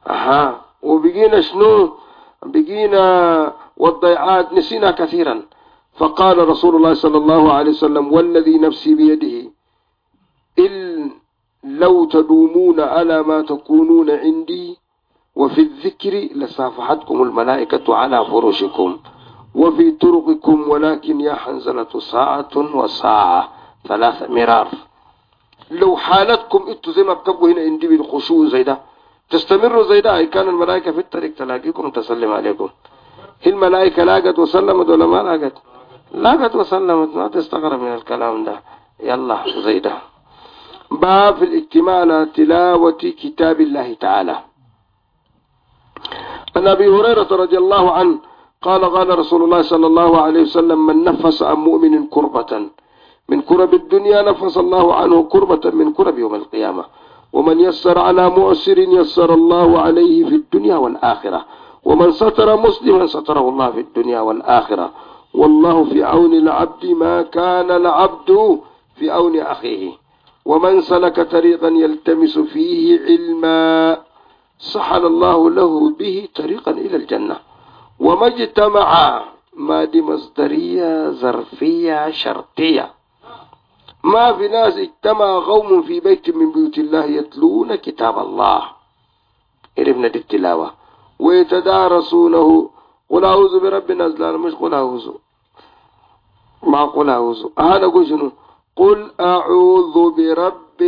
وبقينا شنو؟ بقينا والضيعات نسينا كثيرا. فقال رسول الله صلى الله عليه وسلم: والذي نفسي بيده، إن لو تدومون على ما تكونون عندي وفي الذكر لصافحتكم الملائكة على فرشكم وفي طرقكم، ولكن يا حنزلة ساعة وساعة 3 مرار. لو حالتكم انتوا زي ما بتبقوا هنا عندي بالخشوع زي ده، تستمروا زي ده، كان الملائكة في الطريق تلاقيكم تسلم عليكم. الملائكة لاقت وسلمت ولا ما لاقت؟ لاقت وسلمت، ما تستغرب من الكلام ده. يلا زي ده. باب في الاجتماع على تلاوة كتاب الله تعالى. عن أبي هريرة رضي الله عنه قال: قال رسول الله صلى الله عليه وسلم: من نفس عن مؤمن كربة من كرب الدنيا نفس الله عنه كربة من كرب يوم القيامة، ومن يسر على معسر يسر الله عليه في الدنيا والآخرة، ومن ستر مسلما ستره الله في الدنيا والآخرة، والله في عون العبد ما كان العبد في عون أخيه، ومن سلك طريقا يلتمس فيه علما سهل الله له به طريقا إلى الجنة. وما اجتمع، ما دي مصدرية ظرفية شرطية، ما في ناس اجتمع قوم في بيت من بيوت الله يتلون كتاب الله، عرفنا دي التلاوة، ويتدارسونه. قل أعوذ برب الناس، لا مش قل أعوذ، ما قل أعوذ، أنا أقول شنو؟ قل أعوذ برب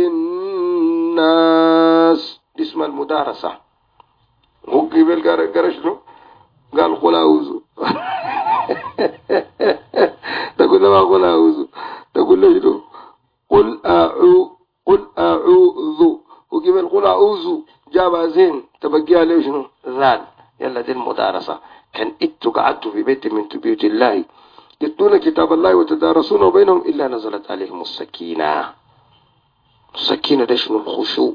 الناس، اسم المدارسة. هو قبل قال شنو؟ قال قل أعوذ. تقول له ما قل أعوذ، تقول له شنو؟ قل أعوذ. وقبل قل أعوذ جاب زين، تبقي عليه شنو؟ ذال. يلا دي المدارسة. كان إنتوا قعدتوا في بيت من بيوت الله يتلون كتاب الله وتدارسونه بينهم إلا نزلت عليهم السكينة. السكينة ده شنو؟ الخشوع.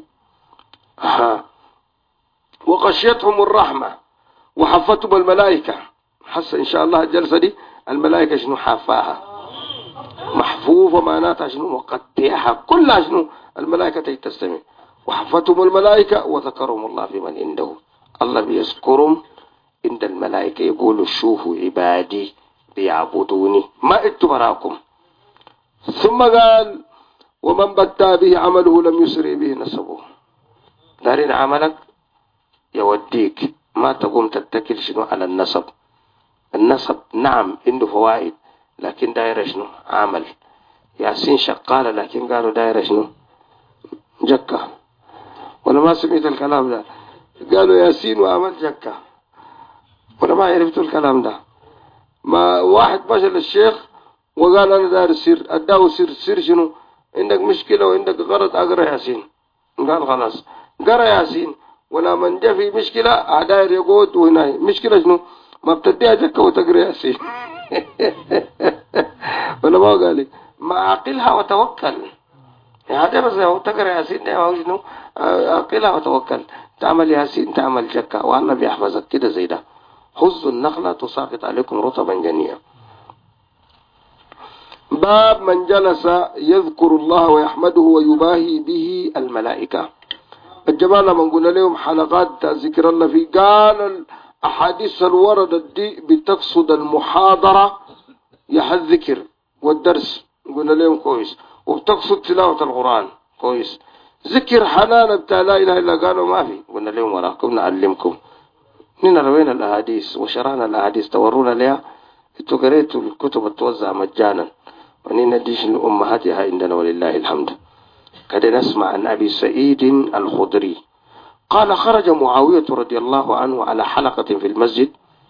وغشيتهم الرحمة وحفتهم الملائكة. حس إن شاء الله الجلسة دي الملائكة شنو؟ حافاها، محفوفة، معناتها شنو؟ مقطعها، كلها شنو؟ الملائكة تستمع. وحفتهم الملائكة وذكرهم الله في من عنده. الله بيذكرهم عند الملائكة، يقول شوفوا عبادي بيعبدوني ما اتبراكم. ثم قال ومن بدا به عمله لم يسرع به نسبه. دارين عملك يوديك، ما تقوم تتكل شنو على النسب. النسب نعم عنده فوائد، لكن داير شنو عمل. ياسين شقالة لكن قالوا داير شنو جكة. ولا ما سمعت الكلام ده؟ قالوا ياسين وعمل جكة، ولا ما عرفتوا الكلام ده؟ ما واحد مشى للشيخ وقال انا داير سر، اداه سر شنو؟ عندك مشكلة وعندك غرض اقرا ياسين. قال خلاص قرا ياسين. ولا من جا في مشكلة داير يقود وهنا مشكلة شنو؟ ما بتديها جكة وتقرا ياسين. ولا ما قال لي ما عقلها وتوكل. هذا بس هو تقرا ياسين ده هو شنو؟ عقلها وتوكل. تعمل ياسين تعمل جكة والله بيحفظك كده زي ده. حظ النخلة تساقط عليكم رطبا جنيا. باب من جلس يذكر الله ويحمده ويباهي به الملائكة. الجماعة من قلنا لهم حلقات ذكر الله في قال الأحاديث الوردت دي بتقصد المحاضرة يا الذكر والدرس، قلنا لهم كويس، وبتقصد تلاوة القرآن كويس. ذكر حنان بتاع لا إله إلا قالوا ما في، قلنا لهم وراكم نعلمكم. نحن روينا الأحاديث وشرحنا الأحاديث تورونا لها. انتوا قريتوا الكتب توزع مجانا ونحن نديش لأمهاتها عندنا ولله الحمد. قد نسمع عن أبي سعيد الخدري قال خرج معاوية رضي الله عنه على حلقة في المسجد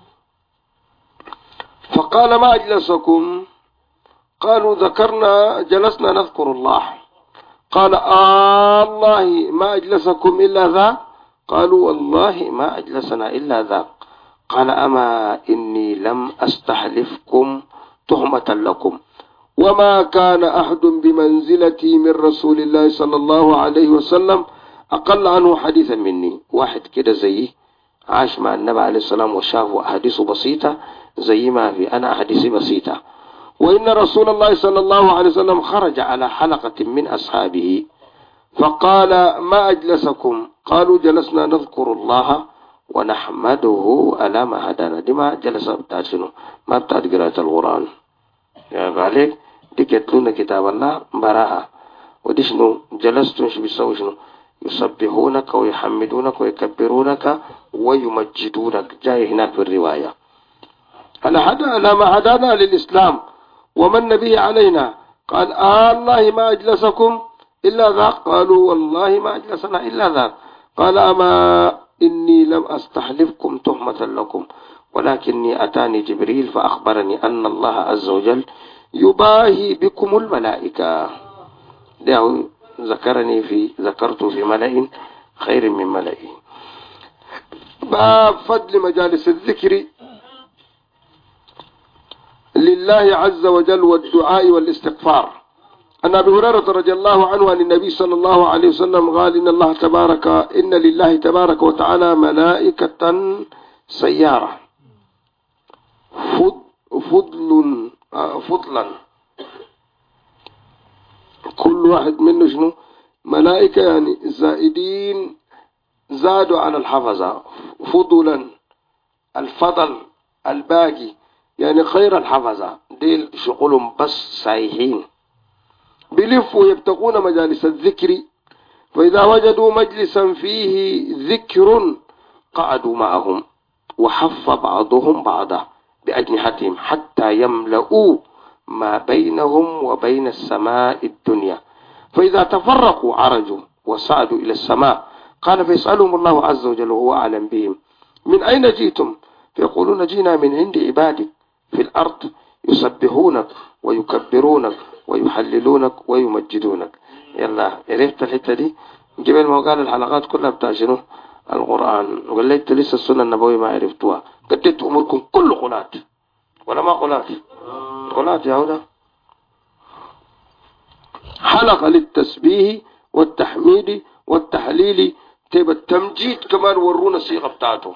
فقال ما أجلسكم؟ قالوا ذكرنا جلسنا نذكر الله. قال الله ما أجلسكم إلا ذا؟ قالوا والله ما أجلسنا إلا ذا. قال أما إني لم أستحلفكم تهمة لكم، وما كان أحد بمنزلتي من رسول الله صلى الله عليه وسلم أقل عنه حديثا مني. واحد كده زي عاش مع النبي عليه السلام وشافه أحاديثه بسيطة زي ما في أنا أحاديثي بسيطة. وإن رسول الله صلى الله عليه وسلم خرج على حلقة من أصحابه فقال ما أجلسكم؟ قالوا جلسنا نذكر الله ونحمده على ما هدانا. دي ما جلس بتاعت شنو؟ ما بتاعت قراءة القرآن. يا غالي دي كتلون كتاب الله براءة. ودي شنو جلستون شو بيسوي شنو؟ يسبحونك ويحمدونك ويكبرونك ويمجدونك. جاي هناك في الرواية على ما هدانا للإسلام ومن به علينا. قال الله ما أجلسكم إلا ذاك؟ قالوا والله ما أجلسنا إلا ذاك. قال أما إني لم أستحلفكم تهمة لكم، ولكني أتاني جبريل فأخبرني أن الله عز وجل يباهي بكم الملائكة. ده ذكرت في ملأ خير من ملأ. باب فضل مجالس الذكر لله عز وجل والدعاء والاستغفار. أن أبي هريرة رضي الله عنه عن النبي صلى الله عليه وسلم قال إن لله تبارك وتعالى ملائكة سيارة فضلا كل واحد منه شنو ملائكة، يعني زائدين زادوا على الحفظة. فضلا الفضل الباقي يعني خير الحفظة ديل شغلهم بس سايحين بلفوا يبتغون مجالس الذكر، فإذا وجدوا مجلسا فيه ذكر قعدوا معهم وحف بعضهم بعضا بأجنحتهم حتى يملؤوا ما بينهم وبين السماء الدنيا، فإذا تفرقوا عرجوا وصعدوا إلى السماء. قال فيسألهم الله عز وجل وهو أعلم بهم من أين جئتم؟ فيقولون جئنا من عند عبادك في الأرض يسبحونك ويكبرونك ويحللونك ويمجدونك. يلا عرفت الحتة دي؟ قبل ما قال الحلقات كلها بتاع شنو القرآن، وقال لي لسه السنة النبوية ما عرفتوها. قدت أموركم كل قلات ولا ما قلات؟ قلات يا هودا. حلقة للتسبيح والتحميد والتحليل، تبقى التمجيد كمان ورونا الصيغة بتاعته.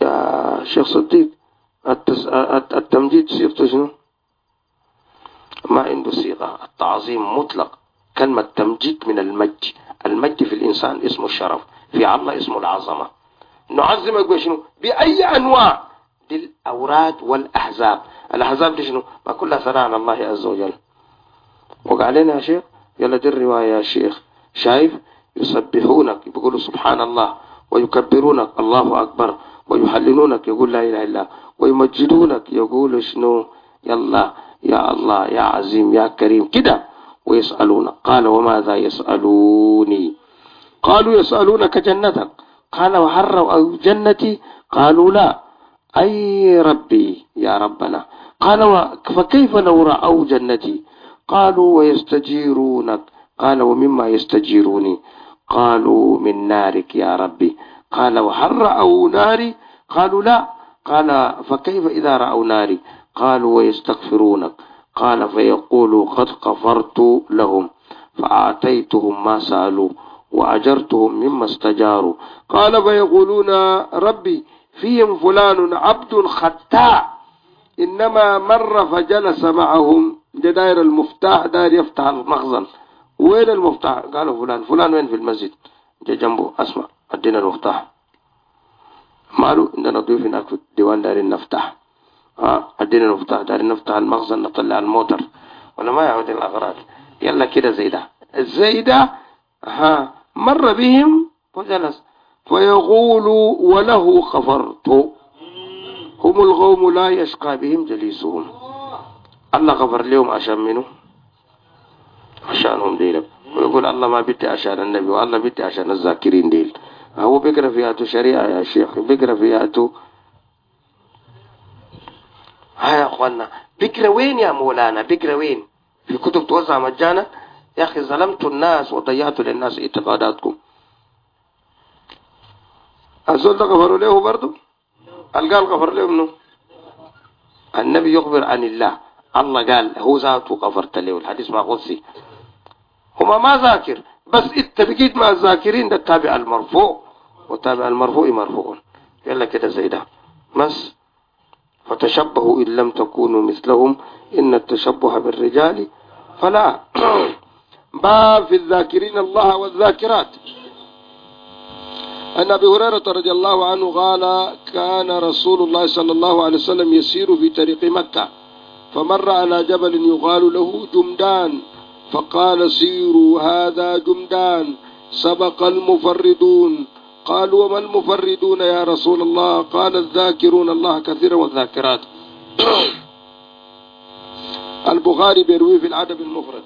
يا شيخ صديق التمجيد صيغته شنو؟ ما عنده صيغة. التعظيم مطلق. كلمة تمجيد من المجد. المجد في الإنسان اسمه الشرف، في الله اسمه العظمة. نعظمك بشنو؟ بأي أنواع؟ بالأوراد والأحزاب. الأحزاب دي شنو؟ ما كلها ثناء على الله عز وجل. وقال لنا يا شيخ، يلا دي الرواية يا شيخ، شايف؟ يسبحونك بيقولوا سبحان الله، ويكبرونك الله أكبر، ويحللونك يقول لا إله إلا الله، ويمجدونك يقول شنو؟ يلا يا الله يا عظيم يا كريم كده. ويسألونك، قال وماذا يسألوني؟ قالوا يسألونك جنتك. قال وحروا أو جنتي؟ قالوا لا. أي ربي يا ربنا. قال فكيف لو رأوا جنتي؟ قالوا ويستجيرونك. قال ومما يستجيروني؟ قالوا من نارك يا ربي. قال وهل رأوا ناري؟ قالوا لا. قال فكيف إذا رأوا ناري؟ قالوا ويستغفرونك. قال فيقول قد غفرت لهم فأعطيتهم ما سألوا وأجرتهم مما استجاروا. قال فيقولون ربي فيهم فلان عبد خطاء إنما مر فجلس معهم. ده داير المفتاح، داير يفتح المخزن. وين المفتاح؟ قالوا فلان. فلان وين؟ في المسجد. جا جنبه، اسمع ادينا المفتاح. ماله؟ عندنا ضيوف هناك في الديوان دايرين نفتح. ادينا المفتاح، دايرين نفتح المخزن نطلع الموتر ولا ما يعود الاغراض. يلا كده زي ده مر بهم وجلس. فيقول وله غفرت. هم القوم لا يشقى بهم جليسهم. الله غفر لهم عشان منه؟ عشانهم ديل. ويقول الله ما بدي عشان النبي، والله بدي عشان الذاكرين ديل. هو بيقرأ فيها شريعة يا شيخ، بيقرأ فيها يا اخوانا. بيقرأ وين يا مولانا؟ بيقرأ وين؟ في كتب توزع مجانا؟ يا اخي ظلمت الناس وضيعت للناس اعتقاداتكم. الزول ده غفروا له برضه؟ قال غفر له منه؟ النبي يخبر عن الله. الله قال هو ذاته غفرت له. الحديث ما قدسي. هما ما ذاكر، بس انت بقيت مع الذاكرين. ده التابع المرفوع، والتابع المرفوع مرفوع. يلا كده زي ده بس. فتشبهوا إن لم تكونوا مثلهم إن التشبه بالرجال فلا. باب في الذاكرين الله والذاكرات. أن أبي هريرة رضي الله عنه قال كان رسول الله صلى الله عليه وسلم يسير في طريق مكة فمر على جبل يقال له جمدان فقال سيروا هذا جمدان سبق المفردون. قالوا وما المفردون يا رسول الله؟ قال الذاكرون الله كثيرا والذاكرات. البخاري بيروي في الأدب المفرد.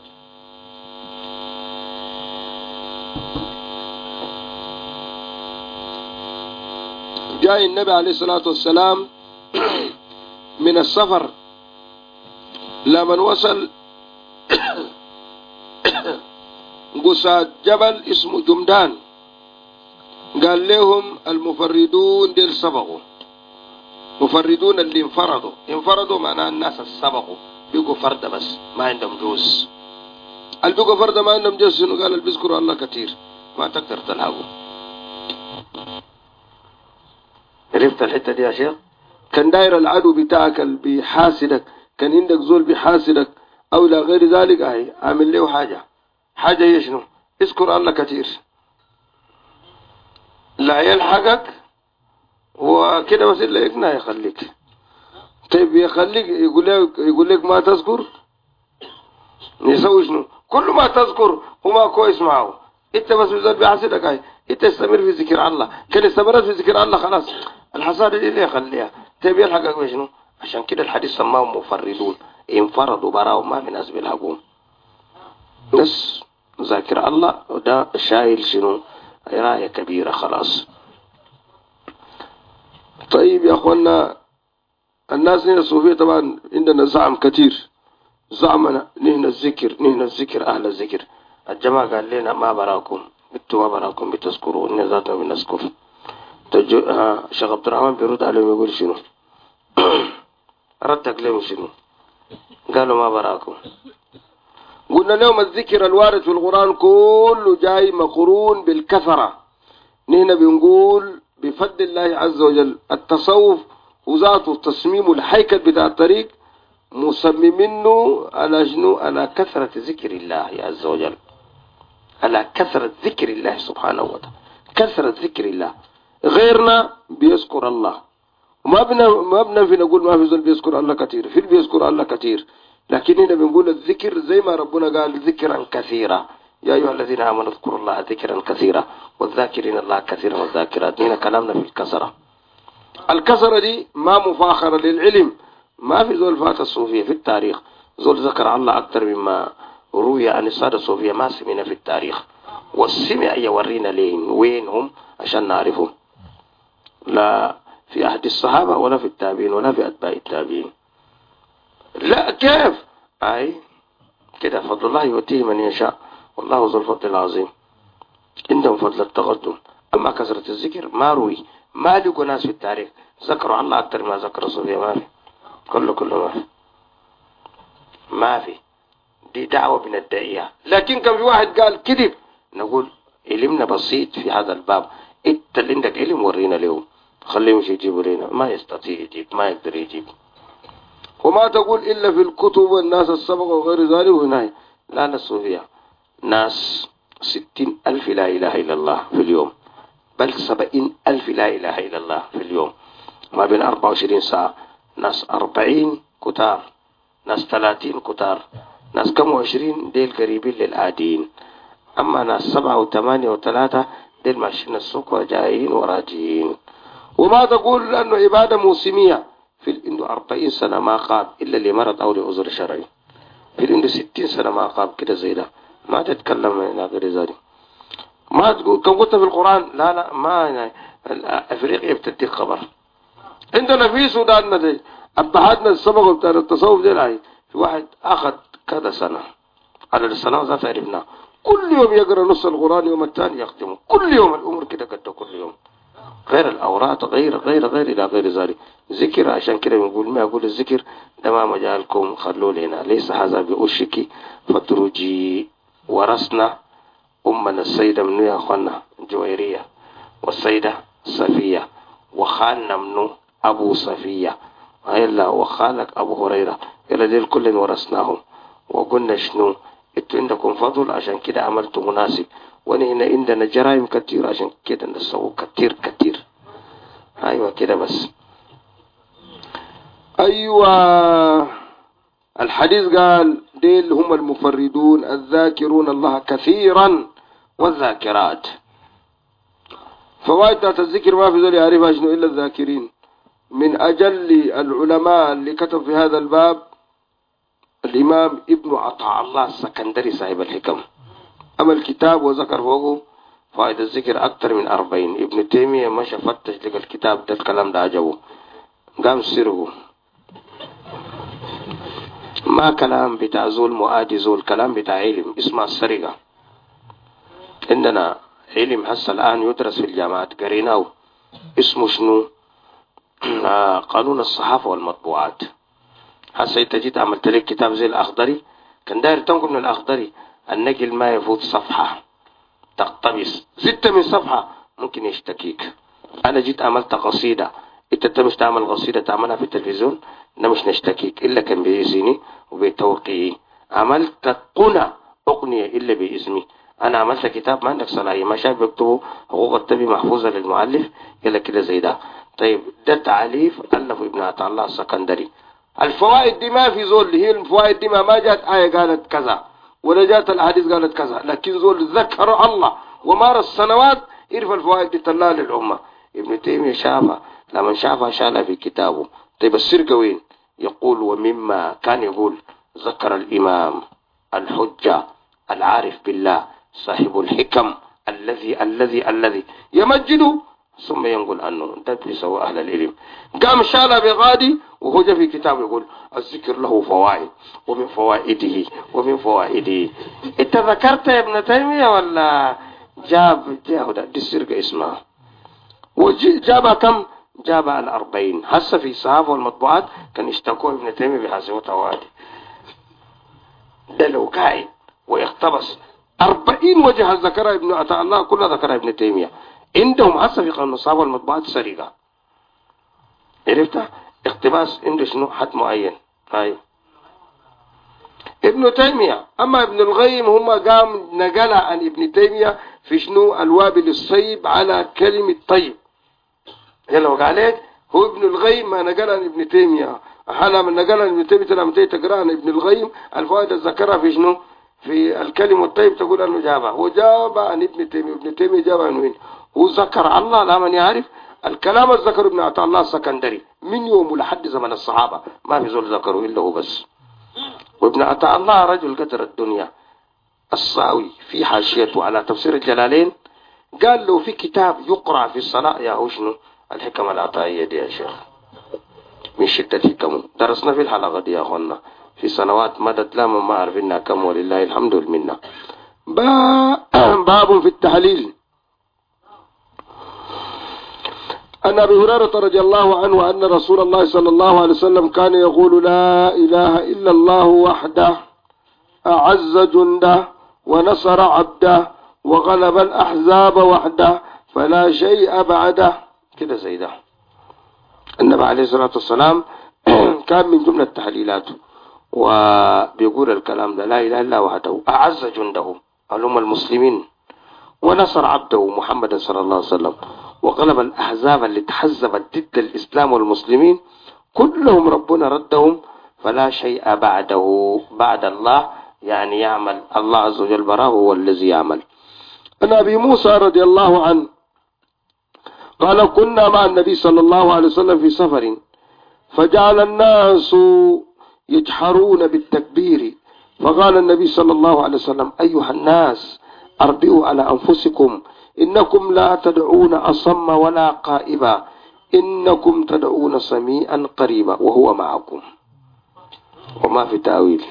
جاء النبي عليه الصلاة والسلام من السفر لمن وصل قصاد جبل اسمه جمدان. قال لهم المفردون ديل سبقوا. مفردون اللي انفردوا معناه الناس السبقوا بيقوا فرد بس ما عندهم جوز. اللي بيقوا فرد ما عندهم جوز قال اللي بيذكروا الله كتير ما تقدر تلحقوا. عرفت الحتة دي يا شيخ؟ كان داير العدو بتاعك اللي بيحاسدك، كان عندك زول بيحاسدك او لا غير ذلك، عامل له حاجة يشنو؟ اذكر الله كتير لا يلحقك وكده بس إلا يقنع يخليك. طيب يخليك يقول لك ما تذكر، يسوي شنو؟ كل ما تذكر هو كويس معه. انت بس بزول بيحاسدك انت استمر في ذكر الله. كان استمرت في ذكر الله خلاص الحسادة دي اللي يخليها. طيب يلحقك بشنو؟ عشان كده الحديث سماهم مفردون، انفردوا براهم ما في ناس بيلحقون. بس ذاكر الله وده شايل شنو؟ راية كبيرة خلاص. طيب يا اخوانا الناس هنا الصوفية طبعا عندنا زعم كتير. زعمنا نحن الذكر اهل الذكر. الجماعة قال لنا ما براكم ما براكم بتذكروا ان ذاتنا بنذكر. شيخ عبد الرحمن بيرد عليهم يقول شنو؟ ردك لهم شنو؟ قالوا ما براكم. قلنا لهم الذكر الوارد في القرآن كله جاي مقرون بالكثرة. نحن بنقول بفضل الله عز وجل التصوف وذاته تصميم الهيكل بتاع الطريق مصممينه على شنو؟ على كثرة ذكر الله عز وجل، على كثرة ذكر الله سبحانه وتعالى، كثرة ذكر الله. غيرنا بيذكر الله، ما بنفي نقول ما في زول بيذكر الله كثير، في بيذكر الله كثير، لكن هنا بنقول الذكر زي ما ربنا قال ذكرا كثيرا، يا أيها الذين آمنوا اذكروا الله ذكرا كثيرا والذاكرين الله كثيرا والذاكرات. هنا كلامنا في الكسرة. الكسرة دي ما مفاخرة للعلم، ما في زول فات الصوفية في التاريخ زول ذكر الله أكثر مما روي عن السادة الصوفية، ما سمعنا في التاريخ، والسمع يورينا لين وينهم عشان نعرفهم، لا في عهد الصحابة ولا في التابعين ولا في أتباع التابعين. لا كيف؟ أي كده فضل الله يؤتيه من يشاء والله ذو الفضل العظيم، عندهم فضل التقدم. أما كثرة الذكر ما روي، ما لقوا ناس في التاريخ ذكروا الله أكثر ما ذكر الصوفية، ما في، كله ما في. دي دعوة من الداعية. لكن كان في واحد قال كذب، نقول علمنا بسيط في هذا الباب، انت اللي عندك علم ورينا له، خليهم يجيبوا لنا. ما يستطيع يجيب، ما يقدر يجيب. وما تقول إلا في الكتب والناس السبق وغير ذلك ونهي. لا الصوفية ناس 60,000 لا إله إلا الله في اليوم، بل 70,000 لا إله إلا الله في اليوم، ما بين 24 ساعة. ناس 40 كتار، ناس 30 كتار، ناس كم 20 ديل قريبين للعاديين. أما ناس 7 و8 و3 ديل ماشيين السوق وجايين وراجعين. وما تقول لأنه عبادة موسمية، في عنده 40 سنة ما قاب إلا لمرض أو لعذر شرعي، في عنده 60 سنة ما قاب كده زي ده، ما تتكلم إلى غير ذلك. ما تقول كم قلت في القرآن، لا ما يعني أفريقيا بتدي خبر. عندنا في سودان أبهاتنا السبق بتاع التصوف دي العين، في واحد أخذ كذا سنة على السنة ذات عرفنا، كل يوم يقرأ نص القرآن، يوم الثاني يختمه، كل يوم الأمر كده قد كل يوم، غير الأوراق غير إلى غير ذلك. ذكر عشان كده بنقول ما أقول الذكر ده ما مجالكم، خلوا لنا، ليس هذا بأشكي فدرجي. ورثنا أمنا السيدة من يا أخوانا جويرية، والسيدة صفية، وخالنا منه أبو صفية، إلا وخالك أبو هريرة، إلا ديل كل ورثناهم. وقلنا شنو انتوا عندكم فضل عشان كده عملتوا مناسب، ونحن عندنا جرائم كتير عشان كده نسوي كتير. أيوة كده بس. أيوة الحديث قال ديل هم المفردون الذاكرون الله كثيرا والذاكرات. فوائد الذكر ما في ذلك يعرفها شنو إلا الذاكرين. من أجل العلماء اللي كتب في هذا الباب الإمام ابن عطاء الله السكندري صاحب الحكم، أما الكتاب وذكر فوقه فائدة الذكر أكثر من 40. ابن تيمية مشى فتش لقى الكتاب ده الكلام ده عجبه، قام سره، ما كلام بتاع زول مؤادي، زول كلام بتاع علم اسمه السرقة. عندنا علم هسه الآن يدرس في الجامعات قريناه، اسمه شنو؟ قانون الصحافة والمطبوعات. هسه انت جيت عملت لك كتاب زي الأخضري، كان داير تنقل من الأخضري النقل ما يفوت صفحة، تقتبس 6 من صفحة ممكن يشتكيك. أنا جيت عملت قصيدة، انت تمش تعمل قصيدة تعملها في التلفزيون، ده مش نشتكيك إلا كان بإذني وبتوقيعي. عملت أغنية إلا بإذني. أنا عملت كتاب ما عندك صلاحية، ما شايف بيكتبوا حقوق الطبي محفوظة للمؤلف إلا كده زي ده. طيب ده تعليف ألف ابن عطاء الله السكندري. الفوائد دي ما في زول، هي الفوائد دي ما جات آية قالت كذا ولا جات الحديث قالت كذا، لكن زول ذكر الله ومارس السنوات يعرف الفوائد دي طلع للأمة. ابن تيمية شافها، لما شافها شالها في كتابه. طيب السرقة وين؟ يقول ومما كان يقول ذكر الإمام الحجة العارف بالله صاحب الحكم الذي يمجد ثم ينقل عنه، ده بيسوى أهل العلم. قام شالها بغادي وهو جا في كتاب يقول الذكر له فوائد ومن فوائده. انت ذكرت يا ابن تيمية ولا جاب دي السرقة اسمها؟ وجابها كم؟ جابها 40. هسه في الصحافة والمطبوعات كان يشتكوا ابن تيمية بحسبة وادي. ده لو قاعد ويقتبس 40 وجه ذكرها ابن عطاء الله كلها ذكرها ابن تيمية. عندهم هسه في قانون الصحافة والمطبوعات سرقة، عرفتها؟ اقتباس عنده شنو حد معين. هاي ابن تيمية. أما ابن القيم هم قام نقل عن ابن تيمية في شنو الوابل الصيب على كلمة طيب. يلا وقع عليك هو ابن القيم ما نقل عن ابن تيمية. حالا من نقل عن ابن تيمية لما تقرأ عن ابن القيم الفوائد الذكرها في شنو في الكلمة الطيب تقول أنه جابها. هو جاب عن ابن تيمية. ابن تيمية جاب عن وين؟ هو ذكر الله لا من يعرف الكلام الذكر ابن عطاء الله السكندري من يوم لحد زمن الصحابة ما في زول ذكره إلا هو بس. وابن عطاء الله رجل قدر الدنيا. الصاوي في حاشيته على تفسير الجلالين قال له في كتاب يقرأ في الصلاة يا هو شنو الحكم العطائية دي يا شيخ من شدة حكمه. درسنا في الحلقة دي يا أخوانا في سنوات مدت لا ما عرفنا كم ولله الحمد والمنة. باب في التحليل. أن أبي هريرة رضي الله عنه أن رسول الله صلى الله عليه وسلم كان يقول لا إله إلا الله وحده أعز جنده ونصر عبده وغلب الأحزاب وحده فلا شيء بعده. كده زي ده النبي عليه الصلاة والسلام كان من جملة تحليلاته وبيقول الكلام ده لا إله إلا وحده أعز جنده هم المسلمين ونصر عبده محمد صلى الله عليه وسلم وغلب الأحزاب اللي تحزبت ضد الإسلام والمسلمين كلهم ربنا ردهم فلا شيء بعده بعد الله يعني يعمل الله عز وجل براه هو الذي يعمل. أن أبي موسى رضي الله عنه قال كنا مع النبي صلى الله عليه وسلم في سفر فجعل الناس يجحرون بالتكبير فقال النبي صلى الله عليه وسلم أيها الناس أربئوا على أنفسكم إنكم لا تدعون أصم ولا قائبا إنكم تدعون سميعا قريبا وهو معكم. وما في تأويل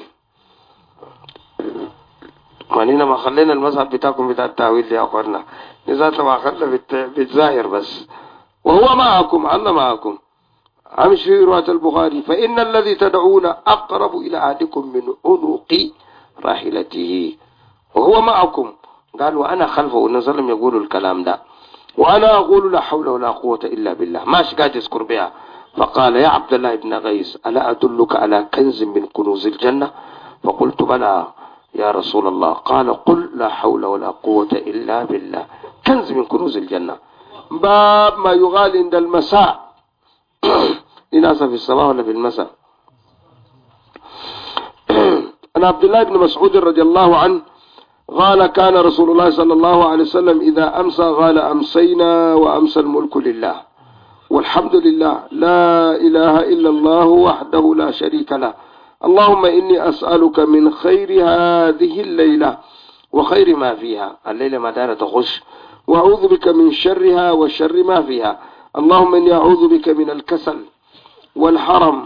مانينا ما خلينا المذهب بتاعكم بتاع التأويل يا أخوانا نزات ما خلنا بالظاهر بس وهو معكم الله معكم. أمش في رواية البخاري فإن الذي تدعون أقرب إلى أحدكم من عنق راحلته وهو معكم. قال وأنا خلفه ونزلهم يقولوا الكلام ده وأنا أقول لا حول ولا قوة إلا بالله ماش قاعد يذكر بها. فقال يا عبد الله بن غيث ألا أدلك على كنز من كنوز الجنة؟ فقلت بلى يا رسول الله. قال قل لا حول ولا قوة إلا بالله كنز من كنوز الجنة. باب ما يغال عند المساء لناس في الصباح ولا في المساء. أنا عبد الله بن مسعود رضي الله عنه قال كان رسول الله صلى الله عليه وسلم إذا أمسى قال أمسينا وأمسى الملك لله والحمد لله لا إله إلا الله وحده لا شريك له اللهم إني أسألك من خير هذه الليلة وخير ما فيها الليلة ما دارت تخش وأعوذ بك من شرها وشر ما فيها اللهم إني أعوذ بك من الكسل والحرم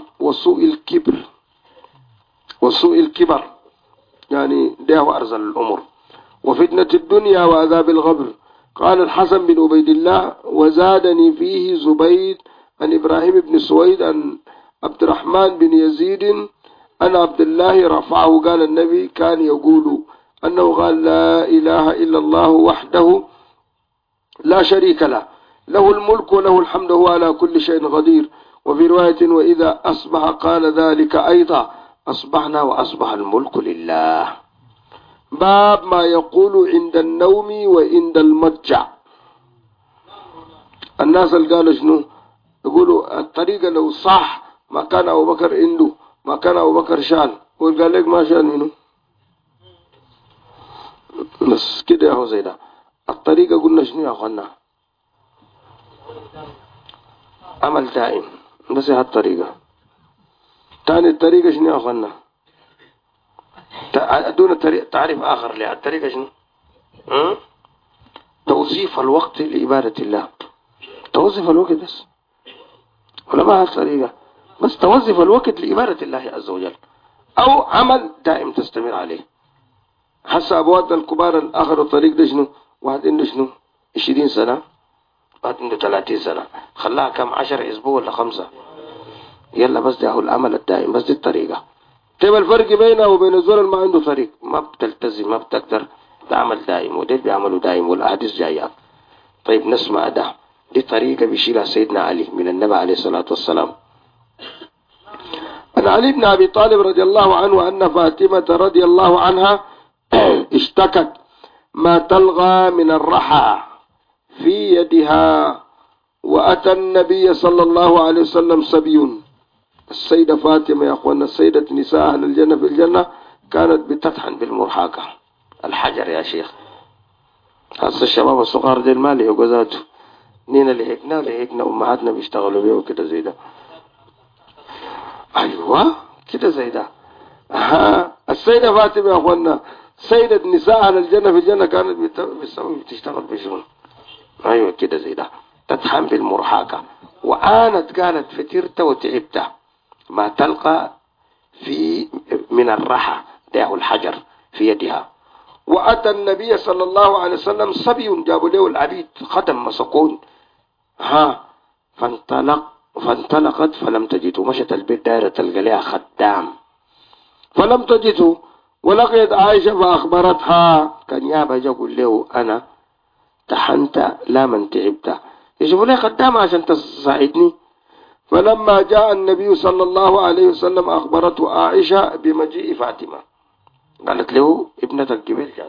وسوء الكبر يعني ده وأرزل الأمور وفتنة الدنيا وعذاب القبر. قال الحسن بن عبيد الله وزادني فيه زبيد عن إبراهيم بن سويد عن عبد الرحمن بن يزيد أن عبد الله رفعه قال النبي كان يقول أنه قال لا إله إلا الله وحده لا شريك له له الملك وله الحمد هو على كل شيء قدير. وفي رواية وإذا أصبح قال ذلك أيضا أصبحنا وأصبح الملك لله. باب ما يقول عند النوم وعند المضجع. الناس اللي قالوا شنو يقولوا الطريقة لو صح ما كان أبو بكر عنده ما كان أبو بكر شال وقال لك ما شال منه بس كده يا هو زي ده. الطريقة قلنا شنو يا أخوانا عمل دائم بس هي الطريقة. تاني الطريقة شنو يا أخوانا دون تعريف آخر لها. الطريقة شنو توظيف الوقت لعبادة الله. توظيف الوقت بس ولا ما هالطريقة بس توظيف الوقت لعبادة الله عز وجل أو عمل دائم تستمر عليه. حسا أبواتنا الكبار الآخر الطريق ده شنو واحد عنده شنو 20 سنة واحد عنده 30 سنة خلاها كم 10 أسبوع ولا 5 يلا بس ده هو العمل الدائم بس دي الطريقة. طيب الفرق بينه وبين الزول اللي ما عنده طريق ما بتلتزم ما بتقدر تعمل دائم وديل بيعملوا دائم والأحاديث جاية. طيب نسمع ده دي طريقة بيشيلها سيدنا علي من النبي عليه الصلاة والسلام. أن عن علي بن أبي طالب رضي الله عنه أن فاطمة رضي الله عنها اشتكت ما تلغى من الرحى في يدها، وأتى النبي صلى الله عليه وسلم صبي. السيدة فاطمة يا أخوانا السيدة نساء أهل الجنة في الجنة كانت بتطحن بالمرحاكة الحجر يا شيخ. هسه الشباب الصغار دي المالي وقذاته نينا لهيكنا أمهاتنا بيشتغلوا بيه وكده زي ده. أيوة كده زي ده. السيدة فاطمة يا أخوانا سيدة نساء أهل الجنة في الجنة كانت بتشتغل بشغل. أيوة كده زي ده تطحن بالمرحاكة. وآنت قالت فترت وتعبت ما تلقى في من الرحى داع الحجر في يدها. وأتى النبي صلى الله عليه وسلم صبي جابوا له العبيد خدم مسكون فانطلقت فلم تجده. مشت البيت دائرة تلقى لها خدام فلم تجده. ولقيت عائشة فأخبرتها كان يابا يقول له أنا تحنت لا من تعبت يجيبوا لي خدام عشان تساعدني. فلما جاء النبي صلى الله عليه وسلم أخبرته عائشة بمجيء فاطمة قالت له ابنتك جبل جات.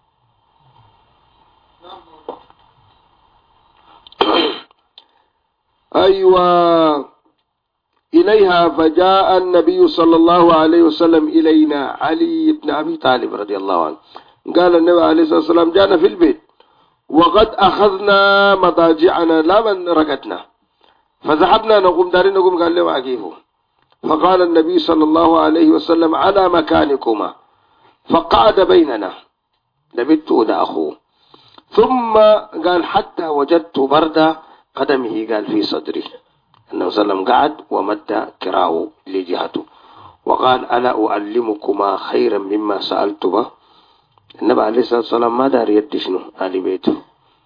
أيوة إليها. فجاء النبي صلى الله عليه وسلم إلينا علي بن أبي طالب رضي الله عنه قال النبي عليه الصلاة والسلام جاءنا في البيت وقد أخذنا مضاجعنا لا من رقتنا فذهبنا نقوم دارين نقوم قال له عقيفه. فقال النبي صلى الله عليه وسلم على مكانكما فقعد بيننا لبت ودا أخوه. ثم قال حتى وجدت برد قدمه قال في صدري. النبي صلى الله عليه وسلم قعد ومد كراه لجهته وقال ألا أعلمكما خيرا مما سألت به. النبي عليه الصلاة والسلام ما دار يدي شنو آل بيته.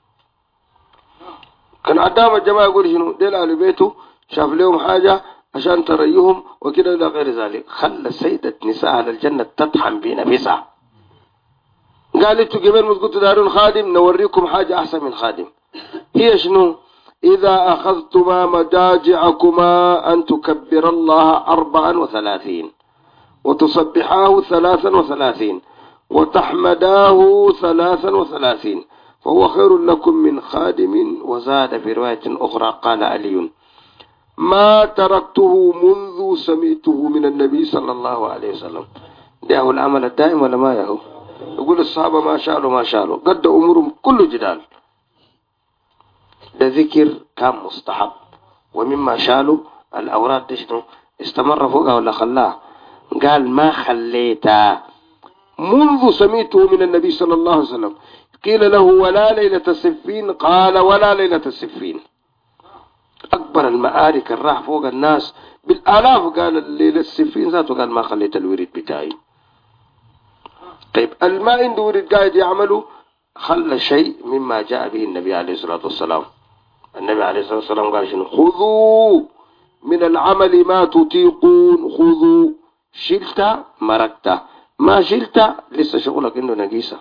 كان عدام الجماعة يقول شنو ديل آل بيته شاف لهم حاجة عشان تريهم وكده إلى غير ذلك. خلى سيدة نساء أهل الجنة تطحن بنفسها. قالت قبل ما قلت دارون خادم نوريكم حاجة أحسن من خادم. هي شنو إذا أخذتما مجاجعكما أن تكبر الله 34 وتصبحاه 33 وتحمداه 33 فهو خير لكم من خادم. وزاد في رواية أخرى قال علي ما تركته منذ سمعته من النبي صلى الله عليه وسلم. ده العمل الدائم ولا ما يهو. يقول الصحابة ما شالوا قد أمورهم كل جدال. ده ذكر كان مستحب ومما شالوا الأوراد دشنو استمر فوقها ولا خلاها. قال ما خليتها منذ سمعته من النبي صلى الله عليه وسلم. قيل له ولا ليلة السفين قال ولا ليلة السفين. أكبر المعارك الراح فوق الناس بالآلاف قال ليلة السفين ذاته قال ما خليت الوريد بتاعي. طيب الماء عنده وريد قاعد يعمله خلى شيء مما جاء به النبي عليه الصلاة والسلام. النبي عليه الصلاة والسلام قال شنو خذوا من العمل ما تطيقون. خذوا شلت مركت ما شلت لسه شغلك انه نقيسة.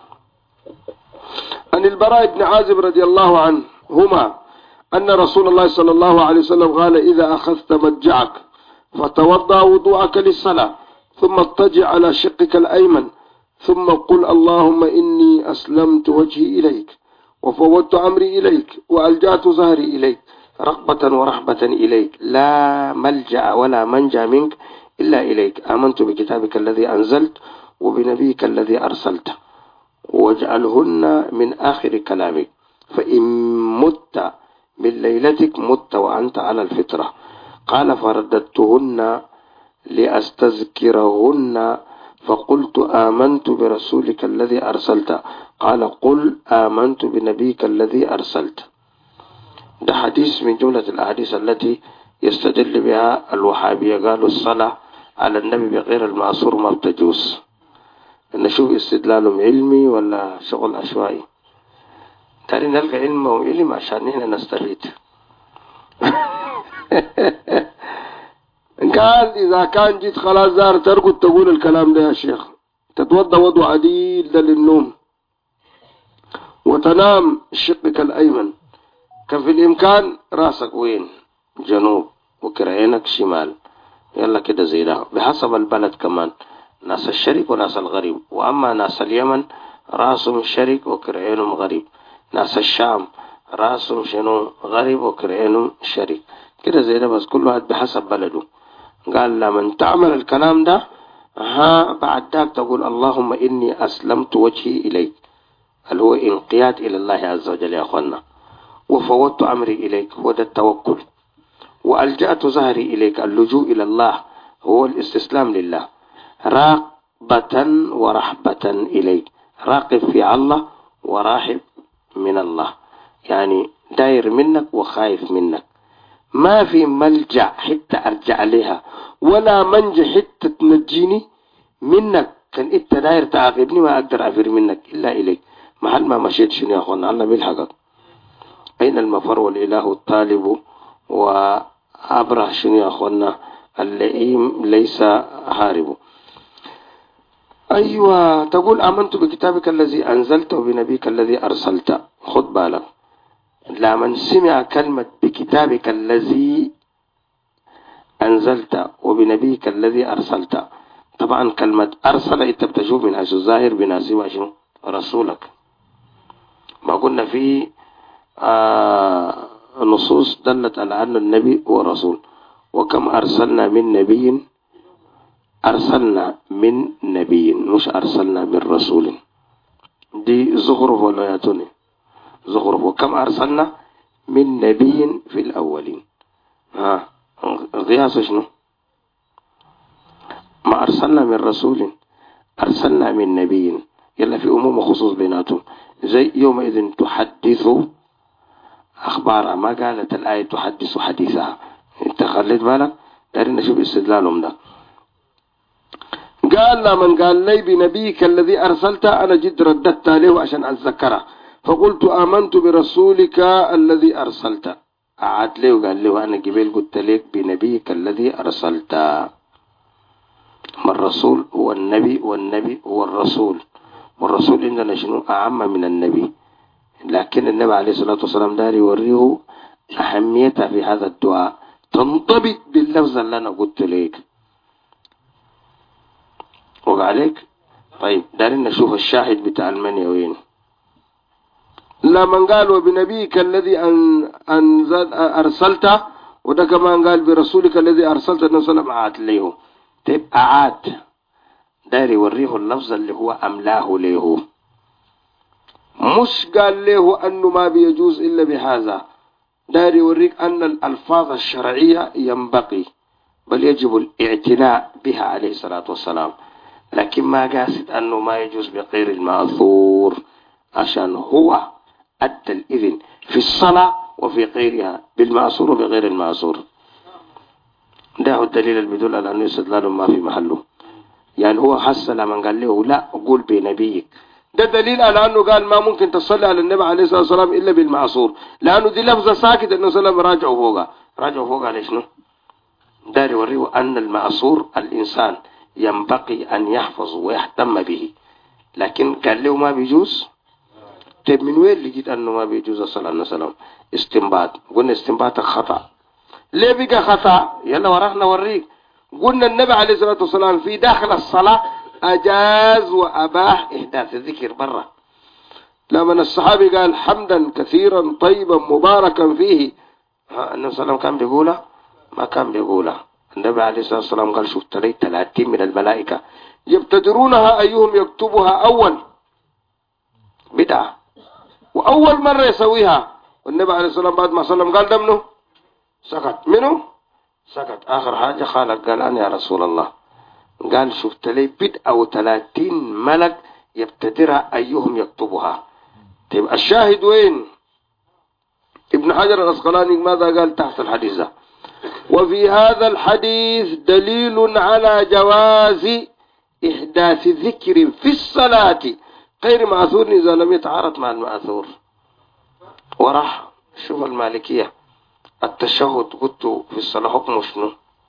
عن البراء بن عازب رضي الله عنهما أن رسول الله صلى الله عليه وسلم قال إذا أخذت مجعك فتوضأ وضوءك للصلاة ثم اضطجع على شقك الأيمن ثم قل اللهم إني أسلمت وجهي إليك وفوضت أمري إليك وألجأت ظهري إليك رغبة ورحبة إليك لا ملجأ ولا منجا منك إلا إليك. آمنت بكتابك الذي أنزلت وبنبيك الذي أرسلت واجعلهن من آخر كلامك فإن مت من ليلتك مت وأنت على الفطرة. قال فرددتهن لأستذكرهن فقلت آمنت برسولك الذي أرسلت. قال قل آمنت بنبيك الذي أرسلت. ده حديث من جملة الأحاديث التي يستدل بها الوهابية. قالوا الصلاة على النبي بغير المعصور ما بتجوز. نشوف استدلالهم علمي ولا شغل عشوائي. تاني نلقى علم وعلم عشان هنا نستفيد. قال إذا كان جيت خلاص زار ترقد تقول الكلام ده يا شيخ تتوضى وضوء عديل ده للنوم وتنام شقك الأيمن. كان في الإمكان راسك وين جنوب وكرعينك شمال يلا كده زي ده بحسب البلد كمان، ناس الشرك وناس الغريب. وأما ناس اليمن راسهم شرك وكرعينهم غريب، ناس الشام راسهم شنو غريب وكرعينهم شرك، كده زي ده بس كل واحد بحسب بلده. قال لمن تعمل الكلام ده ها بعد ذاك تقول اللهم إني أسلمت وجهي إليك، هل هو انقياد إلى الله عز وجل يا أخوانا، وفوضت أمري إليك، هو ده التوكل. وألجأت ظهري إليك، اللجوء إلى الله هو الاستسلام لله. راقبة ورحبة إليك، راقب في الله وراحب من الله، يعني داير منك وخايف منك. ما في ملجأ حتى أرجع لها ولا منجا حتى تنجيني منك، كان إنت داير تعاقبني ما أقدر أفر منك إلا إليك. محل ما مشيت شنو يا أخوانا الله بالحقك. أين المفر والإله الطالب وأبره شنو يا أخوانا اللئيم ليس هارب. أيوة تقول آمنت بكتابك الذي أنزلت وبنبيك الذي أرسلت. خد بالك لا من سمع كلمة بكتابك الذي أنزلت وبنبيك الذي أرسلت، طبعا كلمة أرسل أنت بتشوف من حيث الظاهر بناسبة شنو رسولك. ما قلنا في نصوص دلت على أن النبي هو رسول، وكم أرسلنا من نبي، أرسلنا من نبي مش أرسلنا من رسول، دي زخرف ولا ياتوني زخرف. وكم أرسلنا من نبي في الأولين، ها قياس شنو؟ ما أرسلنا من رسول، أرسلنا من نبي، يلا في أموم وخصوص بيناتهم. زي يومئذ تحدث أخبارها، ما قالت الآية تحدث حديثها. انت خليت بالك دارين نشوف استدلالهم ده. قال لا من قال لي بنبيك الذي أرسلت أنا جد رددت عليه عشان أتذكره، فقلت آمنت برسولك الذي أرسلت. أعاد لي وقال لي وأنا قبل قلت لك بنبيك الذي أرسلت. ما الرسول هو النبي والنبي هو الرسول، والرسول عندنا شنو أعم من النبي. لكن النبي عليه الصلاة والسلام داري يوريه أهميتها في هذا الدعاء تنضبط باللفظ اللي أنا قلت لك وقالك. طيب دارين نشوف الشاهد بتاع المنيا وين. لما قال وبنبيك الذي أنزل أرسلته، وده كمان قال برسولك الذي أرسلته النبي صلى الله عليه وسلم عاد له. تبقى عاد داري يوريه اللفظ اللي هو أملاه له، مش قال له أنه ما بيجوز إلا بهذا. داري يوريك أن الألفاظ الشرعية ينبغي بل يجب الاعتناء بها عليه الصلاة والسلام، لكن ما قاصد أنه ما يجوز بغير المأثور، عشان هو أدى الإذن في الصلاة وفي غيرها بالمأثور وبغير المأثور. ده هو الدليل اللي بيدل على أنه استدلال ما في محله. يعني هو حسن لما قال له لا قول بنبيك، ده دليل على أنه قال ما ممكن تصلي على النبي عليه الصلاة والسلام إلا بالمعصور، لأنه دي لفظة ساكت أنه صلى الله عليه وسلم راجعوا فوقها ليش نو دار يوريه أن المعصور الإنسان ينبغي أن يحفظه ويهتم به، لكن قال له ما بيجوز. طيب من وين لقيت أنه ما بيجوز صلى الله عليه وسلم؟ استنباط. قلنا استنباط خطأ. ليه بقى خطأ؟ يلا ورحنا وريك. قلنا النبي عليه الصلاة والسلام في داخل الصلاة أجاز وأباح إحداث الذكر برا. لما الصحابي قال حمدا كثيرا طيبا مباركا فيه، النبي صلى الله عليه وسلم كان بيقوله؟ ما كان بيقوله. النبي عليه الصلاة والسلام قال شفت لي 30 من الملائكة يبتدرونها أيهم يكتبها أول بدعة، وأول مرة يسويها. والنبي عليه الصلاة والسلام بعد ما صلى قال ده منه سكت. منه سكت. آخر حاجة قال أنا يا رسول الله، قال شفت لي بدعة و30 ملك يبتدرها أيهم يكتبها. طيب الشاهد وين؟ ابن حجر الأسقلاني ماذا قال تحت الحديث ده؟ وفي هذا الحديث دليل على جواز إحداث ذكر في الصلاة غير مأثور إذا لم يتعارض مع المأثور. وراح شوف المالكية التشهد قلت في الصلاة حكمه شنو؟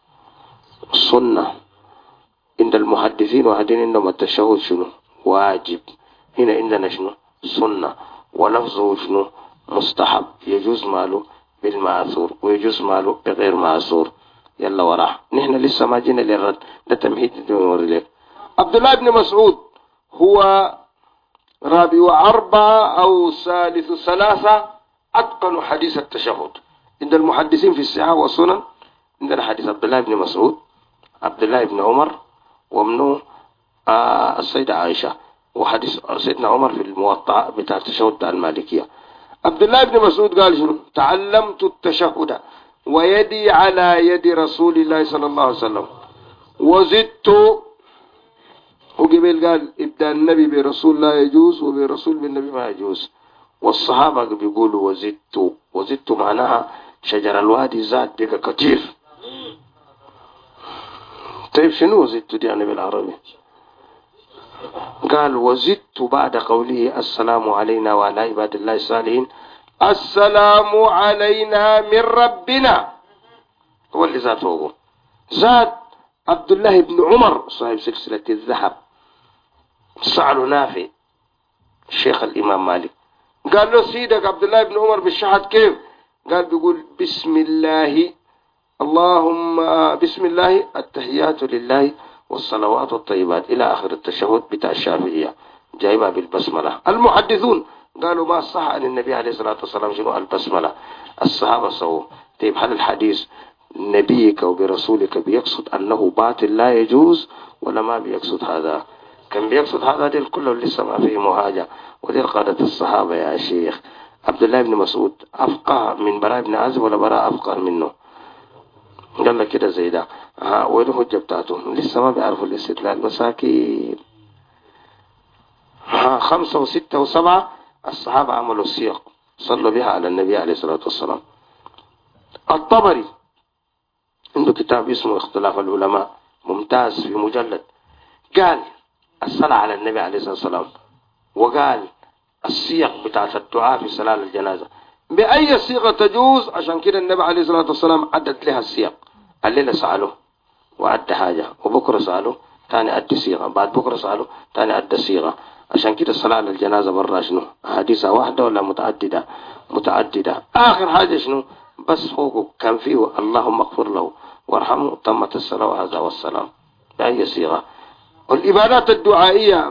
سنة عند المحدثين، وهدين عندهم التشهد شنو؟ واجب. هنا عندنا شنو؟ سنة. ولفظه شنو؟ مستحب، يجوز ماله بالمأثور ويجوز ماله بغير مأثور. يلا وراه، نحن لسه ما جينا للرد، ده تمهيد نوري لك. عبد الله بن مسعود هو رابع أربعة أو ثالث ثلاثة أتقن حديث التشهد عند المحدثين في الصحة والسنن. عندنا حديث عبد الله بن مسعود، عبد الله بن عمر، ومنه السيدة عائشة، وحديث سيدنا عمر في الموطأ بتاع التشهد بتاع المالكية. عبد الله بن مسعود قال شنو؟ تعلمت التشهد ويدي على يد رسول الله صلى الله عليه وسلم وزدت. وقبل قال ابدأ النبي برسول لا يجوز وبرسول بالنبي ما يجوز. والصحابة بيقولوا وزدت معناها شجر الوادي زاد بقى كتير. طيب شنو وزدت دي يعني بالعربي؟ قال وزدت بعد قوله السلام علينا وعلى عباد الله الصالحين، السلام علينا من ربنا، هو اللي زاد فوقه. زاد عبد الله بن عمر صاحب سلسلة الذهب، سأله نافع الشيخ الإمام مالك، قال له سيدك عبد الله بن عمر بالشهد كيف؟ قال بيقول بسم الله اللهم بسم الله التحيات لله والصلوات والطيبات إلى آخر التشهد بتاع الشافعية، جايبها بالبسملة. المحدثون قالوا ما صح عن النبي عليه الصلاة والسلام شنو البسملة، الصحابة سووا. طيب هل الحديث نبيك وبرسولك بيقصد أنه باطل لا يجوز ولا ما بيقصد هذا؟ كان بيقصد هذا، دي كله لسه ما فيه مهاجة، ودي قادة الصحابة يا شيخ. عبد الله بن مسعود أفقه من براء بن عازب ولا براء أفقه منه؟ قال لك كده زي ده. وين الحجة بتاعته؟ لسه ما بيعرفوا الاستدلال مساكين. 5 و6 و7 الصحابة عملوا السياق صلوا بها على النبي عليه الصلاة والسلام. الطبري عنده كتاب اسمه اختلاف العلماء ممتاز في مجلد، قال الصلاة على النبي عليه الصلاة والسلام، وقال السياق بتاعت الدعاء في صلاة الجنازة بأي صيغة تجوز. عشان كده النبي عليه الصلاة والسلام عدت لها السياق. الليلة سألوه وأدى حاجة، وبكرة سألوه تاني أدى صيغة، بعد بكرة سألوه تاني أدى صيغة. عشان كده الصلاة على الجنازة برا شنو؟ حديثة واحدة ولا متعددة؟ متعددة. آخر حاجة شنو؟ بس فوقه كان فيه اللهم اغفر له وارحمه تمت الصلاة وهذا والسلام بأي صيغة. والعبادات الدعائية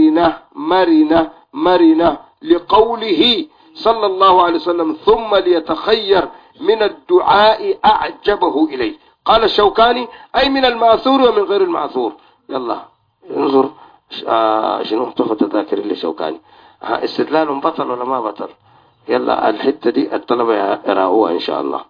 مرنة لقوله صلى الله عليه وسلم ثم ليتخير من الدعاء أعجبه إليه. قال الشوكاني أي من المأثور ومن غير المأثور. يلا انظر شنو تحفة الذاكر اللي شوكاني. استدلال بطل ولا ما بطل؟ يلا الحتة دي الطلبة يراؤوها إن شاء الله.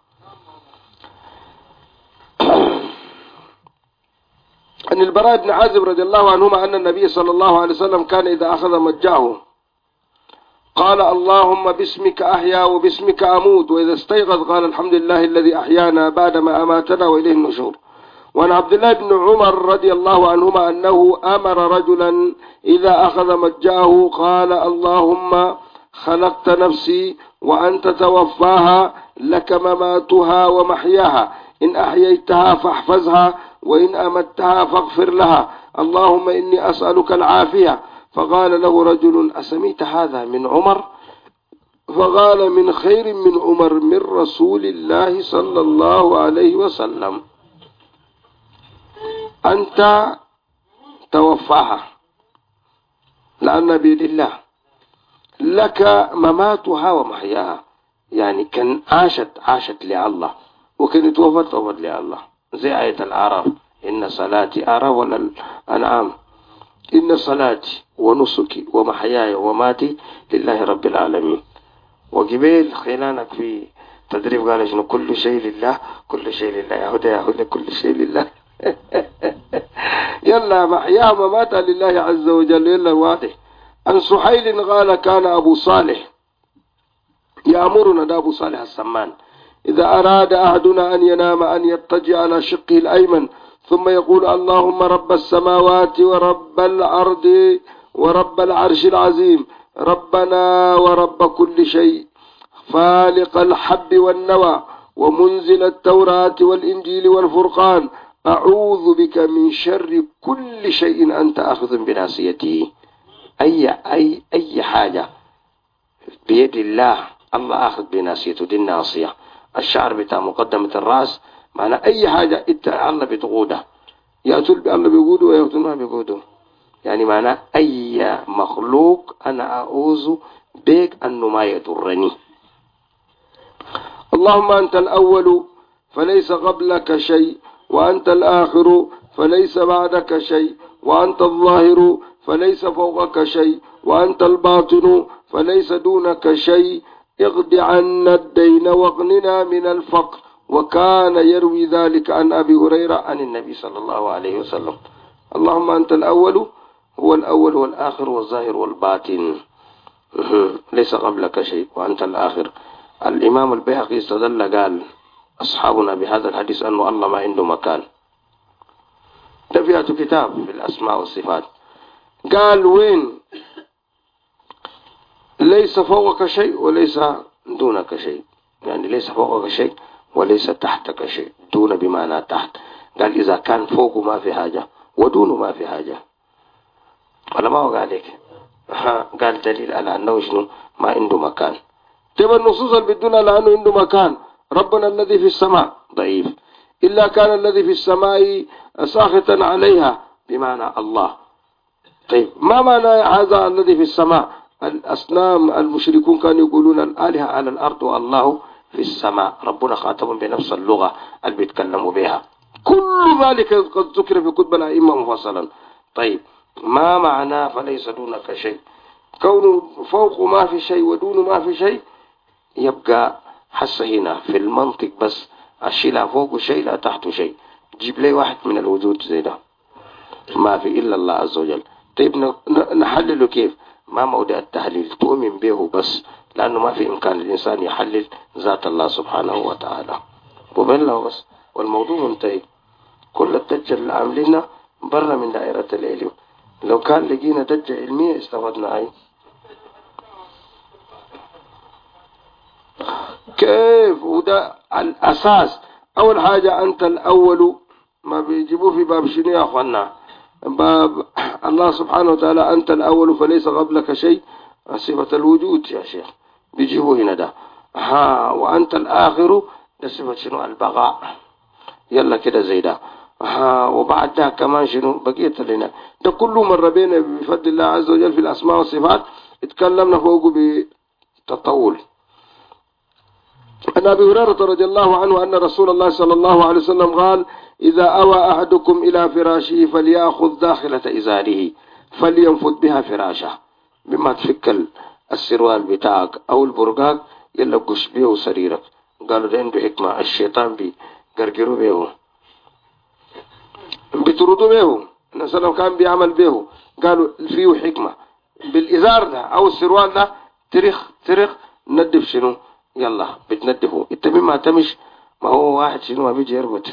أن البراء بن عازب رضي الله عنهما أن النبي صلى الله عليه وسلم كان إذا أخذ مجاه قال اللهم باسمك أحيا وباسمك أموت، وإذا استيقظ قال الحمد لله الذي أحيانا بعدما أماتنا وإليه النشور. وعن عبد الله بن عمر رضي الله عنهما أنه أمر رجلا إذا أخذ مجاه قال اللهم خلقت نفسي وأنت توفاها لك مماتها ومحياها، إن أحييتها فاحفظها وإن أمتها فاغفر لها، اللهم إني أسألك العافية. فقال له رجل أسميت هذا من عمر؟ فقال من خير من عمر من رسول الله صلى الله عليه وسلم، أنت توفاها لأن بيد الله، لك مماتها ومحياها، يعني كان عاشت لله وكان توفت لله. زي آية الأعراف إن صلاتي أعراف ولا الأنعام إن صلاتي ونسكي ومحياي وماتي لله رب العالمين. وقبيل خلانك في تدريب قال شنو كل شيء لله كل شيء لله يا هدى كل شيء لله يلا محياها وماتها لله عز وجل. يلا واضح. عن سحيل قال كان أبو صالح يأمرنا، ده أبو صالح السمان، إذا أراد أحدنا أن ينام أن يضطجع على شقه الأيمن ثم يقول اللهم رب السماوات ورب الأرض ورب العرش العظيم ربنا ورب كل شيء فالق الحب والنوى ومنزل التوراة والإنجيل والفرقان أعوذ بك من شر كل شيء أنت أخذ بناصيته. أي حاجة بيد الله، الله أخذ بناصيته، دي الناصية، الشعر بتاع مقدمة الرأس معنى أي حاجة إنت الله بتقودها، يأتوا الله بيقودوا ويأتوا ما بيقودوا، يعني معنى أي مخلوق أنا أعوذ بك أنه ما يضرني. اللهم أنت الأول فليس قبلك شيء، وأنت الآخر فليس بعدك شيء، وأنت الظاهر فليس فوقك شيء، وأنت الباطن فليس دونك شيء، اغض عنا الدين واغننا من الفقر. وكان يروي ذلك عن أبي هريرة عن النبي صلى الله عليه وسلم. اللهم أنت الأول، هو الأول والآخر والظاهر والباطن، ليس قبلك شيء، وأنت الآخر. الإمام البيهقي استدل قال أصحابنا بهذا الحديث أنه الله ما عنده مكان. ده فيها كتاب في الأسماء والصفات، قال وين ليس فوقك شيء وليس دونك شيء، يعني ليس فوقك شيء وليس تحتك شيء. دون بمعنى تحت. قال إذا كان فوق ما في حاجة ودونه ما في حاجة، ولا ما هو قال لك قال دليل على أنه شنو ما عنده مكان. تبقى النصوص اللي بتدل على أنه عنده مكان. ربنا الذي في السماء ضعيف، إلا كان الذي في السماء ساخطا عليها بمعنى الله. طيب ما معنى هذا الذي في السماء؟ الأصنام المشركون كانوا يقولون الآلهة على الأرض والله في السماء. ربنا خاطبهم بنفس اللغة اللي بيتكلموا بها. كل ذلك قد ذكر في كتب الأئمة مفصلا. طيب ما معنى فليس دونك شيء؟ كونه فوق ما في شيء ودون ما في شيء، يبقى حس هنا في المنطق بس الشيء لا فوق شيء لا تحت شيء. جيب لي واحد من الوجود زي ده ما في إلا الله عز وجل. طيب نحلله كيف؟ ما موضع التحليل، تؤمن به بس، لأنه ما في إمكان الإنسان يحلل ذات الله سبحانه وتعالى وبالله بس، والموضوع منتهي. كل الدجة اللي عاملينها برا من دائرة العلم. لو كان لقينا دجة علمية استفدنا أي كيف. وده الأساس. أول حاجة أنت الأول ما بيجيبوه في باب شنو يا أخوانا؟ باب الله سبحانه وتعالى أنت الأول فليس قبلك شيء، صفة الوجود يا شيخ بيجيبوه هنا ده. وأنت الآخر ده صفة شنو؟ البقاء. يلا كده زي ده. وبعد ده كمان شنو بقيت لنا ده كله مر بينا بفضل الله عز وجل في الأسماء والصفات. اتكلمنا فوقه بتطول. عن أبي هريرة رضي الله عنه أن رسول الله صلى الله عليه وسلم قال إذا أوى أحدكم إلى فراشه فليأخذ داخلة إزاره فلينفض بها فراشه. بما تفك السروال بتاعك أو البرقاق يلا قش بيه سريرك. قالوا ده عنده حكمة، الشيطان بيقرقروا بيه بيطردوا بيه. النبي كان بيعمل بيه. قالوا فيه حكمة بالإزار ده أو السروال ده، ترخ ندف شنو يلا بتندفه. انت مما تمش ما هو واحد شنو ما بيجي يربط،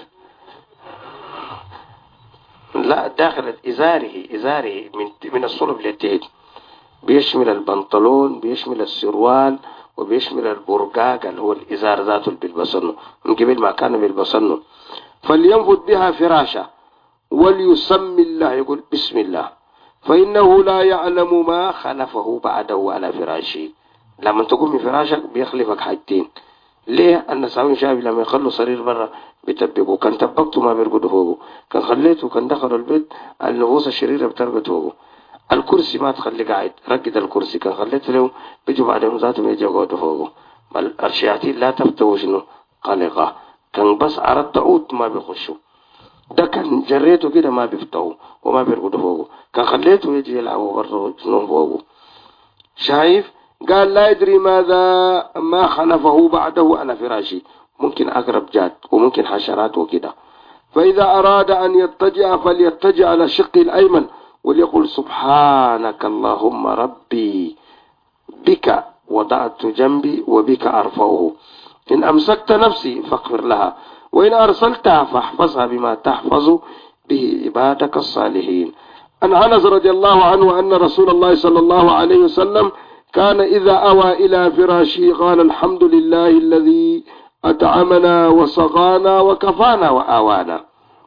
لا داخل إزاره من الصلب للتحت، بيشمل البنطلون بيشمل السروال وبيشمل البرقاق اللي هو الإزار ذاته اللي بيلبسنه من قبل ما كان بيلبسنه. فلينفض بها فراشة وليسمي الله، يقول بسم الله، فإنه لا يعلم ما خلفه بعده على فراشه. لما تقوم من فراشك بيخلفك حاجتين. ليه؟ النساوين شايف لما يخلوا سرير برا بيتبقوا، كان تبقته ما بيرقدوا فوقه، كان خليته كان دخلوا البيت النفوس الشريرة بترقد فوقه. الكرسي ما تخلي قاعد، رقد الكرسي، كان خليته له بيجوا بعدهم ذاته بيجوا يقعدوا فوقه. بل الشياطين لا تفتو شنو قلقة، كان بس عرض تعود ما بيخشوا. ده كان جريته كده ما بيفتحوا وما بيرقدوا فوقه، كان خليته يجي يلعبوا برضه شنو فوقه. شايف؟ قال لا يدري ما خلفه بعده على فراشي، ممكن أقرب جات وممكن حشرات وكده. فإذا أراد أن يضطجع فليضطجع على شقه الأيمن وليقل سبحانك اللهم ربي بك وضعت جنبي وبك أرفعه، إن أمسكت نفسي فاغفر لها وإن أرسلتها فاحفظها بما تحفظ به عبادك الصالحين. عن أنس رضي الله عنه أن رسول الله صلى الله عليه وسلم كان إذا أوى إلى فراشه قال الحمد لله الذي أطعمنا وسقانا وكفانا وآوانا.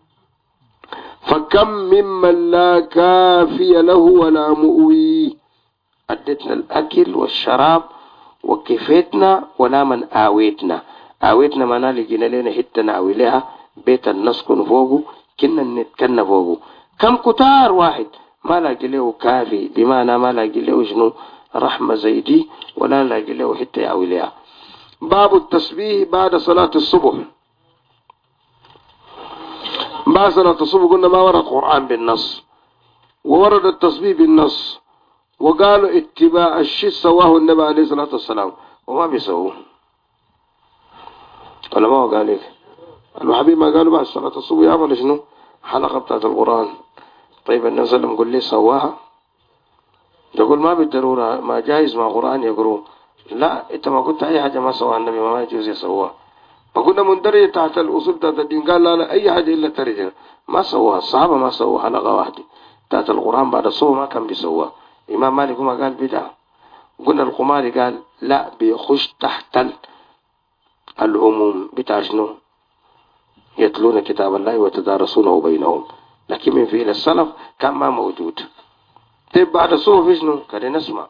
فكم ممن لا كافي له ولا مؤوي. أدتنا الأكل والشراب وكفيتنا ولا من آويتنا. آويتنا ما لقينا لنا حتى نأوي لها بيت النسكن فوقه كنا نتكن فوقه. كم كتار واحد ما لاقي له كافي، بمعنى ما لاقي له شنو رحمة زي دي، ولا لاقي له حتى يعوي لها. باب التسبيح بعد صلاة الصبح. بعد صلاة الصبح قلنا ما ورد قرآن بالنص، وورد التسبيح بالنص، وقالوا اتباع الشيء سواه النبي عليه الصلاة والسلام وما بيسووه. ولا ما هو قال لك الحبيب ما قالوا بعد صلاة الصبح يعمل شنو حلقة بتاعت القرآن. طيب النبي صلى الله عليه وسلم قل لي سواها، يقول ما بالضرورة ما جايز مع قرآن يقروا. لا انت ما قلت اي حاجة ما سواها النبي ما يجوز يسووها. فقلنا مندرجة تحت الأصول تحت الدين، قال لا لا أي حاجة إلا ترجع ما سووها الصحابة، ما سووها حلقة واحدة تحت القرآن بعد الصبح ما كان بيسووها. إمام مالك ما قال بدعة. قلنا القماري قال لا بيخش تحت العموم بتاع شنو يتلون كتاب الله ويتدارسونه بينهم، لكن من فعل السلف كان ما موجود. طيب بعد الصبح شنو كده نسمع.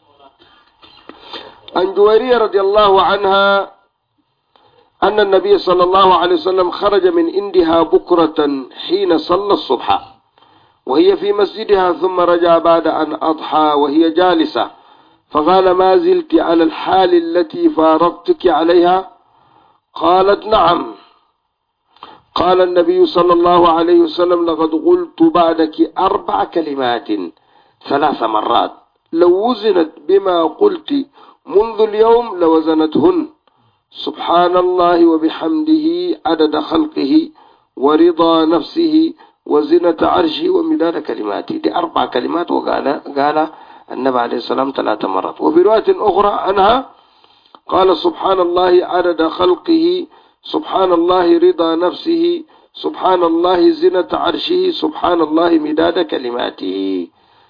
عن جويرية رضي الله عنها أن النبي صلى الله عليه وسلم خرج من عندها بكرة حين صلى الصبح وهي في مسجدها، ثم رجع بعد أن أضحى وهي جالسة، فقال ما زلت على الحال التي فارقتك عليها؟ قالت نعم. قال النبي صلى الله عليه وسلم لقد قلت بعدك 4 كلمات 3 مرات لو وزنت بما قلت منذ اليوم لوزنتهن: سبحان الله وبحمده عدد خلقه ورضا نفسه وزنة عرشه ومداد كلماته. دي 4 كلمات وقال النبي عليه السلام 3 مرات. وفي رواية أخرى عنها قال سبحان الله عدد خلقه، سبحان الله رضا نفسه، سبحان الله زنة عرشه، سبحان الله مداد كلماته.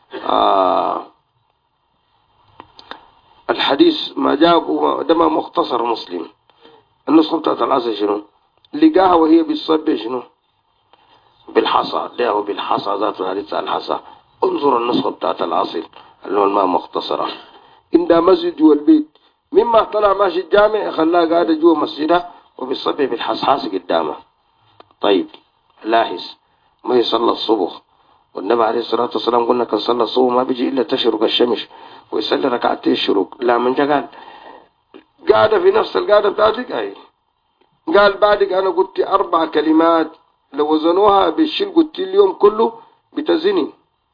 الحديث ما جاب دم مختصر مسلم. النسخة بتاعت العصر شنو لقاها وهي بالصب شنو بالحصى، لقاه بالحصى ذات الحديث الحصى. انظر النسخة بتاعت العصر اللي هو الماء مختصرة. عند مسجد جوا البيت، مما طلع ماشي الجامع خلاها قاعدة جوا مسجدها وبالصب بالحصحاص قدامه. طيب لاحظ ما يصلى الصبح والنبي عليه الصلاة والسلام قلنا كان صلى الصبح ما بيجي إلا تشرق الشمس ويصلي 2 ركعات الشروق. لا من جا قال قاعدة في نفس القاعدة بتاعتك أي قال بعدك أنا قلت 4 كلمات لو وزنوها بالشيل قلت اليوم كله بتزني.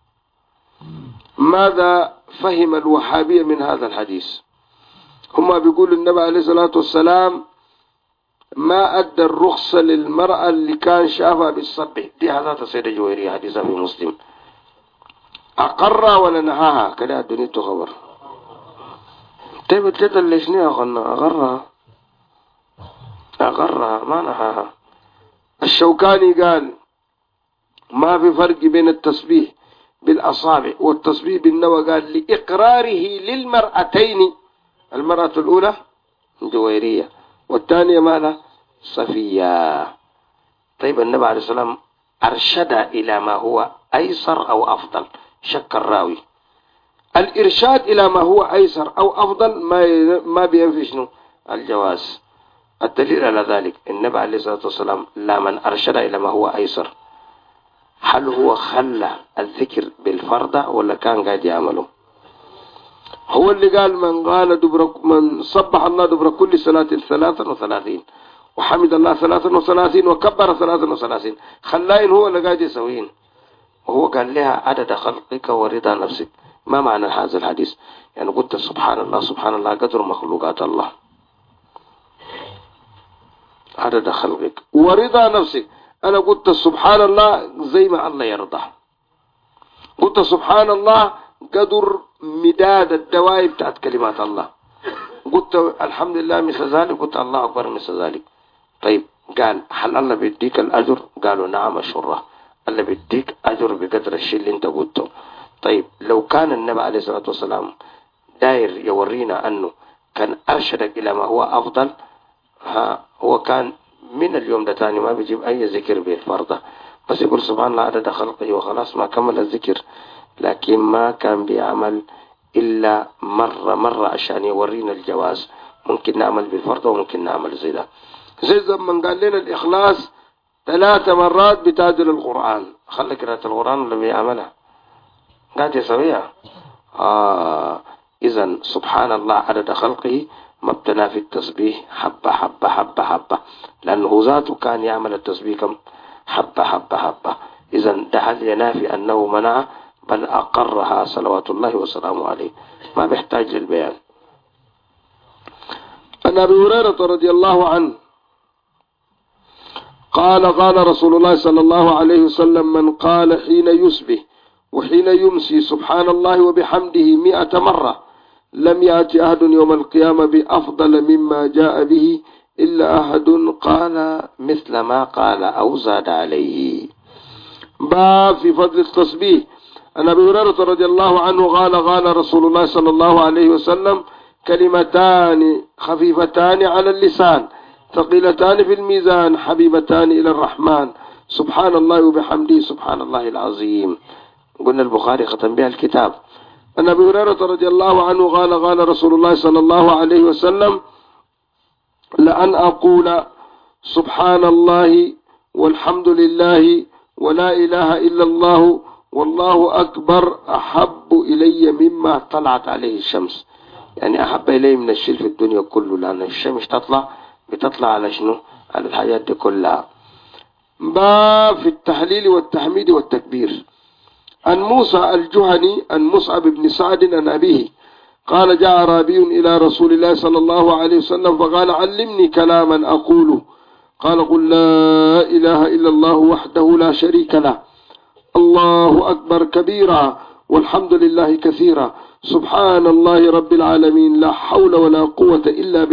ماذا فهم الوهابية من هذا الحديث؟ هم بيقولوا النبي عليه الصلاة والسلام ما أدى الرخصة للمرأة اللي كان شافها بالصبح. دي هذا سيدة جويرية حديثة في مسلم. أقرها ولا نهاها كده الدنيا تخبر. طيب الجدل ليش نيا أخنا أغرها ما نهاها. الشوكاني قال ما في فرق بين التسبيح بالأصابع والتسبيح بالنوى، قال لإقراره للمرأتين، المرأة الأولى جويرية والثانية ماذا صفية. طيب النبي عليه السلام أرشد إلى ما هو أيسر أو أفضل، شك الراوي. الإرشاد إلى ما هو أيسر أو أفضل ما بينفي شنو الجواز. الدليل على ذلك النبي عليه الصلاة والسلام لا من أرشد إلى ما هو أيسر، هل هو خلى الذكر بالفرض ولا كان قاعد يعمله؟ هو اللي قال من صبح الله دبر كل صلاة 33 وحمد الله 33 وكبر 33، خلاين هو اللي قاعد يسوين. وهو قال لها عدد خلقك ورضا نفسك. ما معنى هذا الحديث؟ يعني قلت سبحان الله سبحان الله قدر مخلوقات الله، عدد خلقك ورضا نفسك. أنا قلت سبحان الله زي ما الله يرضى، قلت سبحان الله قدر مداد الدوائر بتاعت كلمات الله، قلت الحمد لله مثل ذلك، قلت الله أكبر مثل ذلك. طيب قال هل الله بيديك الأجر؟ قالوا نعم أشره، الله بيديك أجر بقدر الشيء اللي انت قلته. طيب لو كان النبي عليه الصلاة والسلام داير يورينا أنه كان أرشدك إلى ما هو أفضل، هو كان من اليوم ده تاني ما بيجيب أي ذكر بالفرضة، بس يقول سبحان الله عدد خلقه وخلاص ما كمل الذكر. لكن ما كان بيعمل إلا مرة عشان يورينا الجواز، ممكن نعمل بالفرضة وممكن نعمل زي ده. زي زمان قال لنا الإخلاص 3 مرات بتعدل القرآن. خلي قراءة القرآن اللي بيعملها قاعد يسويها. إذن سبحان الله عدد خلقه ما ابتنى في التسبيح حبة حبة حبة حبة، لأنه ذاته كان يعمل التسبيح كم حبة حبة حبة. إذن ده هل ينافي أنه منع؟ بل أقرها صلوات الله وسلامه عليه، ما بيحتاج للبيان. عن أبي هريرة رضي الله عنه قال قال رسول الله صلى الله عليه وسلم: من قال حين يصبح وحين يمسي سبحان الله وبحمده 100 مرة لم يأتي أحد يوم القيامة بأفضل مما جاء به إلا أحد قال مثل ما قال أو زاد عليه. باب في فضل التسبيح. عن أبي هريرة رضي الله عنه قال قال رسول الله صلى الله عليه وسلم: كلمتان خفيفتان على اللسان ثقيلتان في الميزان حبيبتان إلى الرحمن سبحان الله وبحمده سبحان الله العظيم. قلنا البخاري ختم بها الكتاب. عن أبي هريرة رضي الله عنه قال قال رسول الله صلى الله عليه وسلم: لأن أقول سبحان الله والحمد لله ولا إله إلا الله والله أكبر أحب إلي مما طلعت عليه الشمس. يعني أحب إلي من الشيء في الدنيا كله، لأن الشمس بتطلع على شنو؟ على الحياة دي كلها. باب في التحليل والتحميد والتكبير. عن موسى الجهني عن مصعب بن سعد عن أبيه قال: جاء أعرابي إلى رسول الله صلى الله عليه وسلم فقال: علمني كلاما أقوله. قال: قل لا إله إلا الله وحده لا شريك له الله أكبر كبيرا والحمد لله كثيرا سبحان الله رب العالمين لا حول ولا قوة إلا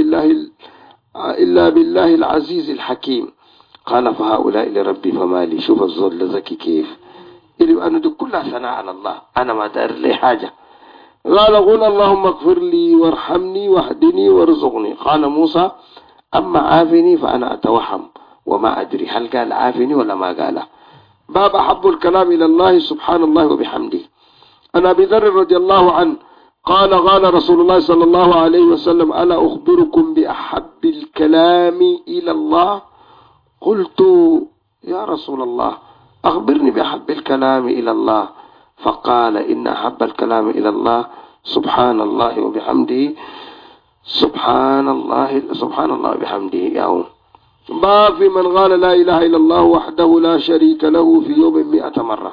بالله العزيز الحكيم. قال: فهؤلاء لربي فما لي. شوف الزول لذكي كيف إلي أنا دي كلها ثناء على الله، أنا ما دار لي حاجة. قال: قل اللهم اغفر لي وارحمني واهدني وارزقني. قال موسى: أما عافني فأنا أتوهم وما أدري هل قال عافني ولا ما قاله. باب أحب الكلام إلى الله سبحان الله وبحمده. أنا أبي ذر رضي الله عنه قال قال رسول الله صلى الله عليه وسلم: ألا أخبركم بأحب الكلام إلى الله؟ قلت: يا رسول الله أخبرني بأحب الكلام إلى الله. فقال: إن أحب الكلام إلى الله سبحان الله وبحمده سبحان الله وبحمده يوم. باب في من قال لا إله إلا الله وحده لا شريك له في يوم 100 مرة.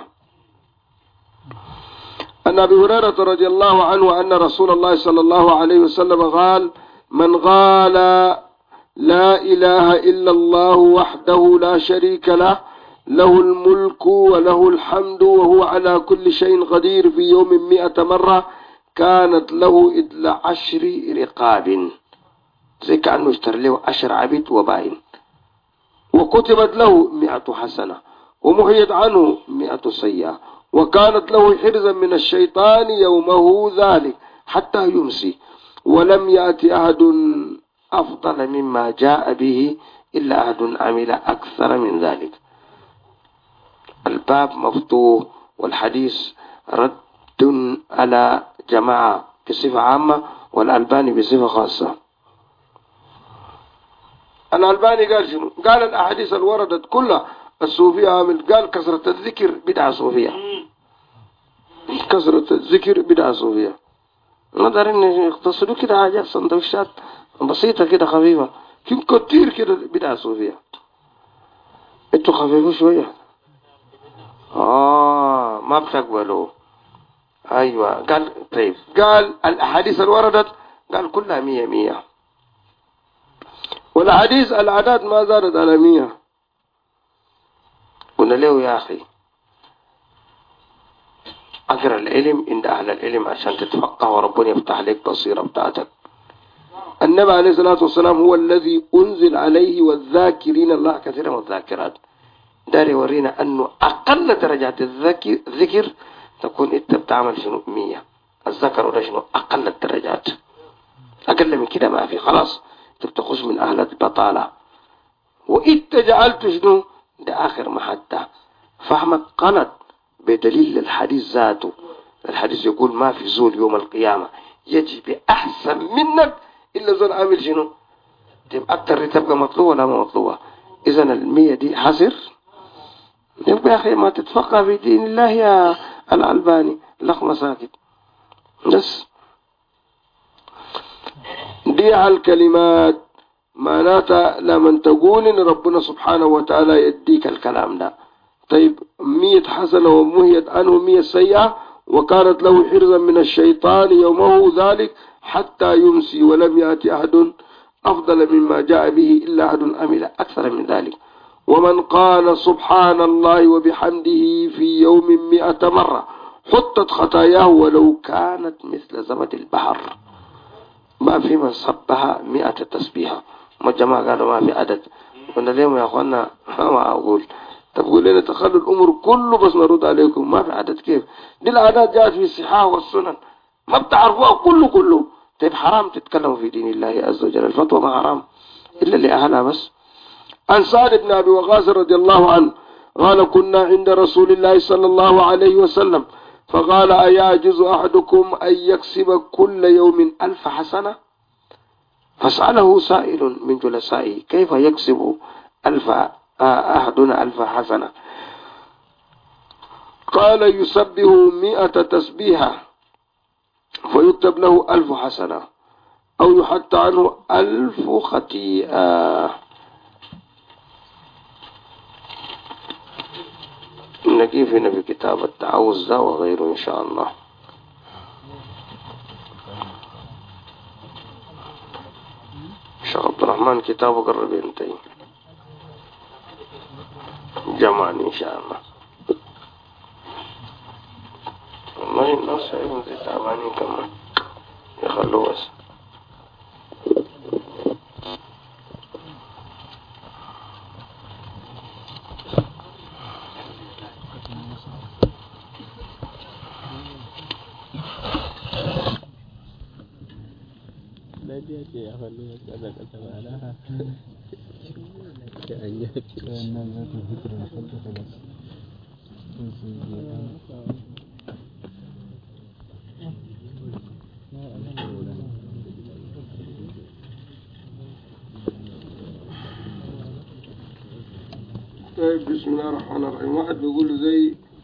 أن أبي هريرة رضي الله عنه أن رسول الله صلى الله عليه وسلم قال: من قال لا إله إلا الله وحده لا شريك له له الملك وله الحمد وهو على كل شيء قدير في يوم 100 مرة كانت له إدل 10 رقاب، زي كأنه اشترى له 10 عبيد وباين، وكتبت له 100 حسنة ومحيت عنه 100 سيئة، وكانت له حرزا من الشيطان يومه ذلك حتى يمسي، ولم يأتي أحد أفضل مما جاء به إلا أحد عمل أكثر من ذلك. الباب مفتوح، والحديث رد على جماعة بصفة عامة والألباني بصفة خاصة. الألباني قال شنو؟ قال الأحاديث الوردت كلها الصوفية عامل، قال كثرة الذكر بدعة صوفية، كثرة الذكر بدعة صوفية. نقدر إن يختصروا كده حاجات سندوتشات بسيطة كده خفيفة، كم كتير كده بدعة صوفية. انتوا خفيفوا شوية ما بتقبلوا. أيوة قال طيب، قال الأحاديث الوردت قال كلها 100 والأحاديث الأعداد ما زادت على 100. قلنا له يا أخي أقرأ العلم عند أهل العلم عشان تتفقه وربنا يفتح عليك بصيرة بتاعتك. النبي عليه الصلاة والسلام هو الذي أنزل عليه والذاكرين الله كثيرا والذاكرات. داري يورينا أنه أقل درجات الذكر تكون أنت بتعمل شنو 100. الذكر ولا شنو أقل الدرجات، أقل من كده ما في، خلاص تخش من أهل البطالة. وإنت جعلت شنو ده آخر محدة. فهمك قنط بدليل الحديث ذاته. الحديث يقول ما في زول يوم القيامة يجي بأحسن منك إلا زول عامل شنو. تبقى أكتر تبقى مطلوبة ولا ما مطلوبة. إذا 100 دي حصر. يبقى يا أخي ما تتفقه في دين الله يا الألباني، لخمة ساكت بس. دي الكلمات معناتها لما تقول إن ربنا سبحانه وتعالى يديك الكلام ده. طيب 100 حسنة ومهيت عنه 100 سيئة، وكانت له حرزا من الشيطان يومه ذلك حتى يمسي، ولم يأتي أحد أفضل مما جاء به إلا أحد عمل أكثر من ذلك. ومن قال سبحان الله وبحمده في يوم 100 مرة حطت خطاياه ولو كانت مثل زبد البحر. ما في من صبها 100 تسبيحة. ما الجماعة قالوا ما في عدد. قلنا لهم يا أخوانا ما أقول، تقول لنا تخلوا الأمر كله بس نرد عليكم ما في عدد. كيف دي العادات جاءت في الصحاح والسنن ما بتعرفوها كله. طيب حرام تتكلموا في دين الله عز وجل. الفتوى ما حرام إلا لأهلها بس. عن سعد بن أبي وقاص رضي الله عنه قال كنا عند رسول الله صلى الله عليه وسلم فقال أيعجز أحدكم أن يكسب كل يوم 1000 حسنة؟ فسأله سائل من جلسائه كيف يكسب أحدنا 1000 حسنة؟ قال يسبه 100 تسبيحة فيكتب له 1000 حسنة أو يحط عنه 1000 خطيئة. نجيب هنا بكتاب التعوذ ده وغيره إن شاء الله. شيخ عبد الرحمن كتابه قرب ينتهي جمعني إن شاء الله. والله الناس يكون زي تعبانين كمان يخلوه بس. طيب بسم الله الرحمن الرحيم. واحد بيقول له زي